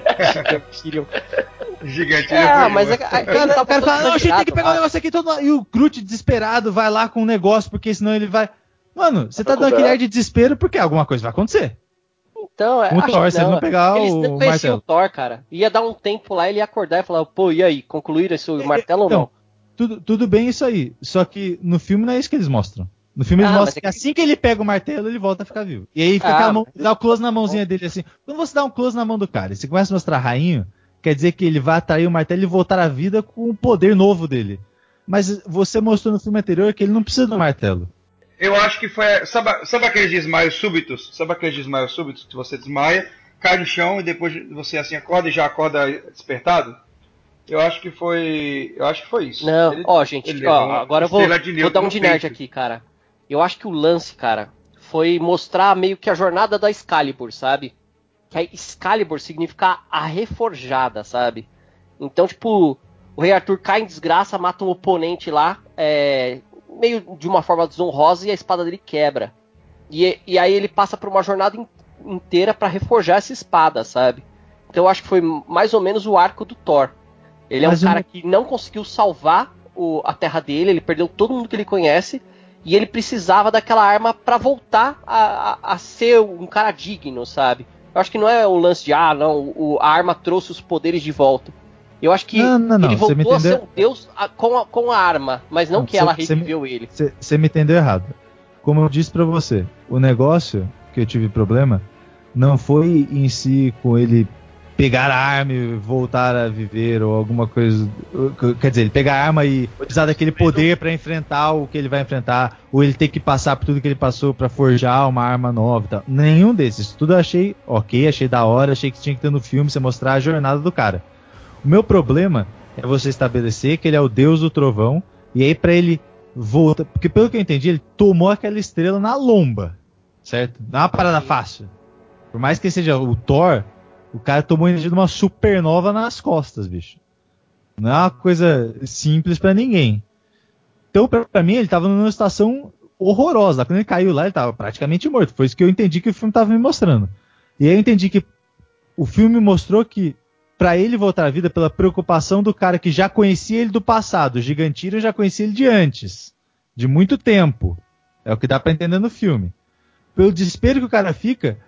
Gigante. É, mas é, é, O cara, o cara fala, não, a gente tem que pegar o negócio aqui todo. E o Groot desesperado vai lá com o negócio, porque senão ele vai. Mano, você tá dando aquele ar de desespero porque alguma coisa vai acontecer. Então, é, O acho Thor, que se ele não pegar Eles o não conheciam martelo. o Thor, cara. Ia dar um tempo lá, ele ia acordar e falar, pô, e aí, concluíram esse martelo ou Então, não? Tudo, tudo bem isso aí. Só que no filme não é isso que eles mostram. No filme eles Ah, mostram mas é que que- assim que ele pega o martelo, ele volta a ficar vivo. E aí fica Ah, aquela mão, mas- dá o close na mãozinha dele assim. Quando você dá um close na mão do cara e você começa a mostrar rainho, quer dizer que ele vai atrair o martelo e voltar à vida com o poder novo dele. Mas você mostrou no filme anterior que ele não precisa do martelo. Eu acho que foi. Sabe, sabe aqueles desmaios súbitos? Sabe aqueles desmaios súbitos que você desmaia, cai no chão e depois você assim acorda e já acorda despertado? Eu acho que foi. Eu acho que foi isso. Não, Ele- ó, gente, ele ó, levou uma agora eu vou, estrela de vou neutro dar um no de nerd peito. aqui, cara. Eu acho que o lance, cara, foi mostrar meio que a jornada da Excalibur, sabe? Que a Excalibur significa a reforjada, sabe? Então, tipo, o Rei Arthur cai em desgraça, mata um oponente lá, é, meio de uma forma desonrosa, e a espada dele quebra. E, e aí ele passa por uma jornada in- inteira pra reforjar essa espada, sabe? Então eu acho que foi mais ou menos o arco do Thor. Ele é Mas um eu cara não- que não conseguiu salvar o- a terra dele, ele perdeu todo mundo que ele conhece, e ele precisava daquela arma pra voltar a, a- a ser um cara digno, sabe? Eu acho que não é um lance de, ah, não, o- a arma trouxe os poderes de volta. Eu acho que Não, não, não, ele você me voltou a ser entendeu- um deus a- com, a, com a arma, mas não, Não, que você- ela você me- reviveu ele. Você me entendeu errado. Como eu disse pra você, o negócio que eu tive problema não foi em si com ele pegar a arma e voltar a viver ou alguma coisa. Quer dizer, ele pegar a arma e precisar daquele poder pra enfrentar o que ele vai enfrentar, ou ele ter que passar por tudo que ele passou pra forjar uma arma nova e tal. Nenhum desses. Tudo eu achei ok, achei da hora, achei que tinha que ter no filme você mostrar a jornada do cara. O meu problema é você estabelecer que ele é o deus do trovão, e aí pra ele voltar. Porque pelo que eu entendi, ele tomou aquela estrela na lomba, certo? Não é uma parada fácil. Por mais que seja o Thor, o cara tomou energia de uma supernova nas costas, bicho. Não é uma coisa simples pra ninguém. Então, pra, pra mim, ele tava numa situação horrorosa. Quando ele caiu lá, ele tava praticamente morto. Foi isso que eu entendi que o filme tava me mostrando. E aí eu entendi que o filme mostrou que pra ele voltar à vida, pela preocupação do cara que já conhecia ele do passado, o Gigantirion já conhecia ele de antes, de muito tempo. É o que dá pra entender no filme. Pelo desespero que o cara fica,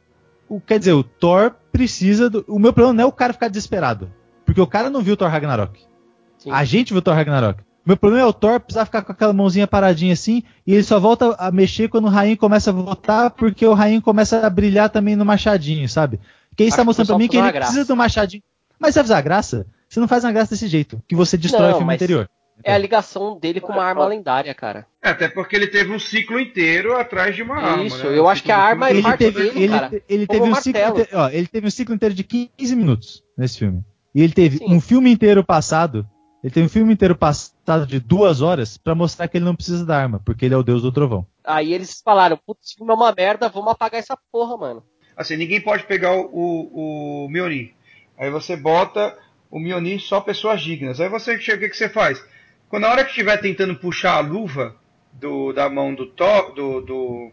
o, quer dizer, o Thor precisa do... O meu problema não é o cara ficar desesperado, porque o cara não viu o Thor Ragnarok. Sim. A gente viu o Thor Ragnarok. O meu problema é o Thor precisar ficar com aquela mãozinha paradinha assim, e ele só volta a mexer quando o Rainho começa a voltar, porque o Rainho começa a brilhar também no machadinho, sabe? Porque aí Acho está que mostrando foi só pra mim que fazer ele uma graça. precisa do machadinho. Mas você vai fazer a graça? Você não faz uma graça desse jeito, que você destrói Não, o filme mas anterior. É a ligação dele com uma arma lendária, cara. É, até porque ele teve um ciclo inteiro atrás de uma arma. Isso, né? eu O acho ciclo que a do arma filme é Ele todo parte teve, dele, ele, cara. ele Como teve um um ciclo, martelo. inte- ó, ele teve um ciclo inteiro de quinze minutos nesse filme. E ele teve Sim. um filme inteiro passado. Ele teve um filme inteiro passado de duas horas pra mostrar que ele não precisa da arma, porque ele é o deus do trovão. Aí eles falaram, putz, esse filme é uma merda, vamos apagar essa porra, mano. Assim, ninguém pode pegar o, o, o Mjolnir. Aí você bota o Mjolnir só pessoas dignas. Aí você chega, o que, que você faz? Quando na hora que estiver tentando puxar a luva do, da mão do, Thor, do, do,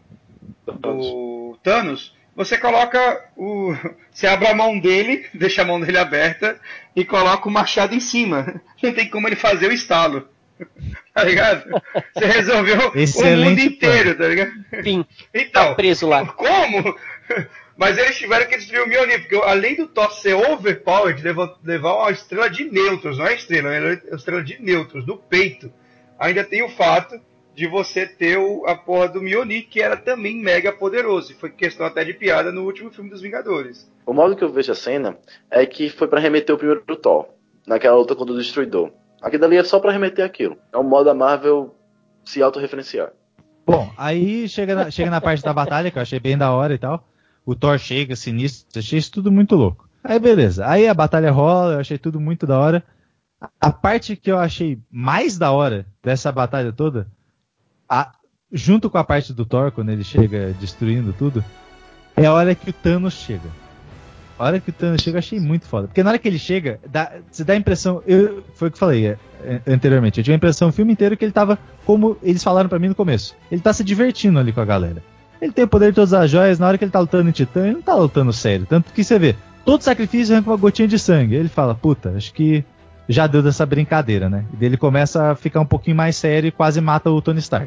do Thanos, você coloca o. Você abre a mão dele, deixa a mão dele aberta e coloca o machado em cima. Não tem como ele fazer o estalo. Tá ligado? Você resolveu o mundo Excelente inteiro, tá ligado? Enfim, Então, tá preso lá. como? Mas eles tiveram que destruir o Mjolnir, porque além do Thor ser overpowered, levar, levar uma estrela de nêutrons, não é estrela, é uma estrela de nêutrons no peito, ainda tem o fato de você ter o, a porra do Mjolnir, que era também mega poderoso, e foi questão até de piada no último filme dos Vingadores. O modo que eu vejo a cena é que foi pra remeter o primeiro do Thor, naquela luta contra o Destruidor. Aqui dali é só pra remeter aquilo. É um modo da Marvel se autorreferenciar. Bom, aí chega na, chega na parte da batalha, que eu achei bem da hora e tal. O Thor chega, sinistro, achei isso tudo muito louco. Aí beleza, aí a batalha rola, eu achei tudo muito da hora. A parte que eu achei mais da hora dessa batalha toda, a, junto com a parte do Thor, quando ele chega destruindo tudo, é a hora que o Thanos chega. A hora que o Thanos chega, eu achei muito foda. Porque na hora que ele chega, dá, você dá a impressão... Eu, foi o que eu falei é, é, anteriormente. Eu tive a impressão o filme inteiro que ele tava, como eles falaram pra mim no começo, ele tá se divertindo ali com a galera. Ele tem o poder de todas as joias, na hora que ele tá lutando em Titã, ele não tá lutando sério. Tanto que você vê, todo sacrifício arranca uma gotinha de sangue. Ele fala, puta, acho que já deu dessa brincadeira, né? E daí ele começa a ficar um pouquinho mais sério e quase mata o Tony Stark.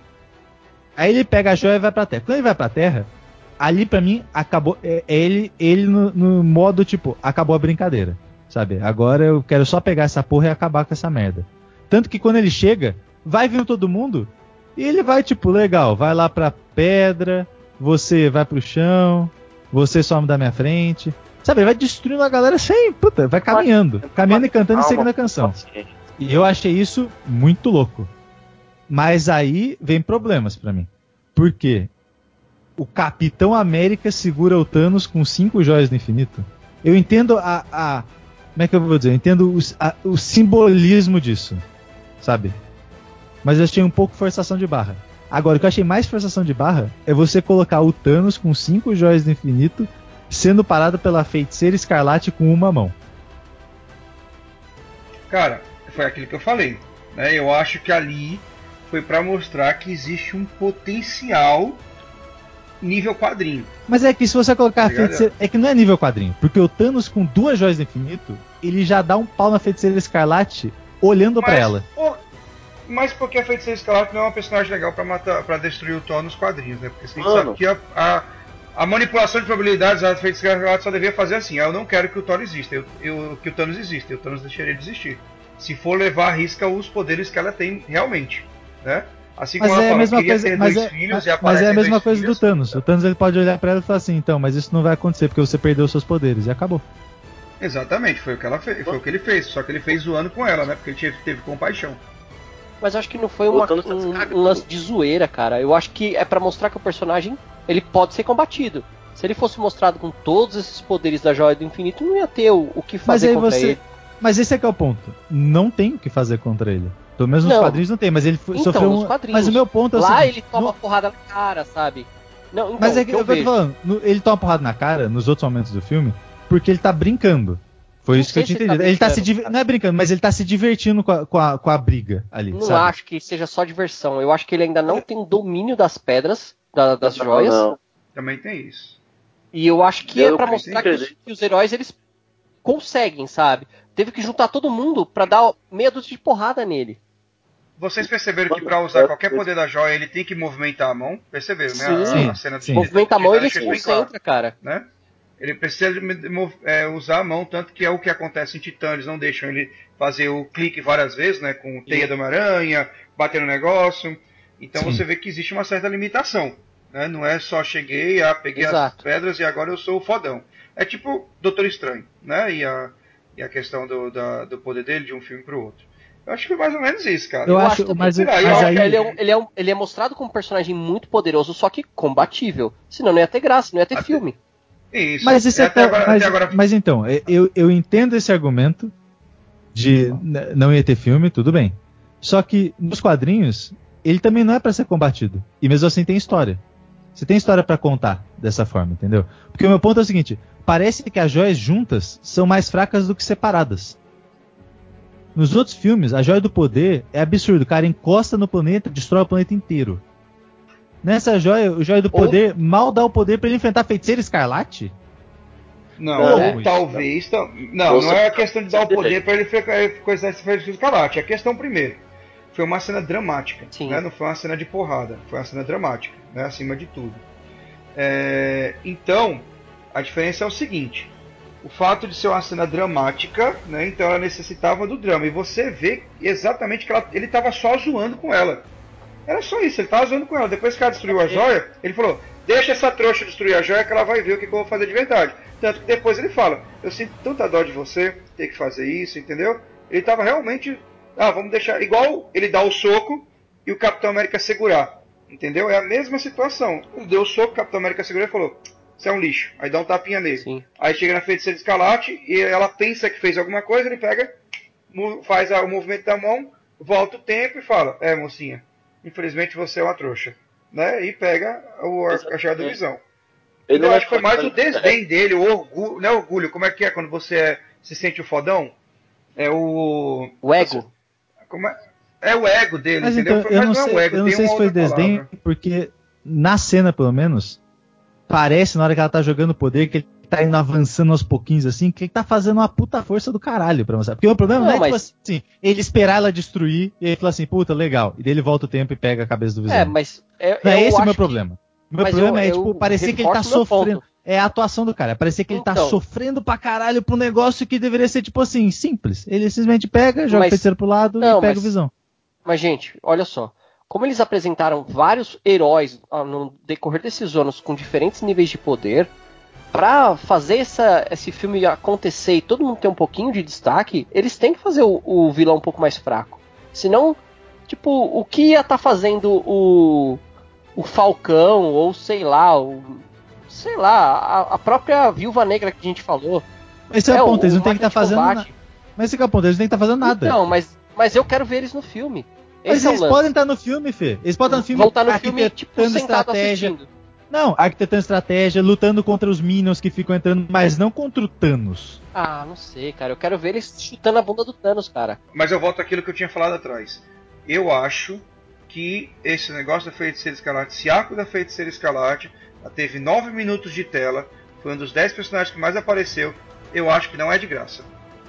Aí ele pega a joia e vai pra Terra. Quando ele vai pra Terra, ali pra mim, acabou. É, é ele ele no, no modo tipo, acabou a brincadeira. Sabe? Agora eu quero só pegar essa porra e acabar com essa merda. Tanto que quando ele chega, vai vindo todo mundo. E ele vai, tipo, legal, vai lá pra pedra, você vai pro chão, você some da minha frente. Sabe, ele vai destruindo a galera sem, puta, vai caminhando. Caminhando e cantando e seguindo a canção. E eu achei isso muito louco. Mas aí vem problemas pra mim. Por quê? O Capitão América segura o Thanos com cinco joias do infinito. Eu entendo a... a como é que eu vou dizer? Eu entendo o, a, o simbolismo disso, sabe? Mas eu achei um pouco forçação de barra. Agora, o que eu achei mais forçação de barra é você colocar o Thanos com cinco joias do infinito sendo parado pela Feiticeira Escarlate com uma mão. Cara, foi aquilo que eu falei, né? Eu acho que ali foi pra mostrar que existe um potencial nível quadrinho. Mas é que se você colocar a Feiticeira... É que não é nível quadrinho. Porque o Thanos com duas joias do infinito, ele já dá um pau na Feiticeira Escarlate olhando mas, pra ela. Por... Mas porque a Feiticeira Escarlate não é uma personagem legal pra, matar, pra destruir o Thor nos quadrinhos, né? Porque a gente Mano. sabe que a, a, a manipulação de probabilidades a Feiticeira Escarlate só devia fazer assim. Eu não quero que o Thor exista, eu, eu, que o Thanos exista. E o Thanos deixaria de existir. Se for levar à risca os poderes que ela tem realmente, né? Assim como mas ela é fala, a mesma queria coisa, ter mas dois é, filhos mas, e mas é a mesma dois coisa filhos. do Thanos. O Thanos ele pode olhar pra ela e falar assim, então, mas isso não vai acontecer porque você perdeu os seus poderes e acabou. Exatamente, foi o que ela fez, foi o que ele fez, só que ele fez zoando com ela, né? Porque ele teve, teve compaixão. Mas eu acho que não foi uma, um, um lance de zoeira, cara. Eu acho que é pra mostrar que o personagem ele pode ser combatido. Se ele fosse mostrado com todos esses poderes da Joia do Infinito, não ia ter o, o que fazer contra você... ele. Mas esse é que é o ponto. Não tem o que fazer contra ele. Pelo menos nos não. quadrinhos não tem, mas ele então, sofreu um... Mas o meu ponto é o Lá seguinte, ele toma no... porrada na cara, sabe? Não, então, mas é que, que eu, eu tô vejo... falando, no, ele toma porrada na cara nos outros momentos do filme porque ele tá brincando. Foi não isso que eu tinha entendido. Ele tá, ele tá se div... Não é brincando, mas ele tá se divertindo com a, com a, com a briga ali. Não sabe? acho que seja só diversão. Eu acho que ele ainda não tem domínio das pedras, da, das não, joias. Não. Também tem isso. E eu acho que eu é pra mostrar que os, que os heróis eles conseguem, sabe? Teve que juntar todo mundo pra dar meia dúzia de porrada nele. Vocês perceberam que pra usar qualquer poder da joia ele tem que movimentar a mão? Perceberam, sim, né? A, sim, a cena sim. Movimenta a mão e ele se concentra, cara. Né? Ele precisa é, usar a mão, tanto que é o que acontece em Titã. Eles não deixam ele fazer o clique várias vezes, né? Com teia do Homem-Aranha, bater no negócio. Então sim. Você vê que existe uma certa limitação. Né? Não é só cheguei, ah, peguei Exato. as pedras e agora eu sou o fodão. É tipo Doutor Estranho, né? E a, e a questão do, da, do poder dele de um filme pro outro. Eu acho que foi mais ou menos isso, cara. Eu, eu acho, mas, mas mas aí... ele, é um, ele, é um, ele é mostrado como um personagem muito poderoso, só que combatível. Senão não ia ter graça, não ia ter até... filme. Isso. Mas, isso é até, até agora, mas, até agora... mas então, eu, eu entendo esse argumento de não ia ter filme, tudo bem. Só que nos quadrinhos, ele também não é pra ser combatido. E mesmo assim tem história. Você tem história pra contar dessa forma, entendeu? Porque o meu ponto é o seguinte, parece que as joias juntas são mais fracas do que separadas. Nos outros filmes, a Joia do Poder é absurdo. O cara encosta no planeta, destrói o planeta inteiro. Nessa joia, o Joia do Poder Ou... mal dá o poder pra ele enfrentar a Feiticeira Escarlate? Não, ou é, talvez... Não, não, não é a questão de dar o poder pra ele coisar essa Feiticeira Escarlate. É a questão primeiro. Foi uma cena dramática, né? Não foi uma cena de porrada. Foi uma cena dramática, né? Acima de tudo. É, então, a diferença é o seguinte: o fato de ser uma cena dramática, né? Então ela necessitava do drama. E você vê exatamente que ela, ele estava só zoando com ela. Era só isso, ele estava zoando com ela. Depois que ela destruiu a joia, ele falou: deixa essa trouxa destruir a joia que ela vai ver o que, que eu vou fazer de verdade. Tanto que depois ele fala: eu sinto tanta dó de você ter que fazer isso, entendeu? Ele estava realmente. Ah, vamos deixar. Igual ele dá o soco e o Capitão América segurar. Entendeu? É a mesma situação. Ele deu o soco, o Capitão América segurou e falou: você é um lixo. Aí dá um tapinha nele. Sim. Aí chega na Feiticeira Escarlate e ela pensa que fez alguma coisa, ele pega, faz o movimento da mão, volta o tempo e fala: é, mocinha, infelizmente você é uma trouxa. Né? E pega o, a, a joia do Visão. Ele Eu não acho que foi mais o desdém dele, o orgulho. Não é orgulho, como é que é quando você é, se sente o fodão? É o. O ego. Como é? É o ego dele, Mas entendeu? então, Mas eu não não sei, é o ego, eu não tem sei uma se foi outra desdém, palavra. porque na cena, pelo menos, parece, na hora que ela tá jogando poder, que ele tá indo avançando aos pouquinhos, assim, que ele tá fazendo uma puta força do caralho pra mostrar. Porque o problema não, Não, é, mas- tipo assim, ele esperar ela destruir, e aí fala assim, puta, legal. E daí ele volta o tempo e pega a cabeça do Visão. É, mas. É, Não é eu esse o meu acho problema. O meu mas problema eu- é, eu tipo, parecer que ele tá reforço meu sofrendo. ponto. É a atuação do cara. Parecer que ele tá Então. sofrendo pra caralho pra um negócio que deveria ser, tipo assim, simples. Ele simplesmente pega, joga Mas- o feiticeiro pro lado não, e pega mas- o Visão. Mas, gente, olha só. Como eles apresentaram vários heróis ah, no decorrer desses anos com diferentes níveis de poder, pra fazer essa, esse filme acontecer e todo mundo ter um pouquinho de destaque, eles têm que fazer o, o vilão um pouco mais fraco. Senão, tipo, o que ia estar fazendo o, o Falcão, ou sei lá, o, sei lá, a, a própria Viúva Negra que a gente falou. Esse é, É, o ponto, eles o não tem que estar máquina de fazendo combate. nada. Mas esse que é o ponto, eles não tem que estar fazendo nada. Não, mas, mas eu quero ver eles no filme. Mas Esse é o eles lance. podem estar no filme, Fê. Eles podem estar no filme Voltar no filme, tipo, arquitetando sentado estratégia. assistindo. Não, arquitetando estratégia, lutando contra os Minions que ficam entrando, mas não contra o Thanos. Ah, não sei, cara. Eu quero ver eles chutando a bunda do Thanos, cara. Mas eu volto àquilo que eu tinha falado atrás. Eu acho que esse negócio da Feiticeira Escarlate, esse arco da Feiticeira Escarlate, ela teve nove minutos de tela, foi um dos dez personagens que mais apareceu. Eu acho que não é de graça.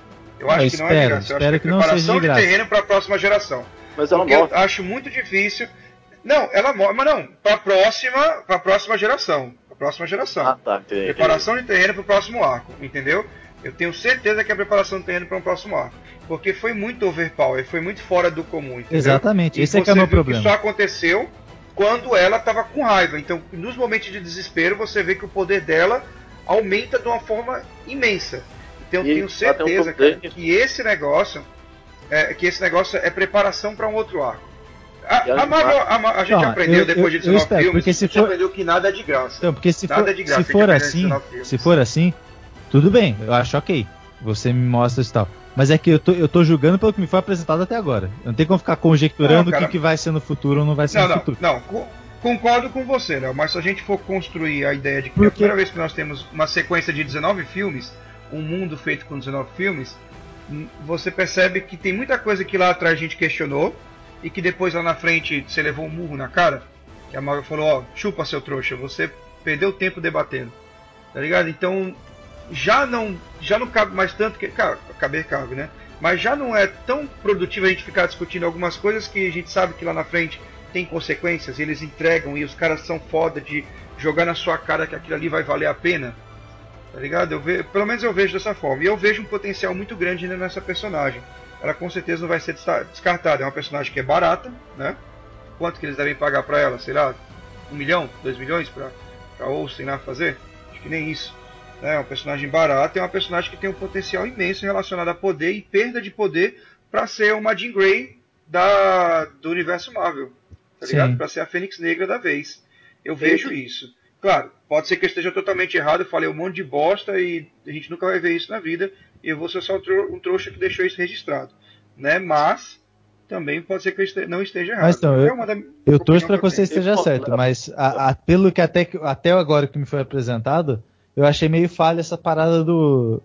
Eu acho Eu que não é de espero, graça. Eu espero acho que que é não seja preparação de de, graça. terreno para a próxima geração. Mas ela Porque eu morre. acho muito difícil. Não, ela morre, mas não, para a próxima, para próxima geração. Pra próxima geração. Ah, tá, entendi. Preparação de terreno para o próximo arco, entendeu? Eu tenho certeza que é a preparação de terreno para o próximo arco. Porque foi muito overpower, foi muito fora do comum, entendeu? Exatamente, E esse é que você é o meu viu problema. que só aconteceu quando ela estava com raiva. Então, nos momentos de desespero, você vê que o poder dela aumenta de uma forma imensa. Então, eu E tenho ela certeza, tem um poder- cara, que esse negócio é, que esse negócio é preparação para um outro arco. A, E a- a, Marvel, a, Ma- a gente Não, aprendeu eu- depois eu- de eu dezenove espero, filmes, porque se a gente for- aprendeu que nada é de graça. Então, porque se Nada for, é de graça, se a gente for aprendeu nesses assim, dezenove filmes. se for assim, tudo bem, eu acho ok. Você me mostra isso e tal. Mas é que eu tô, eu tô julgando pelo que me foi apresentado até agora. Eu não tem como ficar conjecturando Não, o cara. que, que vai ser no futuro ou não vai ser Não, no não, futuro. não, co- concordo com você, Léo, mas se a gente for construir a ideia de que é a Porque- primeira vez que nós temos uma sequência de dezenove filmes, um mundo feito com dezenove filmes, hum, você percebe que tem muita coisa que lá atrás a gente questionou e que depois lá na frente você levou um murro na cara, que a Marvel falou, ó, chupa seu trouxa, você perdeu tempo debatendo, tá ligado? Então já não, já não cabe mais tanto, que, cara, caber cabe, né? Mas já não é tão produtivo a gente ficar discutindo algumas coisas que a gente sabe que lá na frente tem consequências, e eles entregam e os caras são foda de jogar na sua cara que aquilo ali vai valer a pena, tá ligado? Eu ve... Pelo menos eu vejo dessa forma. E eu vejo um potencial muito grande ainda nessa personagem. Ela com certeza não vai ser descartada. É uma personagem que é barata, né? Quanto que eles devem pagar pra ela? Sei lá, um milhão, dois milhões pra, pra Olsen lá fazer? Acho que nem isso. É uma personagem barata, é uma personagem que tem um potencial imenso relacionado a poder e perda de poder para ser uma Jean Grey da, do universo Marvel, tá Sim. ligado? Para ser a Fênix Negra da vez. Eu vejo isso. Claro, pode ser que eu esteja totalmente errado, eu falei um monte de bosta e a gente nunca vai ver isso na vida, e eu vou ser só um trouxa que deixou isso registrado, né? Mas também pode ser que eu este- não esteja errado. Mas então, É eu, uma da- eu torço opinião pra que eu você tenho. esteja E, pô, certo, mas a- a- pelo que até, que- até agora que me foi apresentado, eu achei meio falha essa parada do.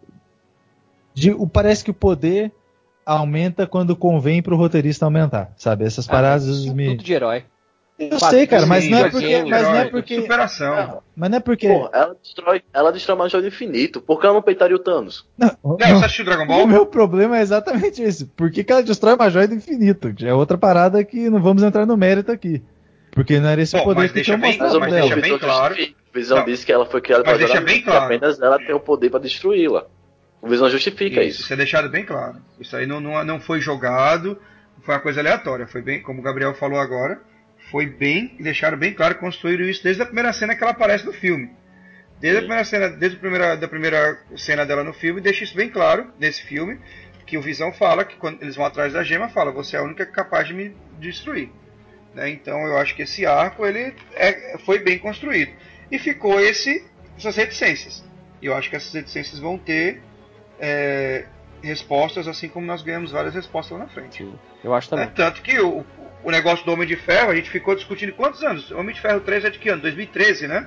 De, o, parece que o poder aumenta quando convém pro roteirista aumentar, sabe? Essas paradas Isso é me. tudo de herói. Eu sei, cara, mas Sim, não é mas porque. videogame, Mas não é herói, porque. superação. Mas não é porque. Pô, ela destrói, ela destrói mais jogo infinito. Por que ela não peitaria o Thanos? Não, Não, não. você assistiu Dragon O Ball? meu problema é exatamente esse. Por que, que ela destrói uma joia do infinito? Já é outra parada que não vamos entrar no mérito aqui. Porque não era esse Bom, o poder mas que deixa tinham bem- mostrado mas dela. deixa bem claro. Visão Não. disse que ela foi criada Mas para deixa bem claro. que apenas ela tem o poder para destruí-la. O Visão justifica isso, isso. Isso é deixado bem claro. Isso aí não, não, não foi jogado, foi uma coisa aleatória. Foi bem, como o Gabriel falou agora, foi bem, deixaram bem claro, construíram isso desde a primeira cena que ela aparece no filme. Desde a primeira cena, desde a primeira, da primeira cena dela no filme, deixa isso bem claro nesse filme, que o Visão fala que quando eles vão atrás da gema, fala, você é a única capaz de me destruir. Né? Então eu acho que esse arco ele é, foi bem construído. E ficou esse, essas reticências. E eu acho que essas reticências vão ter é, respostas, assim como nós ganhamos várias respostas lá na frente. Sim, eu acho também. É, tanto que o, o negócio do Homem de Ferro, a gente ficou discutindo quantos anos? O Homem de Ferro três é de que ano? dois mil e treze, né?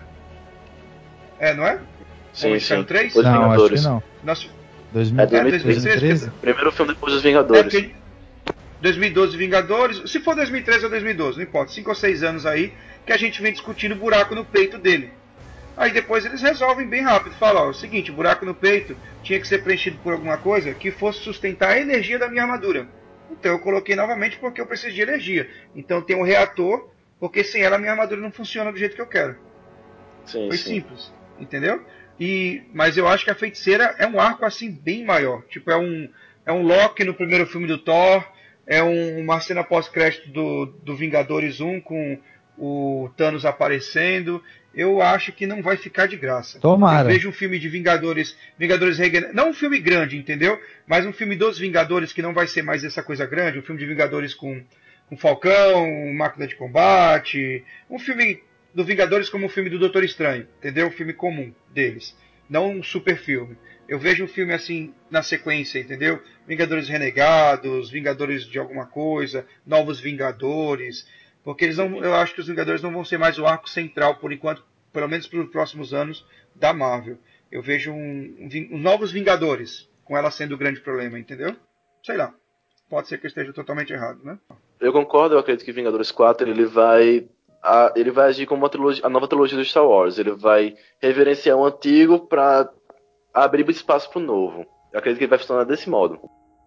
É, não é? Sim, Homem de sim. Ferro três? Depois dos Não, acho Vingadores. que não. Nosso, dois mil, É dois mil e treze. é, dois mil e treze. Primeiro filme depois dos É, Vingadores. porque dois mil e doze Vingadores, se for dois mil e treze ou dois mil e doze, não importa, cinco ou seis anos aí que a gente vem discutindo o buraco no peito dele. Aí depois eles resolvem bem rápido, falam, ó, é o seguinte, o buraco no peito tinha que ser preenchido por alguma coisa que fosse sustentar a energia da minha armadura. Então eu coloquei novamente porque eu preciso de energia. Então tem um reator, porque sem ela a minha armadura não funciona do jeito que eu quero. Sim, Foi sim. simples, entendeu? E, mas eu acho que a Feiticeira é um arco assim bem maior. Tipo, é um, é um Loki no primeiro filme do Thor, é um, uma cena pós-crédito do, do Vingadores um com o Thanos aparecendo. Eu acho que não vai ficar de graça. Tomara. Eu vejo um filme de Vingadores, Vingadores Regener... não um filme grande, entendeu? Mas um filme dos Vingadores que não vai ser mais essa coisa grande, um filme de Vingadores com, com Falcão, Máquina de Combate, um filme do Vingadores como um filme do Doutor Estranho, entendeu? Um filme comum deles, não um super filme. Eu vejo um filme assim na sequência, entendeu? Vingadores Renegados, Vingadores de alguma coisa, Novos Vingadores, porque eles não, eu acho que os Vingadores não vão ser mais o arco central por enquanto, pelo menos para os próximos anos da Marvel. Eu vejo um, um, um Novos Vingadores, com ela sendo o grande problema, entendeu? Sei lá. Pode ser que eu esteja totalmente errado, né? Eu concordo, eu acredito que Vingadores quatro ele vai a, ele vai agir como uma trilogia, a nova trilogia do Star Wars. Ele vai reverenciar o antigo para abrir espaço para o novo. Eu acredito que ele vai funcionar desse modo.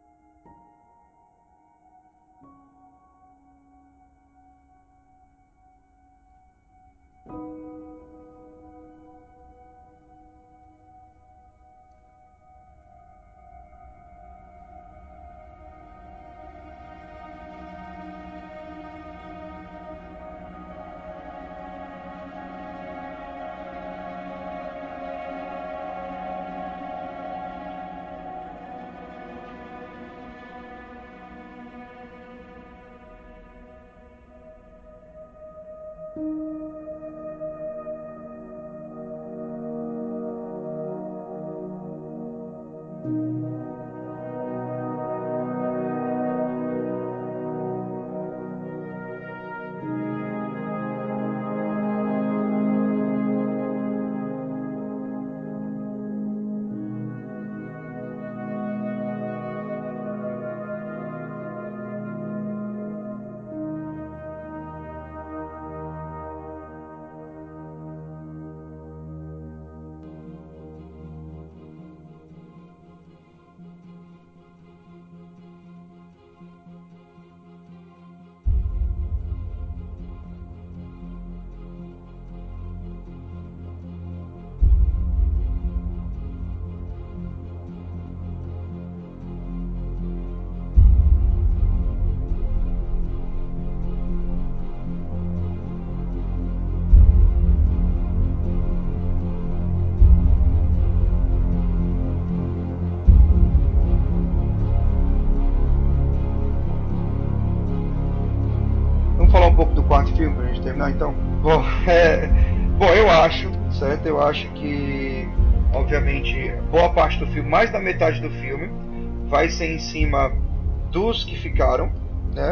Vamos falar um pouco do quarto filme pra gente terminar então? Bom, é, bom, eu acho, certo? Eu acho que, obviamente, boa parte do filme, mais da metade do filme, vai ser em cima dos que ficaram, né?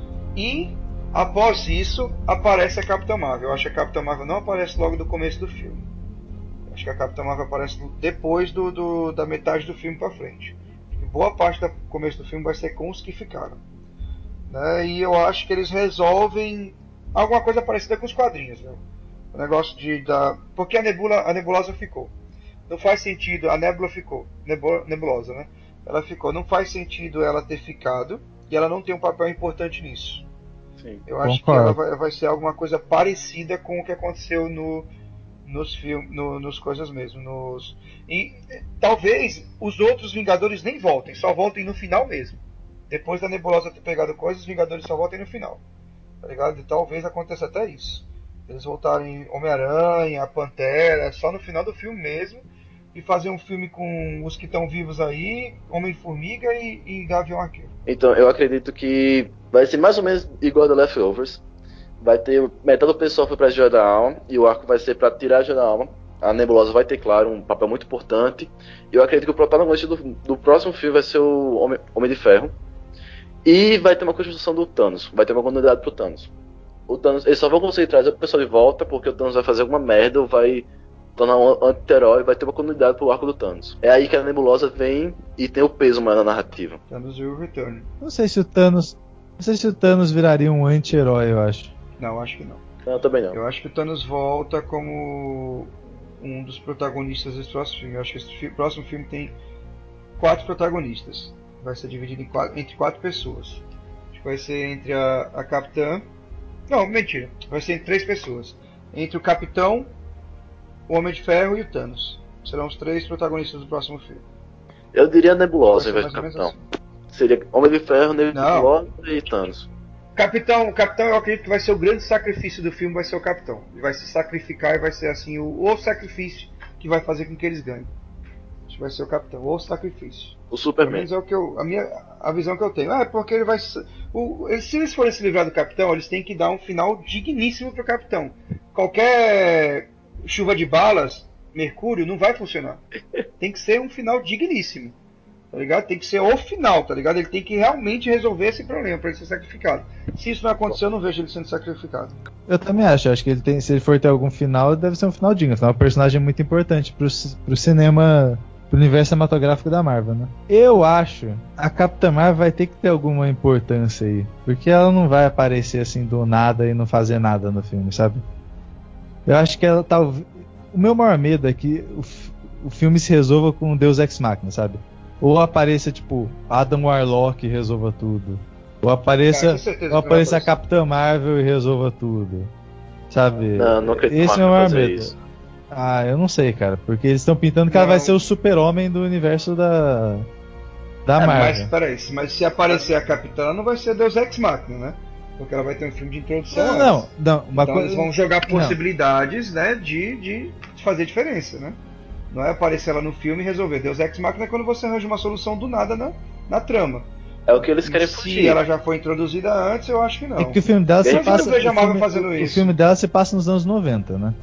E após isso aparece a Capitã Marvel. Eu acho que a Capitã Marvel não aparece logo no começo do filme. Eu acho que a Capitã Marvel aparece depois do, do, da metade do filme pra frente. Boa parte do começo do filme vai ser com os que ficaram. Né? E eu acho que eles resolvem alguma coisa parecida com os quadrinhos, né? O negócio de da porque a nebula, a nebulosa ficou. Não faz sentido, a nebula ficou, Nebu, nebulosa, né? Ela ficou. Não faz sentido ela ter ficado e ela não tem um papel importante nisso. Sim. Eu acho Concordo. que ela vai, vai ser alguma coisa parecida com o que aconteceu no nos filmes, no, nos coisas mesmo, nos e talvez os outros Vingadores nem voltem, só voltem no final mesmo. Depois da Nebulosa ter pegado coisas, os Vingadores só voltem no final, tá ligado? E talvez aconteça até isso. Eles voltarem Homem-Aranha, Pantera, só no final do filme mesmo, e fazer um filme com os que estão vivos aí, Homem-Formiga e, e Gavião Arqueiro. Então, eu acredito que vai ser mais ou menos igual a The Leftovers. Vai ter metade do pessoal foi pra Joia da Alma, e o arco vai ser pra tirar a Joia da Alma. A Nebulosa vai ter, claro, um papel muito importante. E eu acredito que o protagonista do, do próximo filme vai ser o Homem, Homem de Ferro. E vai ter uma construção do Thanos, vai ter uma continuidade pro Thanos. O Thanos, eles só vão conseguir trazer o pessoal de volta porque o Thanos vai fazer alguma merda ou vai tornar um anti-herói, vai ter uma continuidade pro arco do Thanos. É aí que a Nebulosa vem e tem o peso mais na narrativa. Thanos Will Return. Não sei se o Thanos. Não sei se o Thanos viraria um anti-herói, eu acho. Não, acho que não. Não, também não. Eu acho que o Thanos volta como um dos protagonistas desse próximo filme. Eu acho que esse fi- próximo filme tem quatro protagonistas. Vai ser dividido em quatro, entre quatro pessoas. Acho que vai ser entre a, a Capitã. Não, mentira. Vai ser entre três pessoas. Entre o Capitão, o Homem de Ferro e o Thanos. Serão os três protagonistas do próximo filme. Eu diria Nebulosa Vai ao ser invés do mais ou Capitão. menos assim. Seria Homem de Ferro, Nebulosa e Thanos. Capitão, o Capitão, eu acredito que vai ser o grande sacrifício do filme, vai ser o Capitão. Ele vai se sacrificar e vai ser assim o, o sacrifício que vai fazer com que eles ganhem. Acho que vai ser o Capitão, o sacrifício. O Pelo Superman. menos é o que eu, a minha, a visão que eu tenho. Ah, é porque ele vai, o, se eles forem se livrar do Capitão, eles têm que dar um final digníssimo pro Capitão. Qualquer chuva de balas, Mercúrio, não vai funcionar. Tem que ser um final digníssimo. Tá ligado? Tem que ser o final, tá ligado? Ele tem que realmente resolver esse problema pra ele ser sacrificado. Se isso não acontecer, eu não vejo ele sendo sacrificado. Eu também acho, acho que ele tem, se ele for ter algum final, deve ser um final digno. Afinal, é um personagem muito importante pro, pro cinema, pro universo cinematográfico da Marvel, né? Eu acho a Capitã Marvel vai ter que ter alguma importância aí, porque ela não vai aparecer assim do nada e não fazer nada no filme, sabe? Eu acho que ela talvez. O meu maior medo é que o, o filme se resolva com um Deus Ex Machina, sabe? Ou apareça, tipo, Adam Warlock e resolva tudo. Ou apareça, Cara, ou apareça a Capitã Marvel e resolva tudo. Sabe? Não, não acredito Esse que é o maior fazer medo. isso. Ah, eu não sei, cara. Porque eles estão pintando que Não. ela vai ser o super-homem do universo da, da É, Marvel. mas peraí, mas se aparecer a Capitã, não vai ser Deus Ex Machina, né? Porque ela vai ter um filme de introdução. Não, não, antes. não. Uma Então coisa... eles vão jogar Não. possibilidades, né, de, de fazer diferença, né? Não é aparecer ela no filme e resolver. Deus Ex Machina é quando você arranja uma solução do nada na, na trama. É o que eles querem Se fugir. ela já foi introduzida antes, eu acho que não. É que o filme dela se Mas eu passa. não vejo a o Marvel filme, fazendo o, isso. o filme dela se passa nos anos noventa, né?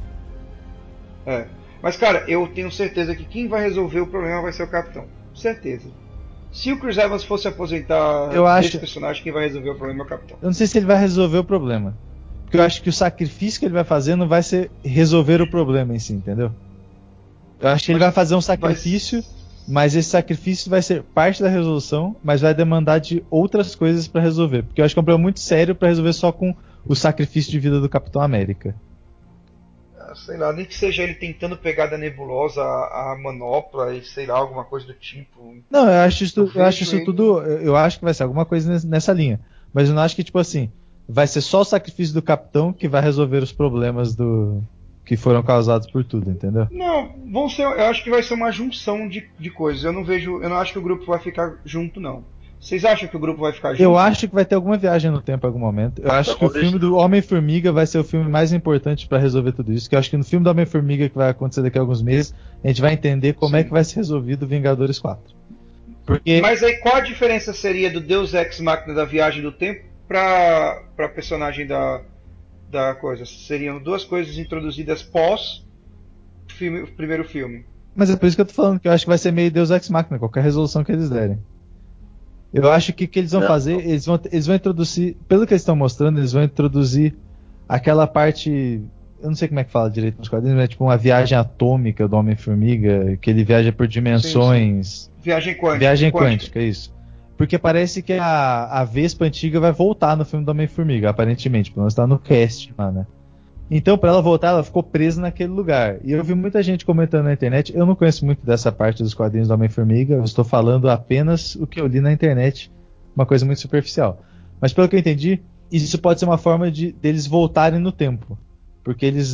É. Mas, cara, eu tenho certeza que quem vai resolver o problema vai ser o Capitão. Certeza. Se o Chris Evans fosse aposentar Eu acho- desse personagem, quem vai resolver o problema é o Capitão. Eu não sei se ele vai resolver o problema. Porque eu acho que o sacrifício que ele vai fazer não vai ser resolver o problema em si, entendeu? Eu acho que ele Mas vai fazer um sacrifício, mas esse sacrifício vai ser parte da resolução, mas vai demandar de outras coisas pra resolver. Porque eu acho que é um problema muito sério pra resolver só com o sacrifício de vida do Capitão América. Ah, sei lá, nem que seja ele tentando pegar da nebulosa a, a manopla e sei lá, alguma coisa do tipo. Não, eu acho isso, Eu eu acho vejo isso ele- tudo. Eu eu acho que vai ser alguma coisa nessa- nessa linha. Mas eu não acho que, tipo assim, vai ser só o sacrifício do Capitão que vai resolver os problemas do que foram causados por tudo, entendeu? Não, vão ser, eu acho que vai ser uma junção de, de coisas. Eu não vejo, eu não acho que o grupo vai ficar junto, não. Vocês acham que o grupo vai ficar junto? Eu acho que vai ter alguma viagem no tempo em algum momento. Eu acho Não, que o deixa- filme do Homem-Formiga vai ser o filme mais importante pra resolver tudo isso. Que eu acho que no filme do Homem-Formiga, que vai acontecer daqui a alguns meses, a gente vai entender como Sim. é que vai ser resolvido o Vingadores quatro. Porque Mas aí qual a diferença seria do Deus Ex Machina da viagem do tempo pra, pra personagem da, da coisa? Seriam duas coisas introduzidas pós filme, o primeiro filme. Mas é por isso que eu tô falando que eu acho que vai ser meio Deus Ex Machina, qualquer resolução que eles derem. Eu acho que o que eles vão Não. fazer, eles vão, eles vão introduzir, pelo que eles estão mostrando, eles vão introduzir aquela parte, eu não sei como é que fala direito nos quadrinhos, mas é tipo uma viagem atômica do Homem-Formiga, que ele viaja por dimensões, Viagem quântica. viagem quântica, isso. Porque parece que a, a Vespa antiga vai voltar no filme do Homem-Formiga, aparentemente, pelo menos tá no cast lá, né? Então, pra ela voltar, ela ficou presa naquele lugar. E eu vi muita gente comentando na internet. Eu não conheço muito dessa parte dos quadrinhos do Homem-Formiga. Eu estou falando apenas o que eu li na internet. Uma coisa muito superficial. Mas pelo que eu entendi, isso pode ser uma forma de deles voltarem no tempo. Porque eles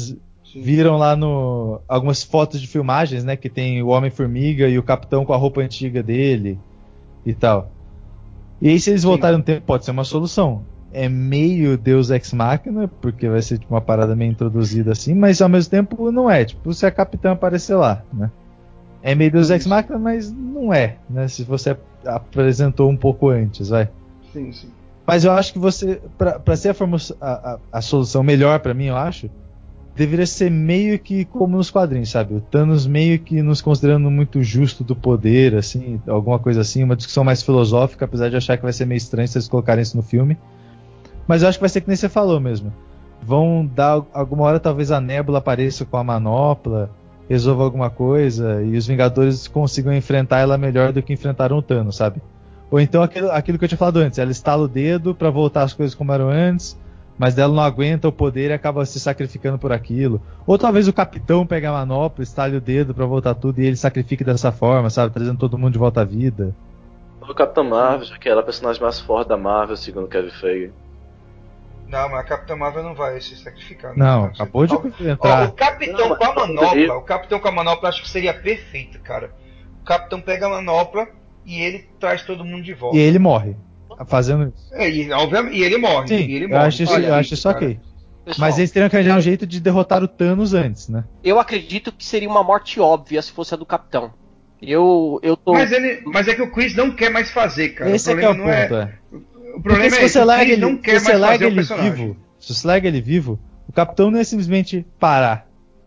Sim. Viram lá no algumas fotos de filmagens, né, que tem o Homem-Formiga e o Capitão com a roupa antiga dele e tal. E aí se eles voltarem no tempo, pode ser uma solução. É meio Deus Ex Machina, porque vai ser tipo, uma parada meio introduzida assim, mas ao mesmo tempo não é, tipo, se a Capitã aparecer lá, né? É meio Deus Ex Machina, mas não é, né? Se você apresentou um pouco antes, vai. Sim, sim. Mas eu acho que você, pra, pra ser a, forma, a, a, a solução melhor pra mim, eu acho, deveria ser meio que como nos quadrinhos, sabe? O Thanos meio que nos considerando muito justo do poder, assim, alguma coisa assim, uma discussão mais filosófica, apesar de achar que vai ser meio estranho se eles colocarem isso no filme. Mas eu acho que vai ser que nem você falou mesmo. Vão dar alguma hora, talvez a Nébula apareça com a manopla, resolva alguma coisa e os Vingadores consigam enfrentar ela melhor do que enfrentaram o Thanos, sabe? Ou então aquilo, aquilo que eu tinha falado antes, ela estala o dedo pra voltar as coisas como eram antes, mas ela não aguenta o poder e acaba se sacrificando por aquilo. Ou talvez o Capitão pegue a manopla, estale o dedo pra voltar tudo e ele sacrifique dessa forma, sabe? Trazendo todo mundo de volta à vida. O Capitão Marvel, já que ela é a personagem mais forte da Marvel, segundo Kevin Feige. Não, mas a Capitã Marvel não vai se sacrificar. Não, Não, acabou de Ó, entrar. ó, o Capitão Não, com a mas- manopla, o Capitão com a manopla acho que seria perfeito, cara. O Capitão pega a manopla e ele traz todo mundo de volta. E ele morre fazendo isso. É, e, obviamente, e ele morre. Sim, e ele eu morre. acho isso, Olha, eu acho isso cara. ok. Pessoal, Mas eles teriam que arranjar um jeito de derrotar o Thanos antes, né? eu acredito que seria uma morte óbvia se fosse a do Capitão. Eu, eu tô. Mas, ele, mas é que o Chris não quer mais fazer, cara. Esse o é que é problema o não ponto, é. é. O Porque problema se é você esse, o larga Chris ele, não se quer você mais larga fazer o ele personagem. vivo, se você larga ele vivo, o Capitão não é simplesmente parar.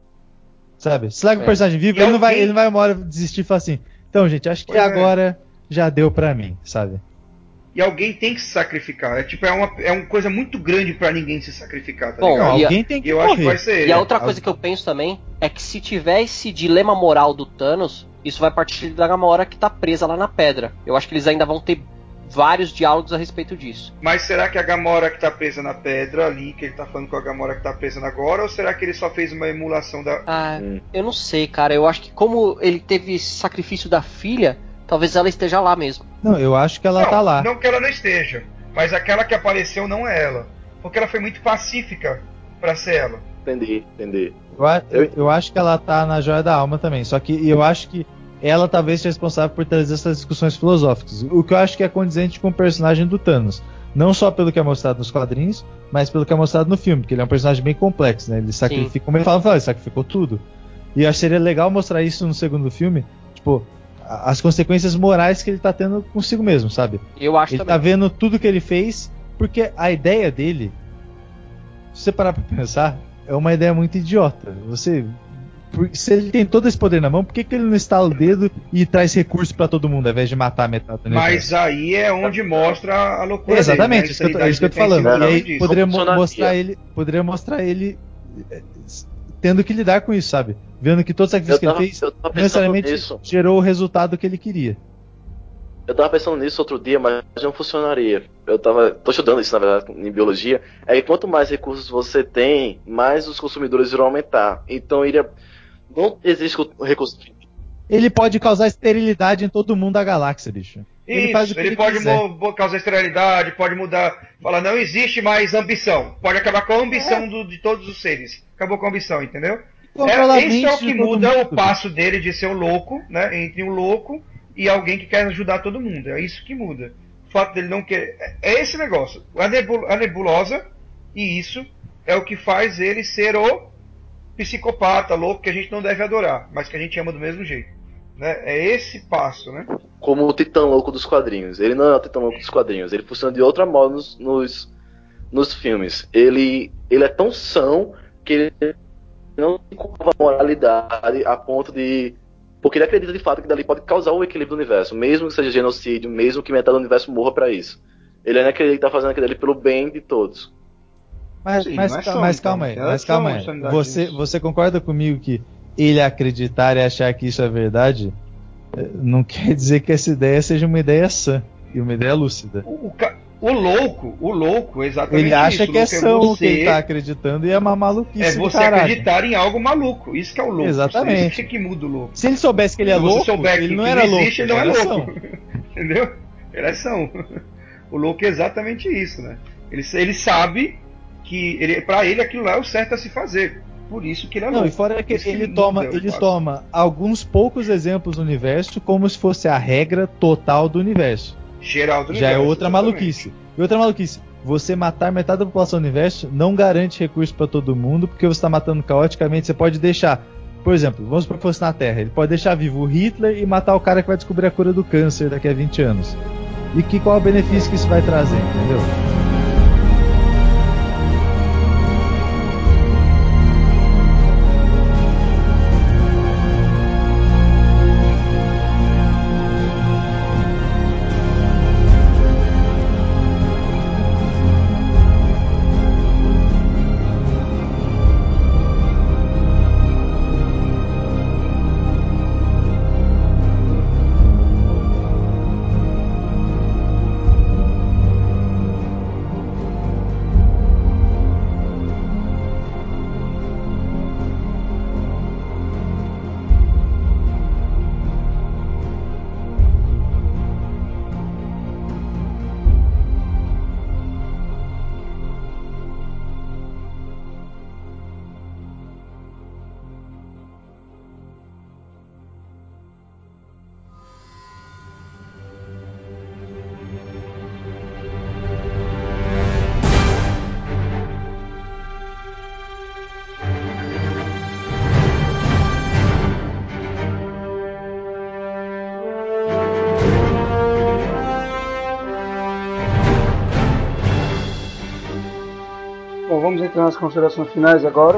Sabe? Se larga É. o personagem vivo, E ele não, vai, alguém- ele não vai uma hora desistir e falar assim, então, gente, acho que Pois é. agora já deu pra mim, sabe? E alguém tem que se sacrificar. É tipo, é uma, é uma coisa muito grande pra ninguém se sacrificar, tá Bom, ligado? Não, e a- alguém tem que E eu morrer. acho que vai ser ele. E a outra É, coisa algo- que eu penso também é que se tiver esse dilema moral do Thanos, isso vai partir da Gamora que tá presa lá na pedra. Eu acho que eles ainda vão ter vários diálogos a respeito disso. Mas será que a Gamora que tá presa na pedra ali, que ele tá falando com a Gamora que tá presa agora, ou será que ele só fez uma emulação da. Ah, Hum. eu não sei, cara. Eu acho que como ele teve esse sacrifício da filha, talvez ela esteja lá mesmo. Não, eu acho que ela não, tá lá. não que ela não esteja, mas aquela que apareceu não é ela. Porque ela foi muito pacífica pra ser ela. Entendi, entendi. Eu, a- eu, eu acho que ela tá na Joia da Alma também. Só que eu acho que ela talvez seja responsável por trazer essas discussões filosóficas. O que eu acho que é condizente com o personagem do Thanos. Não só pelo que é mostrado nos quadrinhos, mas pelo que é mostrado no filme, porque ele é um personagem bem complexo, né? Ele sacrifica, como ele fala, fala, ele sacrificou tudo. E eu acho que seria legal mostrar isso no segundo filme, tipo, a- as consequências morais que ele tá tendo consigo mesmo, sabe? Eu acho Ele também. tá vendo tudo que ele fez, porque a ideia dele, se você parar pra pensar, é uma ideia muito idiota. Você, por- se ele tem todo esse poder na mão, por que, que ele não estala o dedo e traz recurso pra todo mundo, ao invés de matar a metade do universo? Mas aí é onde mostra a loucura Exatamente, dele, né? isso que eu tô, é isso que eu tô A insanidade falando. dele E tem aí sido disso. poderia mo- Funcionaria. mostrar ele, poderia mostrar ele eh, tendo que lidar com isso, sabe? Vendo que todo sacrifício Eu que ele tava- fez eu tava não pensando necessariamente nisso. gerou o resultado que ele queria. Eu tava pensando nisso outro dia, mas não funcionaria. Eu tava. Tô estudando isso, na verdade, em biologia. É que quanto mais recursos você tem, mais os consumidores irão aumentar. Então iria. Não existe o recurso. Ele pode causar esterilidade em todo mundo da galáxia, bicho. Ele Isso, faz o que ele, ele, pode quiser. mo- causar esterilidade, pode mudar. Falar, não existe mais ambição. Pode acabar com a ambição do- de todos os seres. Acabou com a ambição, entendeu? Controlar a É, esse é mente o que de todo muda mundo, o passo dele de ser o louco, né? Entre um louco e alguém que quer ajudar todo mundo. É isso que muda. O fato dele não querer. É esse negócio. A, nebul- a nebulosa, e isso é o que faz ele ser o psicopata, louco, que a gente não deve adorar, mas que a gente ama do mesmo jeito. Né? É esse passo, né? Como o Titã Louco dos quadrinhos. Ele não é o Titã Louco dos quadrinhos. Ele funciona de outra modo nos, nos, nos filmes. Ele, ele é tão são que ele não tem a moralidade a ponto de. Porque ele acredita de fato que dali pode causar o equilíbrio do universo, mesmo que seja genocídio, mesmo que metade do universo morra pra isso. Ele ainda acredita que tá fazendo aquilo ali pelo bem de todos. Mas, Sim, mas, não é ca- só, mas então. calma aí, Elas mas são calma aí. insanidade Você, disso. você concorda comigo que ele acreditar e achar que isso é verdade eh, não quer dizer que essa ideia seja uma ideia sã e uma ideia lúcida. O, o, ca- o louco, o louco, é exatamente Ele acha isso. que é O são louco o que ele você- tá acreditando e é uma maluquice É do você caralho. acreditar em algo maluco. Isso que é o louco. Exatamente. Isso que muda o louco. Se ele soubesse que ele é Se você louco, souber ele que- não que era não louco, existe, ele não é era louco. são. Entendeu? Ele é são. O louco é exatamente isso, né? Ele, ele sabe que ele, pra ele aquilo lá é o certo a se fazer. Por isso que ele é Não, louco. e fora que Isso ele muda toma, o ele fato. toma alguns poucos exemplos do universo como se fosse a regra total do universo. Geral do Já é universo, outra exatamente. maluquice. E outra maluquice. Você matar metade da população do universo não garante recurso pra todo mundo, porque você tá matando caoticamente. Você pode deixar, por exemplo, vamos supor que fosse na Terra. Ele pode deixar vivo o Hitler e matar o cara que vai descobrir a cura do câncer daqui a vinte anos. E que, qual é o benefício que isso vai trazer, entendeu? Bom, vamos entrar nas considerações finais agora.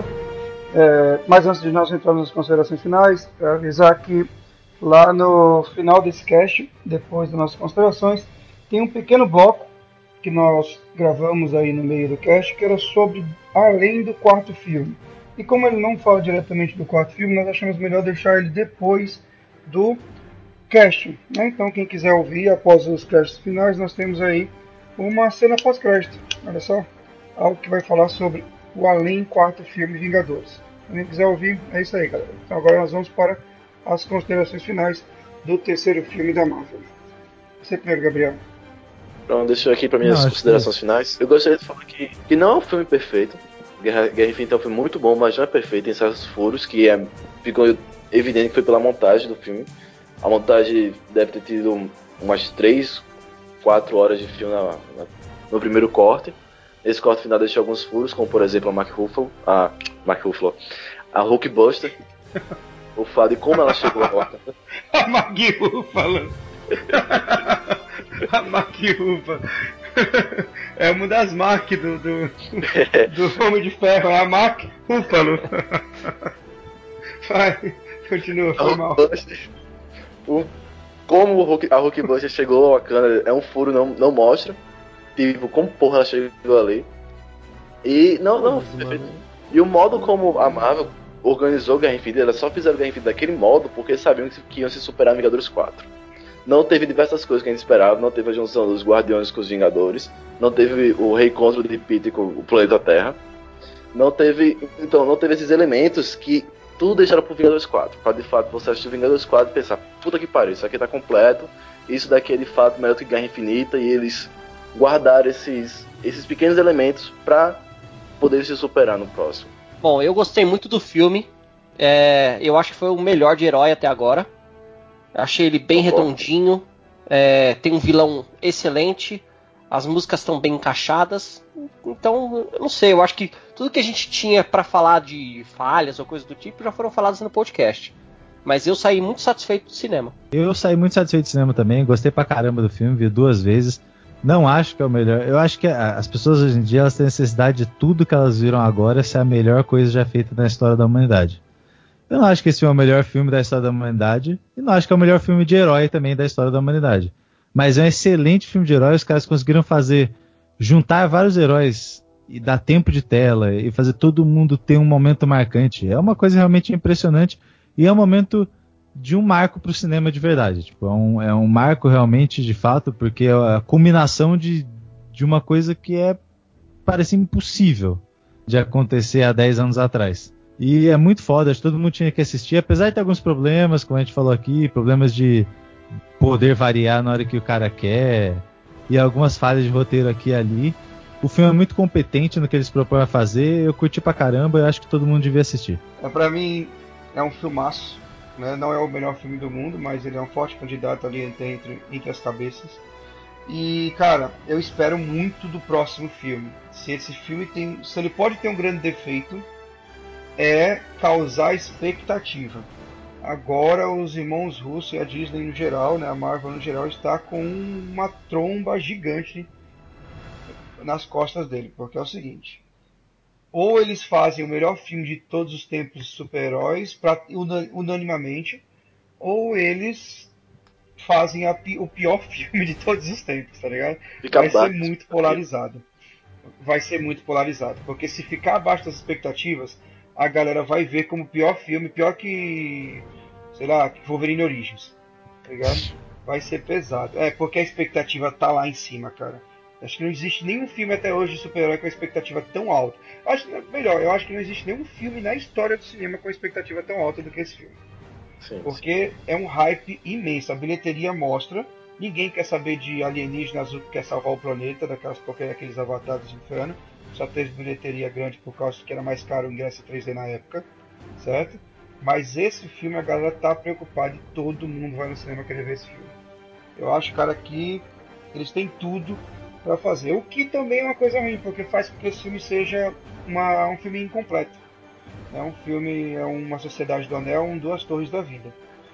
É, mas antes de nós entrarmos nas considerações finais, eu avisar que lá no final desse cast, depois das nossas considerações, tem um pequeno bloco que nós gravamos aí no meio do cast, que era sobre além do quarto filme. E como ele não fala diretamente do quarto filme, nós achamos melhor deixar ele depois do cast, né? Então quem quiser ouvir após os casts finais, nós temos aí uma cena pós-crédito. Olha só, algo que vai falar sobre o além quarto filme Vingadores. Quem quiser ouvir, é isso aí, galera. Então agora nós vamos para as considerações finais do terceiro filme da Marvel. Você primeiro, Gabriel. Então, deixa eu aqui para minhas Não, considerações que... finais. Eu gostaria de falar que, que não é um filme perfeito. Guerra, Guerra Infinita é um filme muito bom, mas não é perfeito. Tem certos furos que é, ficou evidente que foi pela montagem do filme. A montagem deve ter tido umas três, quatro horas de filme na, na, no primeiro corte. Esse corte final deixa alguns furos, como por exemplo a Mark Ruffalo, a Mark Ruffalo, a Hulkbuster, o fato de como ela chegou a Wanda. A Mark Ruffalo. A Mark Ruffalo. É uma das Mark do, do, do Homem de Ferro, é a Mark Ruffalo. Vai, continua, foi mal. O, como o Hulk, a Hulkbuster chegou ao Wakanda é um furo, não, não mostra. Tipo, como porra ela chegou ali. E não, não, perfeito. E o modo como a Marvel organizou Guerra Infinita, elas só fizeram Guerra Infinita daquele modo porque sabiam que, que iam se superar em Vingadores quatro. Não teve diversas coisas que a gente esperava, não teve a junção dos Guardiões com os Vingadores, não teve o reencontro de Peter com o planeta Terra, não teve, então, não teve esses elementos que tudo deixaram pro Vingadores quatro, pra de fato você assistir Vingadores quatro e pensar, puta que pariu, isso aqui tá completo, isso daqui é de fato melhor que Guerra Infinita, e eles guardaram esses, esses pequenos elementos pra poder se superar no próximo. Bom, eu gostei muito do filme, é, eu acho que foi o melhor de herói até agora. Achei ele bem Concordo. redondinho, é, tem um vilão excelente, as músicas estão bem encaixadas, então, eu não sei, eu acho que tudo que a gente tinha pra falar de falhas ou coisa do tipo já foram faladas no podcast. Mas eu saí muito satisfeito do cinema. Eu saí muito satisfeito do cinema também, gostei pra caramba do filme, vi duas vezes. Não acho que é o melhor. Eu acho que as pessoas hoje em dia elas têm necessidade de tudo que elas viram agora ser a melhor coisa já feita na história da humanidade. Eu não acho que esse filme é o melhor filme da história da humanidade e não acho que é o melhor filme de herói também da história da humanidade. Mas é um excelente filme de herói, os caras conseguiram fazer, juntar vários heróis e dar tempo de tela e fazer todo mundo ter um momento marcante. É uma coisa realmente impressionante e é um momento de um marco pro cinema de verdade. Tipo, é, um, é um marco realmente de fato, porque é a culminação de, de uma coisa que é, parece impossível de acontecer há dez anos atrás. E é muito foda, acho que todo mundo tinha que assistir, apesar de ter alguns problemas, como a gente falou aqui, problemas de poder variar na hora que o cara quer, e algumas falhas de roteiro aqui e ali. O filme é muito competente no que eles propõem a fazer, eu curti pra caramba, eu acho que todo mundo devia assistir. É, pra mim, é um filmaço, né? Não é o melhor filme do mundo, mas ele é um forte candidato ali entre, entre, entre as cabeças. E, cara, eu espero muito do próximo filme. Se esse filme tem. Se ele pode ter um grande defeito, é causar expectativa. Agora os irmãos Russo e a Disney no geral, né, a Marvel no geral, está com uma tromba gigante nas costas dele, porque é o seguinte: ou eles fazem o melhor filme de todos os tempos de super-heróis unanimamente, ou eles fazem a, o pior filme de todos os tempos, tá ligado? Fica Vai ser abaixo. muito polarizado. Vai ser muito polarizado, porque se ficar abaixo das expectativas, a galera vai ver como pior filme, pior que, sei lá, que Wolverine Origins, tá ligado? Vai ser pesado. É, porque a expectativa tá lá em cima, cara. Acho que não existe nenhum filme até hoje de super-herói com a expectativa tão alta. Acho melhor, eu acho que não existe nenhum filme na história do cinema com a expectativa tão alta do que esse filme. Sim, Porque sim. é um hype imenso. A bilheteria mostra. Ninguém quer saber de alienígena azul que quer salvar o planeta, daquelas qualquer aqueles avatares de inferno. Só teve bilheteria grande por causa que era mais caro o ingresso três D na época, certo? Mas esse filme a galera tá preocupada e todo mundo vai no cinema querer ver esse filme. Eu acho, cara, que eles têm tudo para fazer. O que também é uma coisa ruim, porque faz com que esse filme seja uma, um filme incompleto. É um filme, é uma Sociedade do Anel, um Duas Torres da Vida.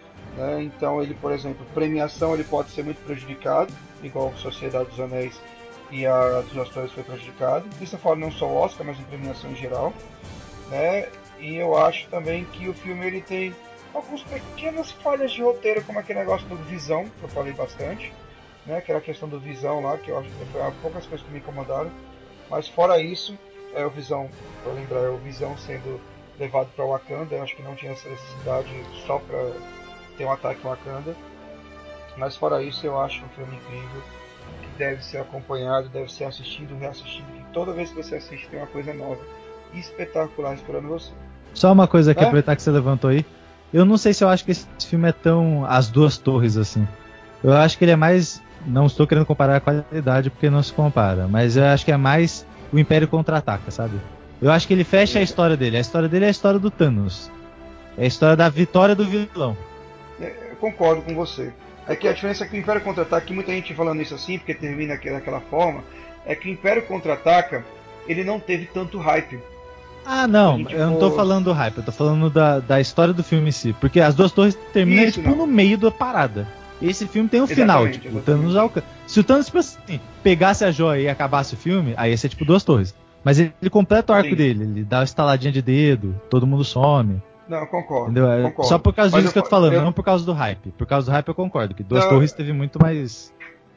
Né? Então ele, por exemplo, premiação ele pode ser muito prejudicado, igual Sociedade dos Anéis e a Duas Torres foi prejudicado. Isso eu falo não só o Oscar, mas em premiação em geral. Né? E eu acho também que o filme ele tem algumas pequenas falhas de roteiro, como aquele negócio do Visão, que eu falei bastante. Né? Aquela questão do Visão lá, que eu acho que foi uma poucas coisas que me incomodaram. Mas fora isso, é o Visão, para lembrar, é o Visão sendo levado para Wakanda. Eu acho que não tinha essa necessidade só para ter um ataque em Wakanda. Mas fora isso, eu acho um filme incrível que deve ser acompanhado, deve ser assistido, reassistido. Que toda vez que você assiste tem uma coisa nova e espetacular esperando você. Só uma coisa aqui, É? aproveitar que você levantou aí. Eu não sei se eu acho que esse filme é tão As Duas Torres assim. Eu acho que ele é mais. Não estou querendo comparar a qualidade porque não se compara, mas eu acho que é mais o Império Contra-Ataca, sabe? Eu acho que ele fecha a história dele. A história dele é a história do Thanos. É a história da vitória do vilão. Eu concordo com você. É que a diferença é que o Império Contra-Ataca, muita gente falando isso assim, porque termina daquela forma, é que o Império Contra-Ataca, ele não teve tanto hype. Ah, não, eu não tô fosse... falando do hype, eu tô falando da, da história do filme em si. Porque As Duas Torres termina isso, tipo, não. no meio da parada. Esse filme tem um final, Exatamente, tipo, exatamente. o Thanos alcança. Se o Thanos, tipo assim, pegasse a joia e acabasse o filme, aí ia ser tipo Duas Torres. Mas ele, ele completa o arco Sim. dele, ele dá uma estaladinha de dedo, todo mundo some. Não, concordo. Entendeu? É concordo. só por causa Mas disso que eu tô falando, eu... não por causa do hype. Por causa do hype eu concordo, que Duas Não, Torres teve muito mais.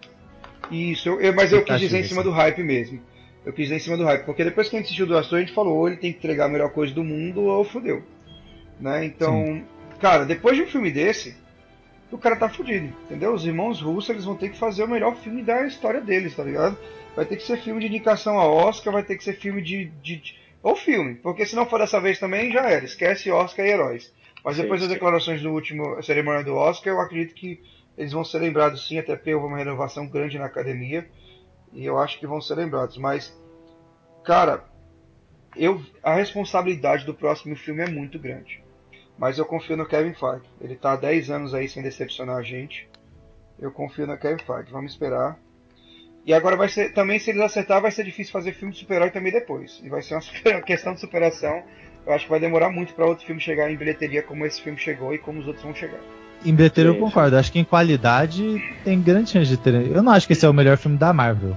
Isso, eu, eu, mas eu quis dizer em cima assim. do hype mesmo. Eu quis dizer em cima do hype, porque depois que a gente assistiu Duas Torres, a gente falou, ou ele tem que entregar a melhor coisa do mundo, ou fodeu. Né? Então, Sim. cara, depois de um filme desse, o cara tá fudido, entendeu? Os irmãos russos, eles vão ter que fazer o melhor filme da história deles, tá ligado? Vai ter que ser filme de indicação a Oscar, vai ter que ser filme de... de, de... ou filme, porque se não for dessa vez também, já era, esquece Oscar e heróis. Mas depois Sim, das sim. declarações do último cerimônia do Oscar, eu acredito que eles vão ser lembrados sim, até porque houve uma renovação grande na academia, e eu acho que vão ser lembrados. Mas, cara, eu, a responsabilidade do próximo filme é muito grande. Mas eu confio no Kevin Feige. Ele tá há dez anos aí sem decepcionar a gente. Eu confio no Kevin Feige. Vamos esperar. E agora vai ser, também se eles acertar, vai ser difícil fazer filme de super-herói também depois. E vai ser uma super, questão de superação. Eu acho que vai demorar muito para outro filme chegar em bilheteria como esse filme chegou e como os outros vão chegar. Em bilheteria eu Sim, concordo, sim. acho que em qualidade tem grande chance de ter. Eu não acho que esse é o melhor filme da Marvel.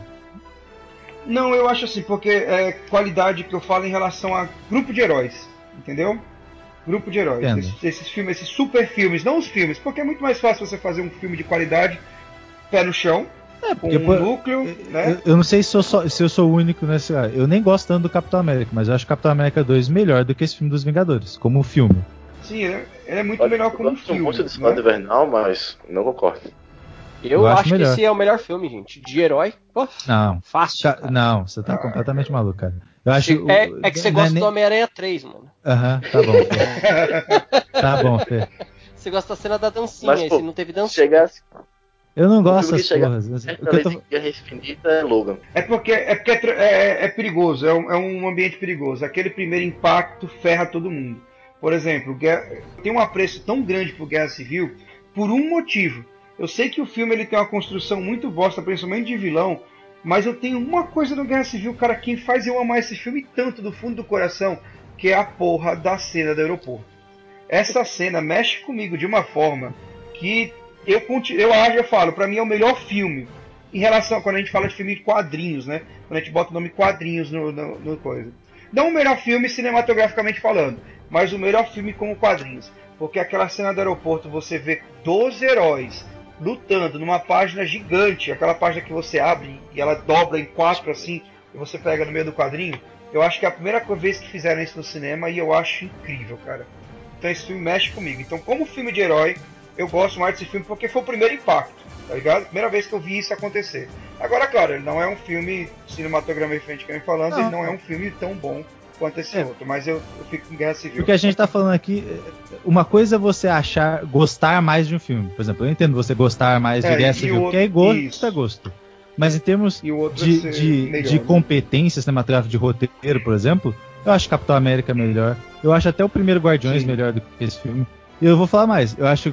Não, eu acho assim, porque é qualidade que eu falo em relação a grupo de heróis, entendeu? Grupo de heróis. Entendo. Esses, esses filmes, esses super filmes, não os filmes, porque é muito mais fácil você fazer um filme de qualidade, pé no chão, É, com porque um pô, núcleo, eu, né? eu não sei se eu, sou, se eu sou o único nesse. Eu nem gosto tanto do Capitão América, mas eu acho Capitão América dois melhor do que esse filme dos Vingadores, como filme. Sim, ele é, ele é muito Olha, melhor eu como um gosto muito filme, de Soldado né? Invernal, mas não concordo. Eu, Eu acho acho que melhor. esse é o melhor filme, gente. De herói, pô, Não. fácil, Tá- cara. não, você tá Ah, completamente cara. maluco, cara. Eu acho. Cê- é, é que você não é gosta nem- do Homem-Aranha três, mano. Aham, tá bom, Fê. Tá bom, Fê. Você gosta da cena da Mas, dancinha, esse pô, não teve se dancinha. chegasse, Eu não gosto filme dessas que chega porras. perto O da que eu lei tô- de Guerra Infinita é Logan. É porque é, porque é, tra- é- é perigoso, é um, é um ambiente perigoso. Aquele primeiro impacto ferra todo mundo. Por exemplo, Guerra- tem um apreço tão grande por Guerra Civil por um motivo. Eu sei que o filme ele tem uma construção muito bosta, principalmente de vilão, mas eu tenho uma coisa no Guerra Civil, cara, que faz eu amar esse filme tanto do fundo do coração, que é a porra da cena do aeroporto. Essa cena mexe comigo de uma forma que eu, conti- eu acho, eu falo, pra mim é o melhor filme. Em relação, quando a gente fala de filme de quadrinhos, né? Quando a gente bota o nome quadrinhos no, no, no coisa. Não o melhor filme cinematograficamente falando, mas o melhor filme como quadrinhos. Porque aquela cena do aeroporto, você vê doze heróis lutando numa página gigante, aquela página que você abre e ela dobra em quatro assim, e você pega no meio do quadrinho. Eu acho que é a primeira vez que fizeram isso no cinema e eu acho incrível, cara. Então esse filme mexe comigo. Então, como filme de herói, eu gosto mais desse filme porque foi o primeiro impacto, tá ligado? Primeira vez que eu vi isso acontecer. Agora, claro, ele não é um filme cinematograficamente falando, Não. ele não é um filme tão bom quanto esse É. outro, mas eu, eu fico com Guerra Civil. Porque a gente tá falando aqui, uma coisa é você achar, gostar mais de um filme. Por exemplo, eu entendo você gostar mais de É, Guerra e Civil, o porque é outro- gosto, isso. é gosto. Mas em termos E o outro de, ser de, melhor, de né? competência cinematográfica, de roteiro, por exemplo, eu acho Capitão América melhor. Eu acho até o primeiro Guardiões Sim. melhor do que esse filme. E eu vou falar mais, eu acho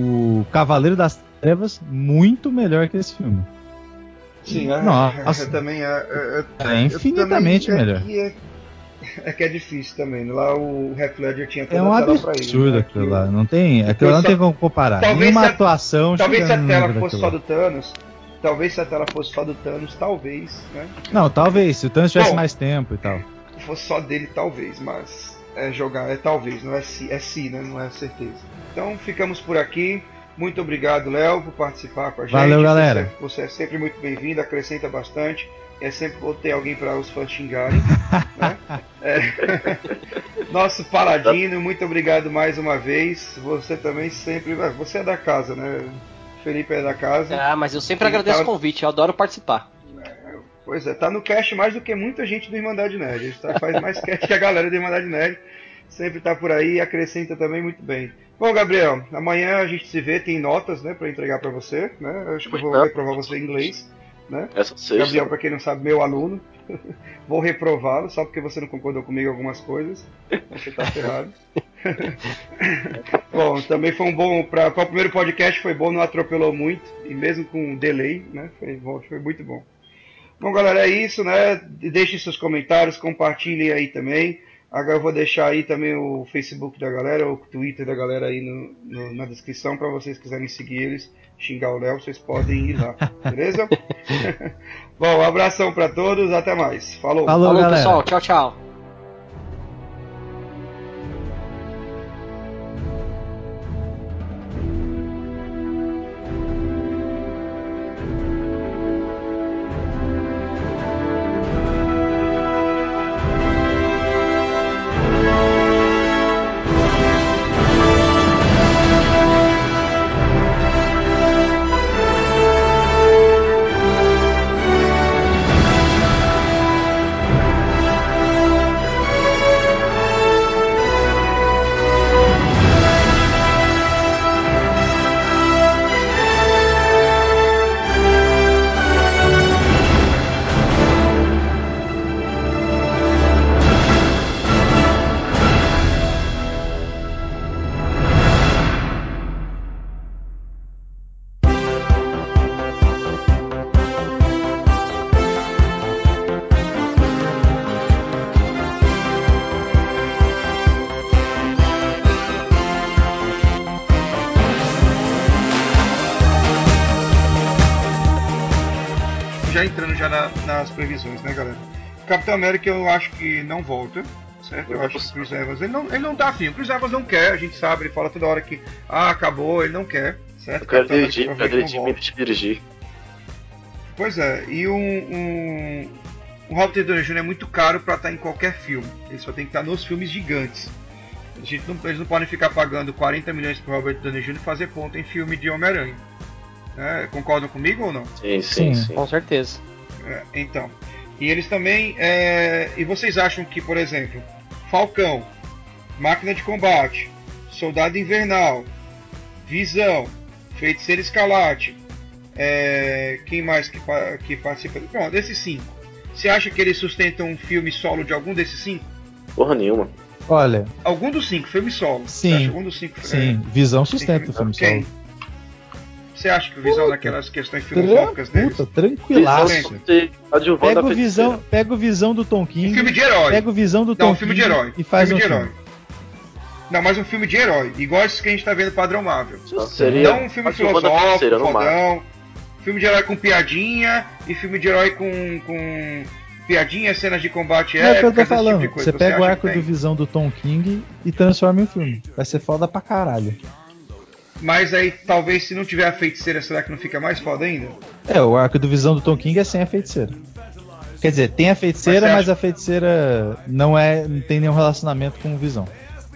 o Cavaleiro das Trevas muito melhor que esse filme. Sim, é, Nossa. eu também é, é, É infinitamente eu também, melhor. É que é, é que é difícil também. Lá o Heath Ledger tinha toda É um a tela pra ele. absurdo Né? aquilo Que lá. o- Não tem, aquilo Depois lá não só- tem como comparar. talvez Nenhuma se a- atuação Talvez se chega a no tela nível fosse daquilo só lá. do Thanos, talvez se a tela fosse só do Thanos, talvez, né? Não, talvez, se o Thanos tivesse Bom. mais tempo e tal. Se fosse só dele, talvez, mas é jogar, é talvez, não é se, é se, né? Não é certeza. Então ficamos por aqui. Muito obrigado, Léo, por participar com a gente. Valeu, Você galera. sempre- Você é sempre muito bem-vindo, acrescenta bastante. É sempre bom ter alguém para os fãs xingarem. Né? É. Nosso Paladino, muito obrigado mais uma vez. Você também sempre. Você é da casa, né? Felipe é da casa. Ah, mas eu sempre Ele agradeço tá- o convite, eu adoro participar. Pois é, tá no cast mais do que muita gente do Irmandade Nerd. A gente tá- faz mais cast que a galera do Irmandade Nerd. Sempre tá por aí e acrescenta também muito bem. Bom, Gabriel, amanhã a gente se vê, tem notas, né, pra entregar pra você, né? Eu acho que eu vou reprovar você em inglês, né? Essa sexta. Gabriel, pra quem não sabe, meu aluno. Vou reprová-lo só porque você não concordou comigo em algumas coisas. Você tá ferrado. Bom, também foi um bom. Para o primeiro podcast foi bom, não atropelou muito. E mesmo com delay, né? Foi, bom, foi muito bom. Bom, galera, é isso, né? Deixem seus comentários, compartilhem aí também. Agora eu vou deixar aí também o Facebook da galera, o Twitter da galera aí no, no- na descrição para vocês quiserem seguir eles, xingar o Léo, vocês podem ir lá, beleza? Bom, um abração para todos, até mais. Falou. Falou, Falou, galera. pessoal. Tchau, tchau. Já entrando já na- nas previsões, né, galera? Capitão América eu acho que não volta, certo? Eu Não acho é que o Chris Evans, ele não, ele não tá afim. O Chris Evans não quer, a gente sabe, ele fala toda hora que, ah, acabou, ele não quer, certo? Eu quero Capitão América dirigir, eu quero provavelmente dirigir, não me volta. deixa dirigir. Pois é, e um, um, um Robert Downey júnior é muito caro pra estar em qualquer filme. Ele só tem que estar nos filmes gigantes. A gente não, eles não podem ficar pagando quarenta milhões pro Robert Downey júnior e fazer ponto em filme de Homem-Aranha. É, concordam comigo ou não? Sim, sim, Sim. sim. Com certeza. É, então. E eles também. É, e vocês acham que, por exemplo, Falcão, Máquina de Combate, Soldado Invernal, Visão, Feiticeiro Escarlate, É, quem mais que, que participa? Bom, desses cinco. Você acha que eles sustentam um filme solo de algum desses cinco? Porra nenhuma. Olha. Algum dos cinco, filme solo. Sim. Você acha algum dos cinco? Sim, é, Visão sustenta o filme quem? solo. Você acha que o Visão, puta, naquelas questões filosóficas deles? Puta, tranquilaço. Pega o, visão, pega o Visão do Tom King. Um filme de herói. Pega o Visão do Tom Não, um filme King de herói. E faz filme um de filme. herói. Não, mas um filme de herói. Igual esses que a gente tá vendo padrão Marvel. Não, seria não um filme filosófico, fodão. Filme de herói com piadinha. E filme de herói com... com... piadinha, cenas de combate épicas, é o que eu tô falando. Tipo você pega o arco do Visão do Tom King e transforma em filme. Vai ser foda pra caralho. Mas aí, talvez, se não tiver a feiticeira, será que não fica mais foda ainda? É, o arco do Visão do Tom King é sem a feiticeira. Quer dizer, tem a feiticeira, mas, mas a feiticeira não, é, não tem nenhum relacionamento com o Visão.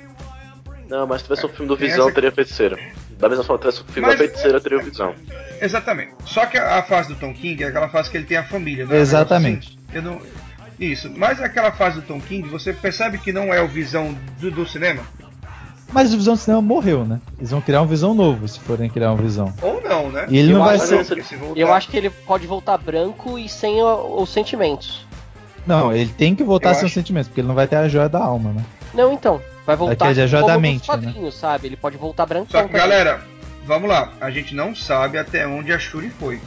Não, mas se tivesse um filme do Visão, essa... teria a feiticeira. Da mesma forma que tivesse um filme mas... da feiticeira, teria o Visão. Exatamente. Só que a fase do Tom King é aquela fase que ele tem a família, né? Exatamente. Assim, eu não... Isso. Mas aquela fase do Tom King, você percebe que não é o Visão do, do cinema? Mas o Visão do cinema morreu, né? Eles vão criar um Visão novo, se forem criar um Visão. Ou não, né? E ele eu não vai acho, ser... Eu acho que ele pode voltar branco e sem o, os sentimentos. Não, ele tem que voltar eu sem acho... os sentimentos, porque ele não vai ter a joia da alma, né? Não, então. Vai voltar a joia da mente, né? Sabe? Ele pode voltar branco. Só que, galera, vamos lá. A gente não sabe até onde a Shuri foi.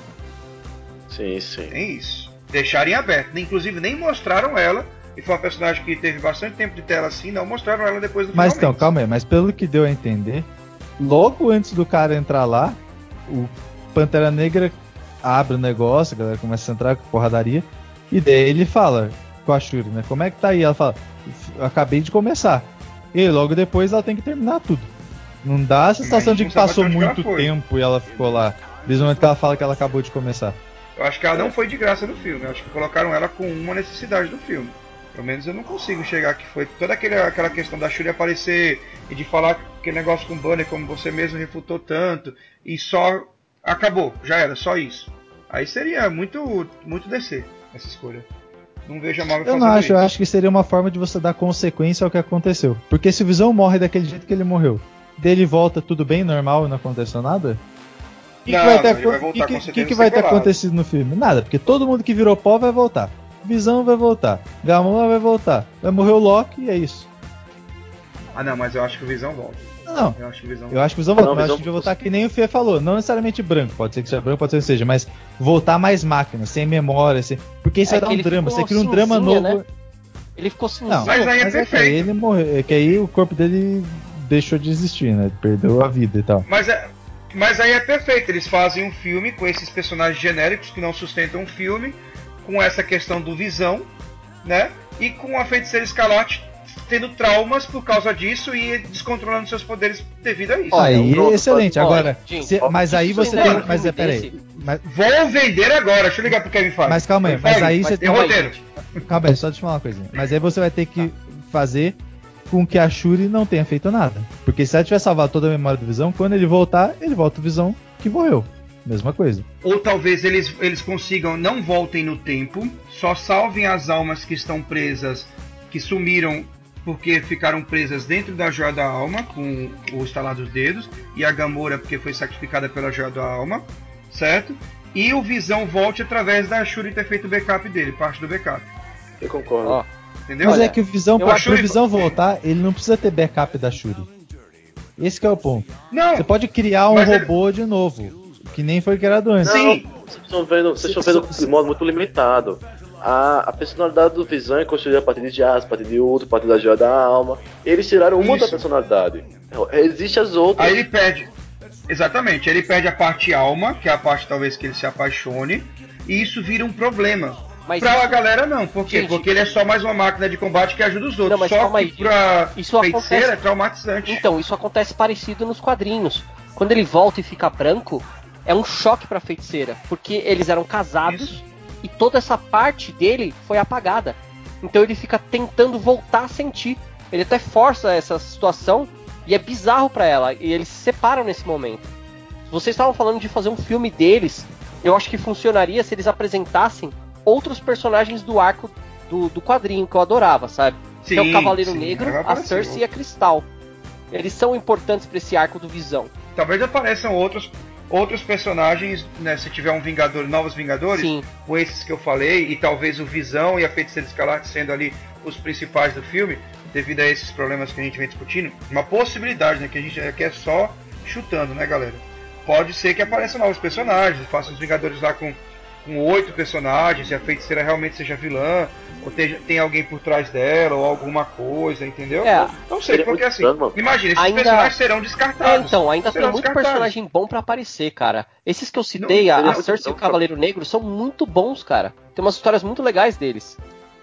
Sim, sim. Tem isso. Deixaram em aberto. Inclusive, nem mostraram ela. E foi uma personagem que teve bastante tempo de tela assim, não mostraram ela depois do Mas finalmente. então, calma aí, mas pelo que deu a entender, logo antes do cara entrar lá, o Pantera Negra abre o negócio, a galera começa a entrar com porradaria, e daí ele fala com a Shuri, né? Como é que tá aí? Ela fala, acabei de começar. E logo depois ela tem que terminar tudo. Não dá a sensação de que passou muito tempo e ela ficou lá, desde o momento que ela fala que ela acabou de começar. Eu acho que ela não foi de graça no filme, eu acho que colocaram ela com uma necessidade do filme. Pelo menos eu não consigo chegar que foi toda aquele, aquela questão da Shuri aparecer e de falar aquele negócio com o Banner, como você mesmo refutou tanto, e só acabou, já era, só isso. Aí seria muito, muito D C essa escolha. Não vejo a Marvel fazendo isso. Eu não acho, isso. eu acho que seria uma forma de você dar consequência ao que aconteceu. Porque se o Visão morre daquele jeito que ele morreu, dele volta tudo bem, normal e não aconteceu nada? O que, que vai ter, vai que, que, que, que vai ter acontecido no filme? Nada, porque todo mundo que virou pó vai voltar. Visão vai voltar, Gamora vai voltar, vai morrer o Loki e é isso. Ah não, mas eu acho que o Visão volta. Não, eu acho que o Visão, eu acho que o Visão volta, mas eu acho que vai voltar que nem o Fê falou, não necessariamente branco, pode ser que seja branco, pode ser que seja, mas voltar mais máquina, sem memória, sem... porque isso é vai dar um drama, você cria um drama novo. Né? Ele ficou cinzinho. Não, mas aí é mas perfeito. É que ele morreu, é que aí o corpo dele deixou de existir, né? Perdeu a vida e tal. Mas é, mas aí é perfeito, eles fazem um filme com esses personagens genéricos que não sustentam o filme, com essa questão do Visão, né? E com a Feiticeira Escarlate tendo traumas por causa disso e descontrolando seus poderes devido a isso. Aí, então, excelente. Olha, Agora, gente, se, mas aí você tem tem. Mas é, peraí. Mas... Vou vender agora, deixa eu ligar pro Kevin Feige. Mas calma aí, mas aí você tem roteiro. Calma aí, só deixa eu falar uma coisinha. Mas aí você vai ter que fazer com que a Shuri não tenha feito nada. Porque se ela tiver salvado toda a memória do Visão, quando ele voltar, ele volta o Visão que morreu. Mesma coisa. Ou talvez eles, eles consigam, não voltem no tempo, só salvem as almas que estão presas, que sumiram porque ficaram presas dentro da Joia da Alma, com o estalar dos dedos, e a Gamora porque foi sacrificada pela Joia da Alma, certo? E o Visão volte através da Shuri ter feito o backup dele, parte do backup. Eu concordo. Ó, entendeu? Mas Olha, é que o Visão, eu pra acho o ele- Visão voltar, ele não precisa ter backup da Shuri. Esse que é o ponto. Não, Você pode criar um mas ele- robô de novo, que nem foi criado antes. Sim. Não, vocês estão vendo, vocês estão vendo de modo muito limitado. A, a personalidade do Visão é construída a partir de Jazz, a partir de outro, a partir da Joia da Alma. Eles tiraram uma Isso. da personalidade. Existem as outras. Aí ele perde. Exatamente, ele perde a parte alma, que é a parte talvez que ele se apaixone, e isso vira um problema. Mas pra isso- a galera não, por quê? Gente, Porque ele é só mais uma máquina de combate que ajuda os outros. Não, mas só calma que aí, pra isso feiticeira acontece- é traumatizante. Então, isso acontece parecido nos quadrinhos. Quando ele volta e fica branco, é um choque pra feiticeira, porque eles eram casados Isso. e toda essa parte dele foi apagada. Então ele fica tentando voltar a sentir. Ele até força essa situação e é bizarro pra ela. E eles se separam nesse momento. Vocês estavam falando de fazer um filme deles. Eu acho que funcionaria se eles apresentassem outros personagens do arco do, do quadrinho, que eu adorava, sabe? que é o Sim, Cavaleiro sim, Negro, vai a aparecer. Cersei e a Cristal. Eles são importantes pra esse arco do Visão. Talvez apareçam outros outros personagens, né, se tiver um Vingador, novos Vingadores, Sim. com esses que eu falei, e talvez o Visão e a Feiticeira Escarlate sendo ali os principais do filme, devido a esses problemas que a gente vem discutindo, uma possibilidade, né, que a gente aqui é só chutando, né, galera? Pode ser que apareçam novos personagens, façam os Vingadores lá com com oito personagens, e a Feiticeira realmente seja vilã, ou tenha, tem alguém por trás dela, ou alguma coisa, entendeu? É, não sei, porque assim, imagina, esses ainda... personagens serão descartados. É, então, ainda serão tem muito personagem bom pra aparecer, cara. Esses que eu citei, não, a, não, a Cersei e o Cavaleiro Negro, são muito bons, cara. Tem umas histórias muito legais deles.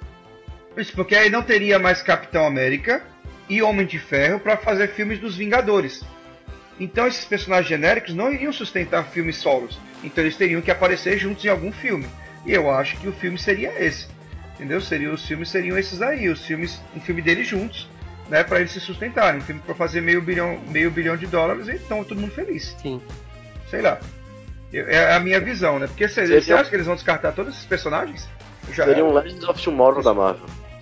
Isso, porque aí não teria mais Capitão América e Homem de Ferro pra fazer filmes dos Vingadores. Então esses personagens genéricos não iriam sustentar filmes solos. Então eles teriam que aparecer juntos em algum filme. E eu acho que o filme seria esse. Entendeu? Seria, os filmes seriam esses aí. Os filmes, um filme deles juntos, né? Pra eles se sustentarem. Um filme pra fazer meio bilhão, meio bilhão de dólares e então todo mundo feliz. Sim. Sei lá. Eu, é a minha visão, né? Porque seria, você acha que eles vão descartar todos esses personagens? Já seria um Legends of Tomorrow da Marvel.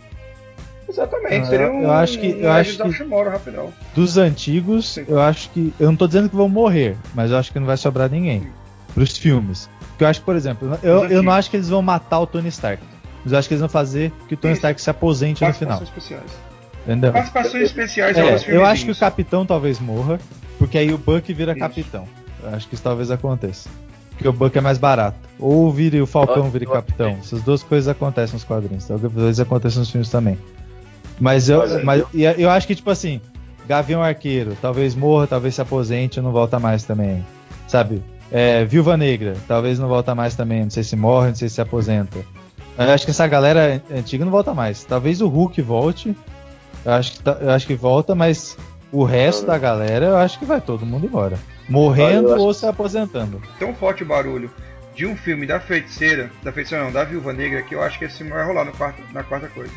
Exatamente, não, seria eu, um, eu acho que, um eu acho que Tomorrow, rapidão. Dos antigos, Sim. eu acho que... Eu não tô dizendo que vão morrer, mas eu acho que não vai sobrar ninguém. Sim. Pros filmes. Porque eu acho que, por exemplo, eu, eu não acho que eles vão matar o Tony Stark. Mas eu acho que eles vão fazer que o Tony Isso. Stark se aposente no final. Especiais. Entendeu? Participações especiais. É, eu acho que o Capitão talvez morra, porque aí o Buck vira Isso. Capitão. Eu acho que isso talvez aconteça. Porque o Buck é mais barato. Ou vire o Falcão vire Capitão. Essas duas coisas acontecem nos quadrinhos. Talvez aconteçam nos filmes também. Mas eu, Olha, mas, eu... eu acho que, tipo assim, Gavião Arqueiro, talvez morra, talvez se aposente e não volta mais também. Sabe? É, Viúva Negra, talvez não volta mais também. Não sei se morre, não sei se se aposenta. Eu acho que essa galera antiga não volta mais. Talvez o Hulk volte. Eu acho que, eu acho que volta, mas o resto da galera, eu acho que vai todo mundo embora. Morrendo Olha, ou se aposentando. Tão forte o barulho de um filme da Feiticeira, da Feiticeira não, da Viúva Negra, que eu acho que esse filme vai rolar no quarto, na quarta coisa.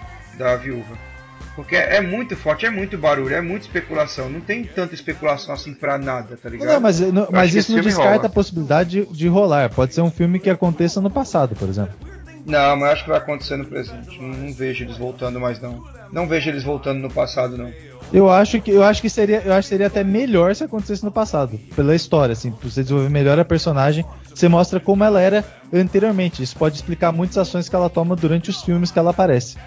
Da Viúva. Porque é muito forte, é muito barulho, é muita especulação. Não tem tanta especulação assim pra nada, tá ligado? Não, mas, não, mas isso não descarta rola. a possibilidade de, de rolar. Pode ser um filme que aconteça no passado, por exemplo. Não, mas acho que vai acontecer no presente. Não, não vejo eles voltando mais não. Não vejo eles voltando no passado, não. Eu acho que eu acho que seria, eu acho que seria até melhor se acontecesse no passado, pela história, assim, pra você desenvolver melhor a personagem, você mostra como ela era anteriormente. Isso pode explicar muitas ações que ela toma durante os filmes que ela aparece.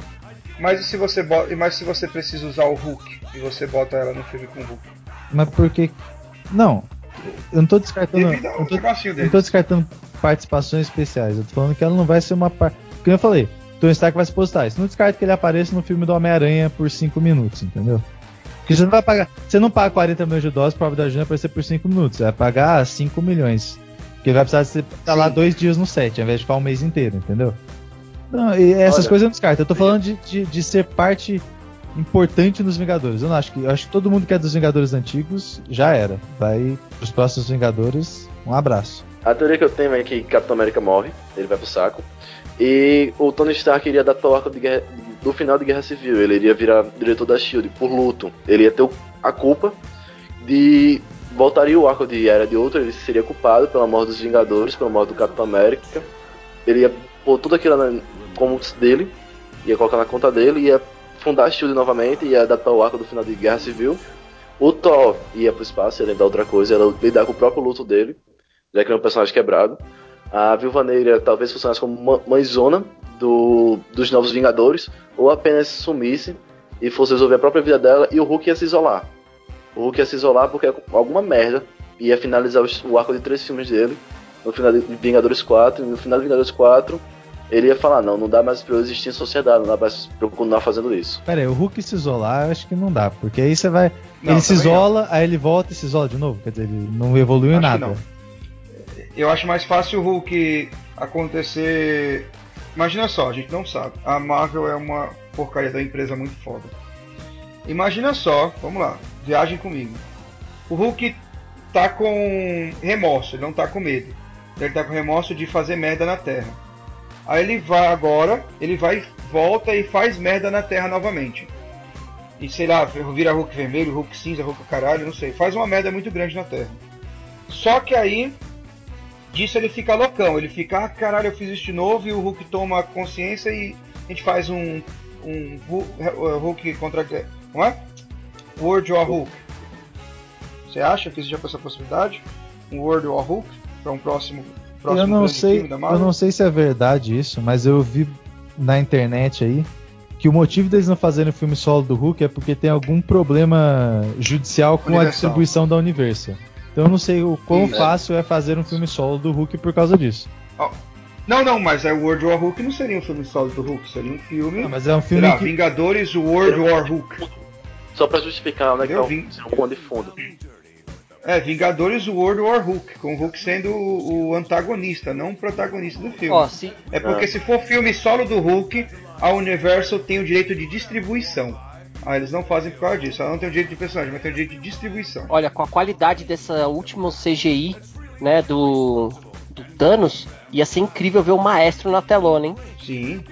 Mas e se você bota, mas se você precisa usar o Hulk e você bota ela no filme com o Hulk? Mas por que? Não, eu não tô descartando. Não tô, não tô descartando participações especiais. Eu tô falando que ela não vai ser uma parte. Como eu falei, Tony Stark vai se postar. Isso não descarta que ele apareça no filme do Homem-Aranha por cinco minutos, entendeu? Porque você não vai pagar. Você não paga quarenta milhões de dólares pra Robert Downey júnior aparecer por cinco minutos. Você vai pagar cinco milhões. Porque ele vai precisar estar lá dois dias no set, ao invés de ficar um mês inteiro, entendeu? Não, e essas Olha, coisas eu não descarto. Eu tô falando de, de, de ser parte importante nos Vingadores. Eu não acho que. Eu acho que todo mundo que é dos Vingadores antigos já era. Vai pros próximos Vingadores, um abraço. A teoria que eu tenho é que Capitão América morre, ele vai pro saco. E o Tony Stark iria dar o arco de guerra, do final de Guerra Civil. Ele iria virar diretor da Shield por luto. Ele ia ter a culpa de. Voltaria o arco de Era de Ultron. Ele seria culpado pela morte dos Vingadores, pela morte do Capitão América. Ele ia pôr tudo aquilo na, como dele, ia colocar na conta dele, ia fundar a Shield novamente, ia adaptar o arco do final de Guerra Civil. O Thor ia pro espaço, ia lembrar outra coisa, ia lidar com o próprio luto dele, já que ele é um personagem quebrado. A Viúva Negra talvez funcionasse como mãezona do, dos Novos Vingadores, ou apenas sumisse e fosse resolver a própria vida dela, e o Hulk ia se isolar. O Hulk ia se isolar porque alguma merda ia finalizar o arco de três filmes dele, no final de Vingadores quatro, e no final de Vingadores quatro ele ia falar, não, não dá mais pra eu existir em sociedade, não dá mais pra eu continuar fazendo isso. Pera aí, o Hulk se isolar, acho que não dá, porque aí você vai... Não, ele se isola, não. Aí ele volta e se isola de novo, quer dizer, ele não evoluiu em nada. Não. Eu acho mais fácil o Hulk acontecer... Imagina só, a gente não sabe, a Marvel é uma porcaria da empresa muito foda. Imagina só, vamos lá, viagem comigo. O Hulk tá com remorso, ele não tá com medo. Ele tá com remorso de fazer merda na Terra. Aí ele vai agora, ele vai, volta e faz merda na Terra novamente. E sei lá, vira Hulk vermelho, Hulk cinza, Hulk caralho, não sei. Faz uma merda muito grande na Terra. Só que aí, disso ele fica loucão. Ele fica, ah caralho, eu fiz isso de novo. E o Hulk toma consciência e a gente faz um, um Hulk contra... Como é? World War Hulk. Você acha que existe essa possibilidade? um World War Hulk para um próximo, próximo eu não grande sei, filme da Marvel? eu não sei se é verdade isso, mas eu vi na internet aí que o motivo deles não fazerem o filme solo do Hulk é porque tem algum problema judicial com Universal. a distribuição da Universal. Então eu não sei o quão Isso. fácil é fazer um filme solo do Hulk por causa disso. Oh. Não, não, mas é o World War Hulk não seria um filme solo do Hulk, seria um filme. Não, mas é um filme será, que... Vingadores World War Hulk. Só pra justificar, né, que tá Ving... um pano de fundo. É, Vingadores World War Hulk, com o Hulk sendo o, o antagonista, não o protagonista do filme. Ó, se... É porque Ah. se for filme solo do Hulk, a Universal tem o direito de distribuição. Ah, eles não fazem por causa disso. Ela não tem o direito de personagem, mas tem o direito de distribuição. Olha, com a qualidade dessa última C G I, né, do, do Thanos, ia ser incrível ver o maestro na telona, hein? Sim.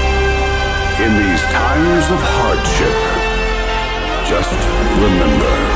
In these times of hardship, just remember,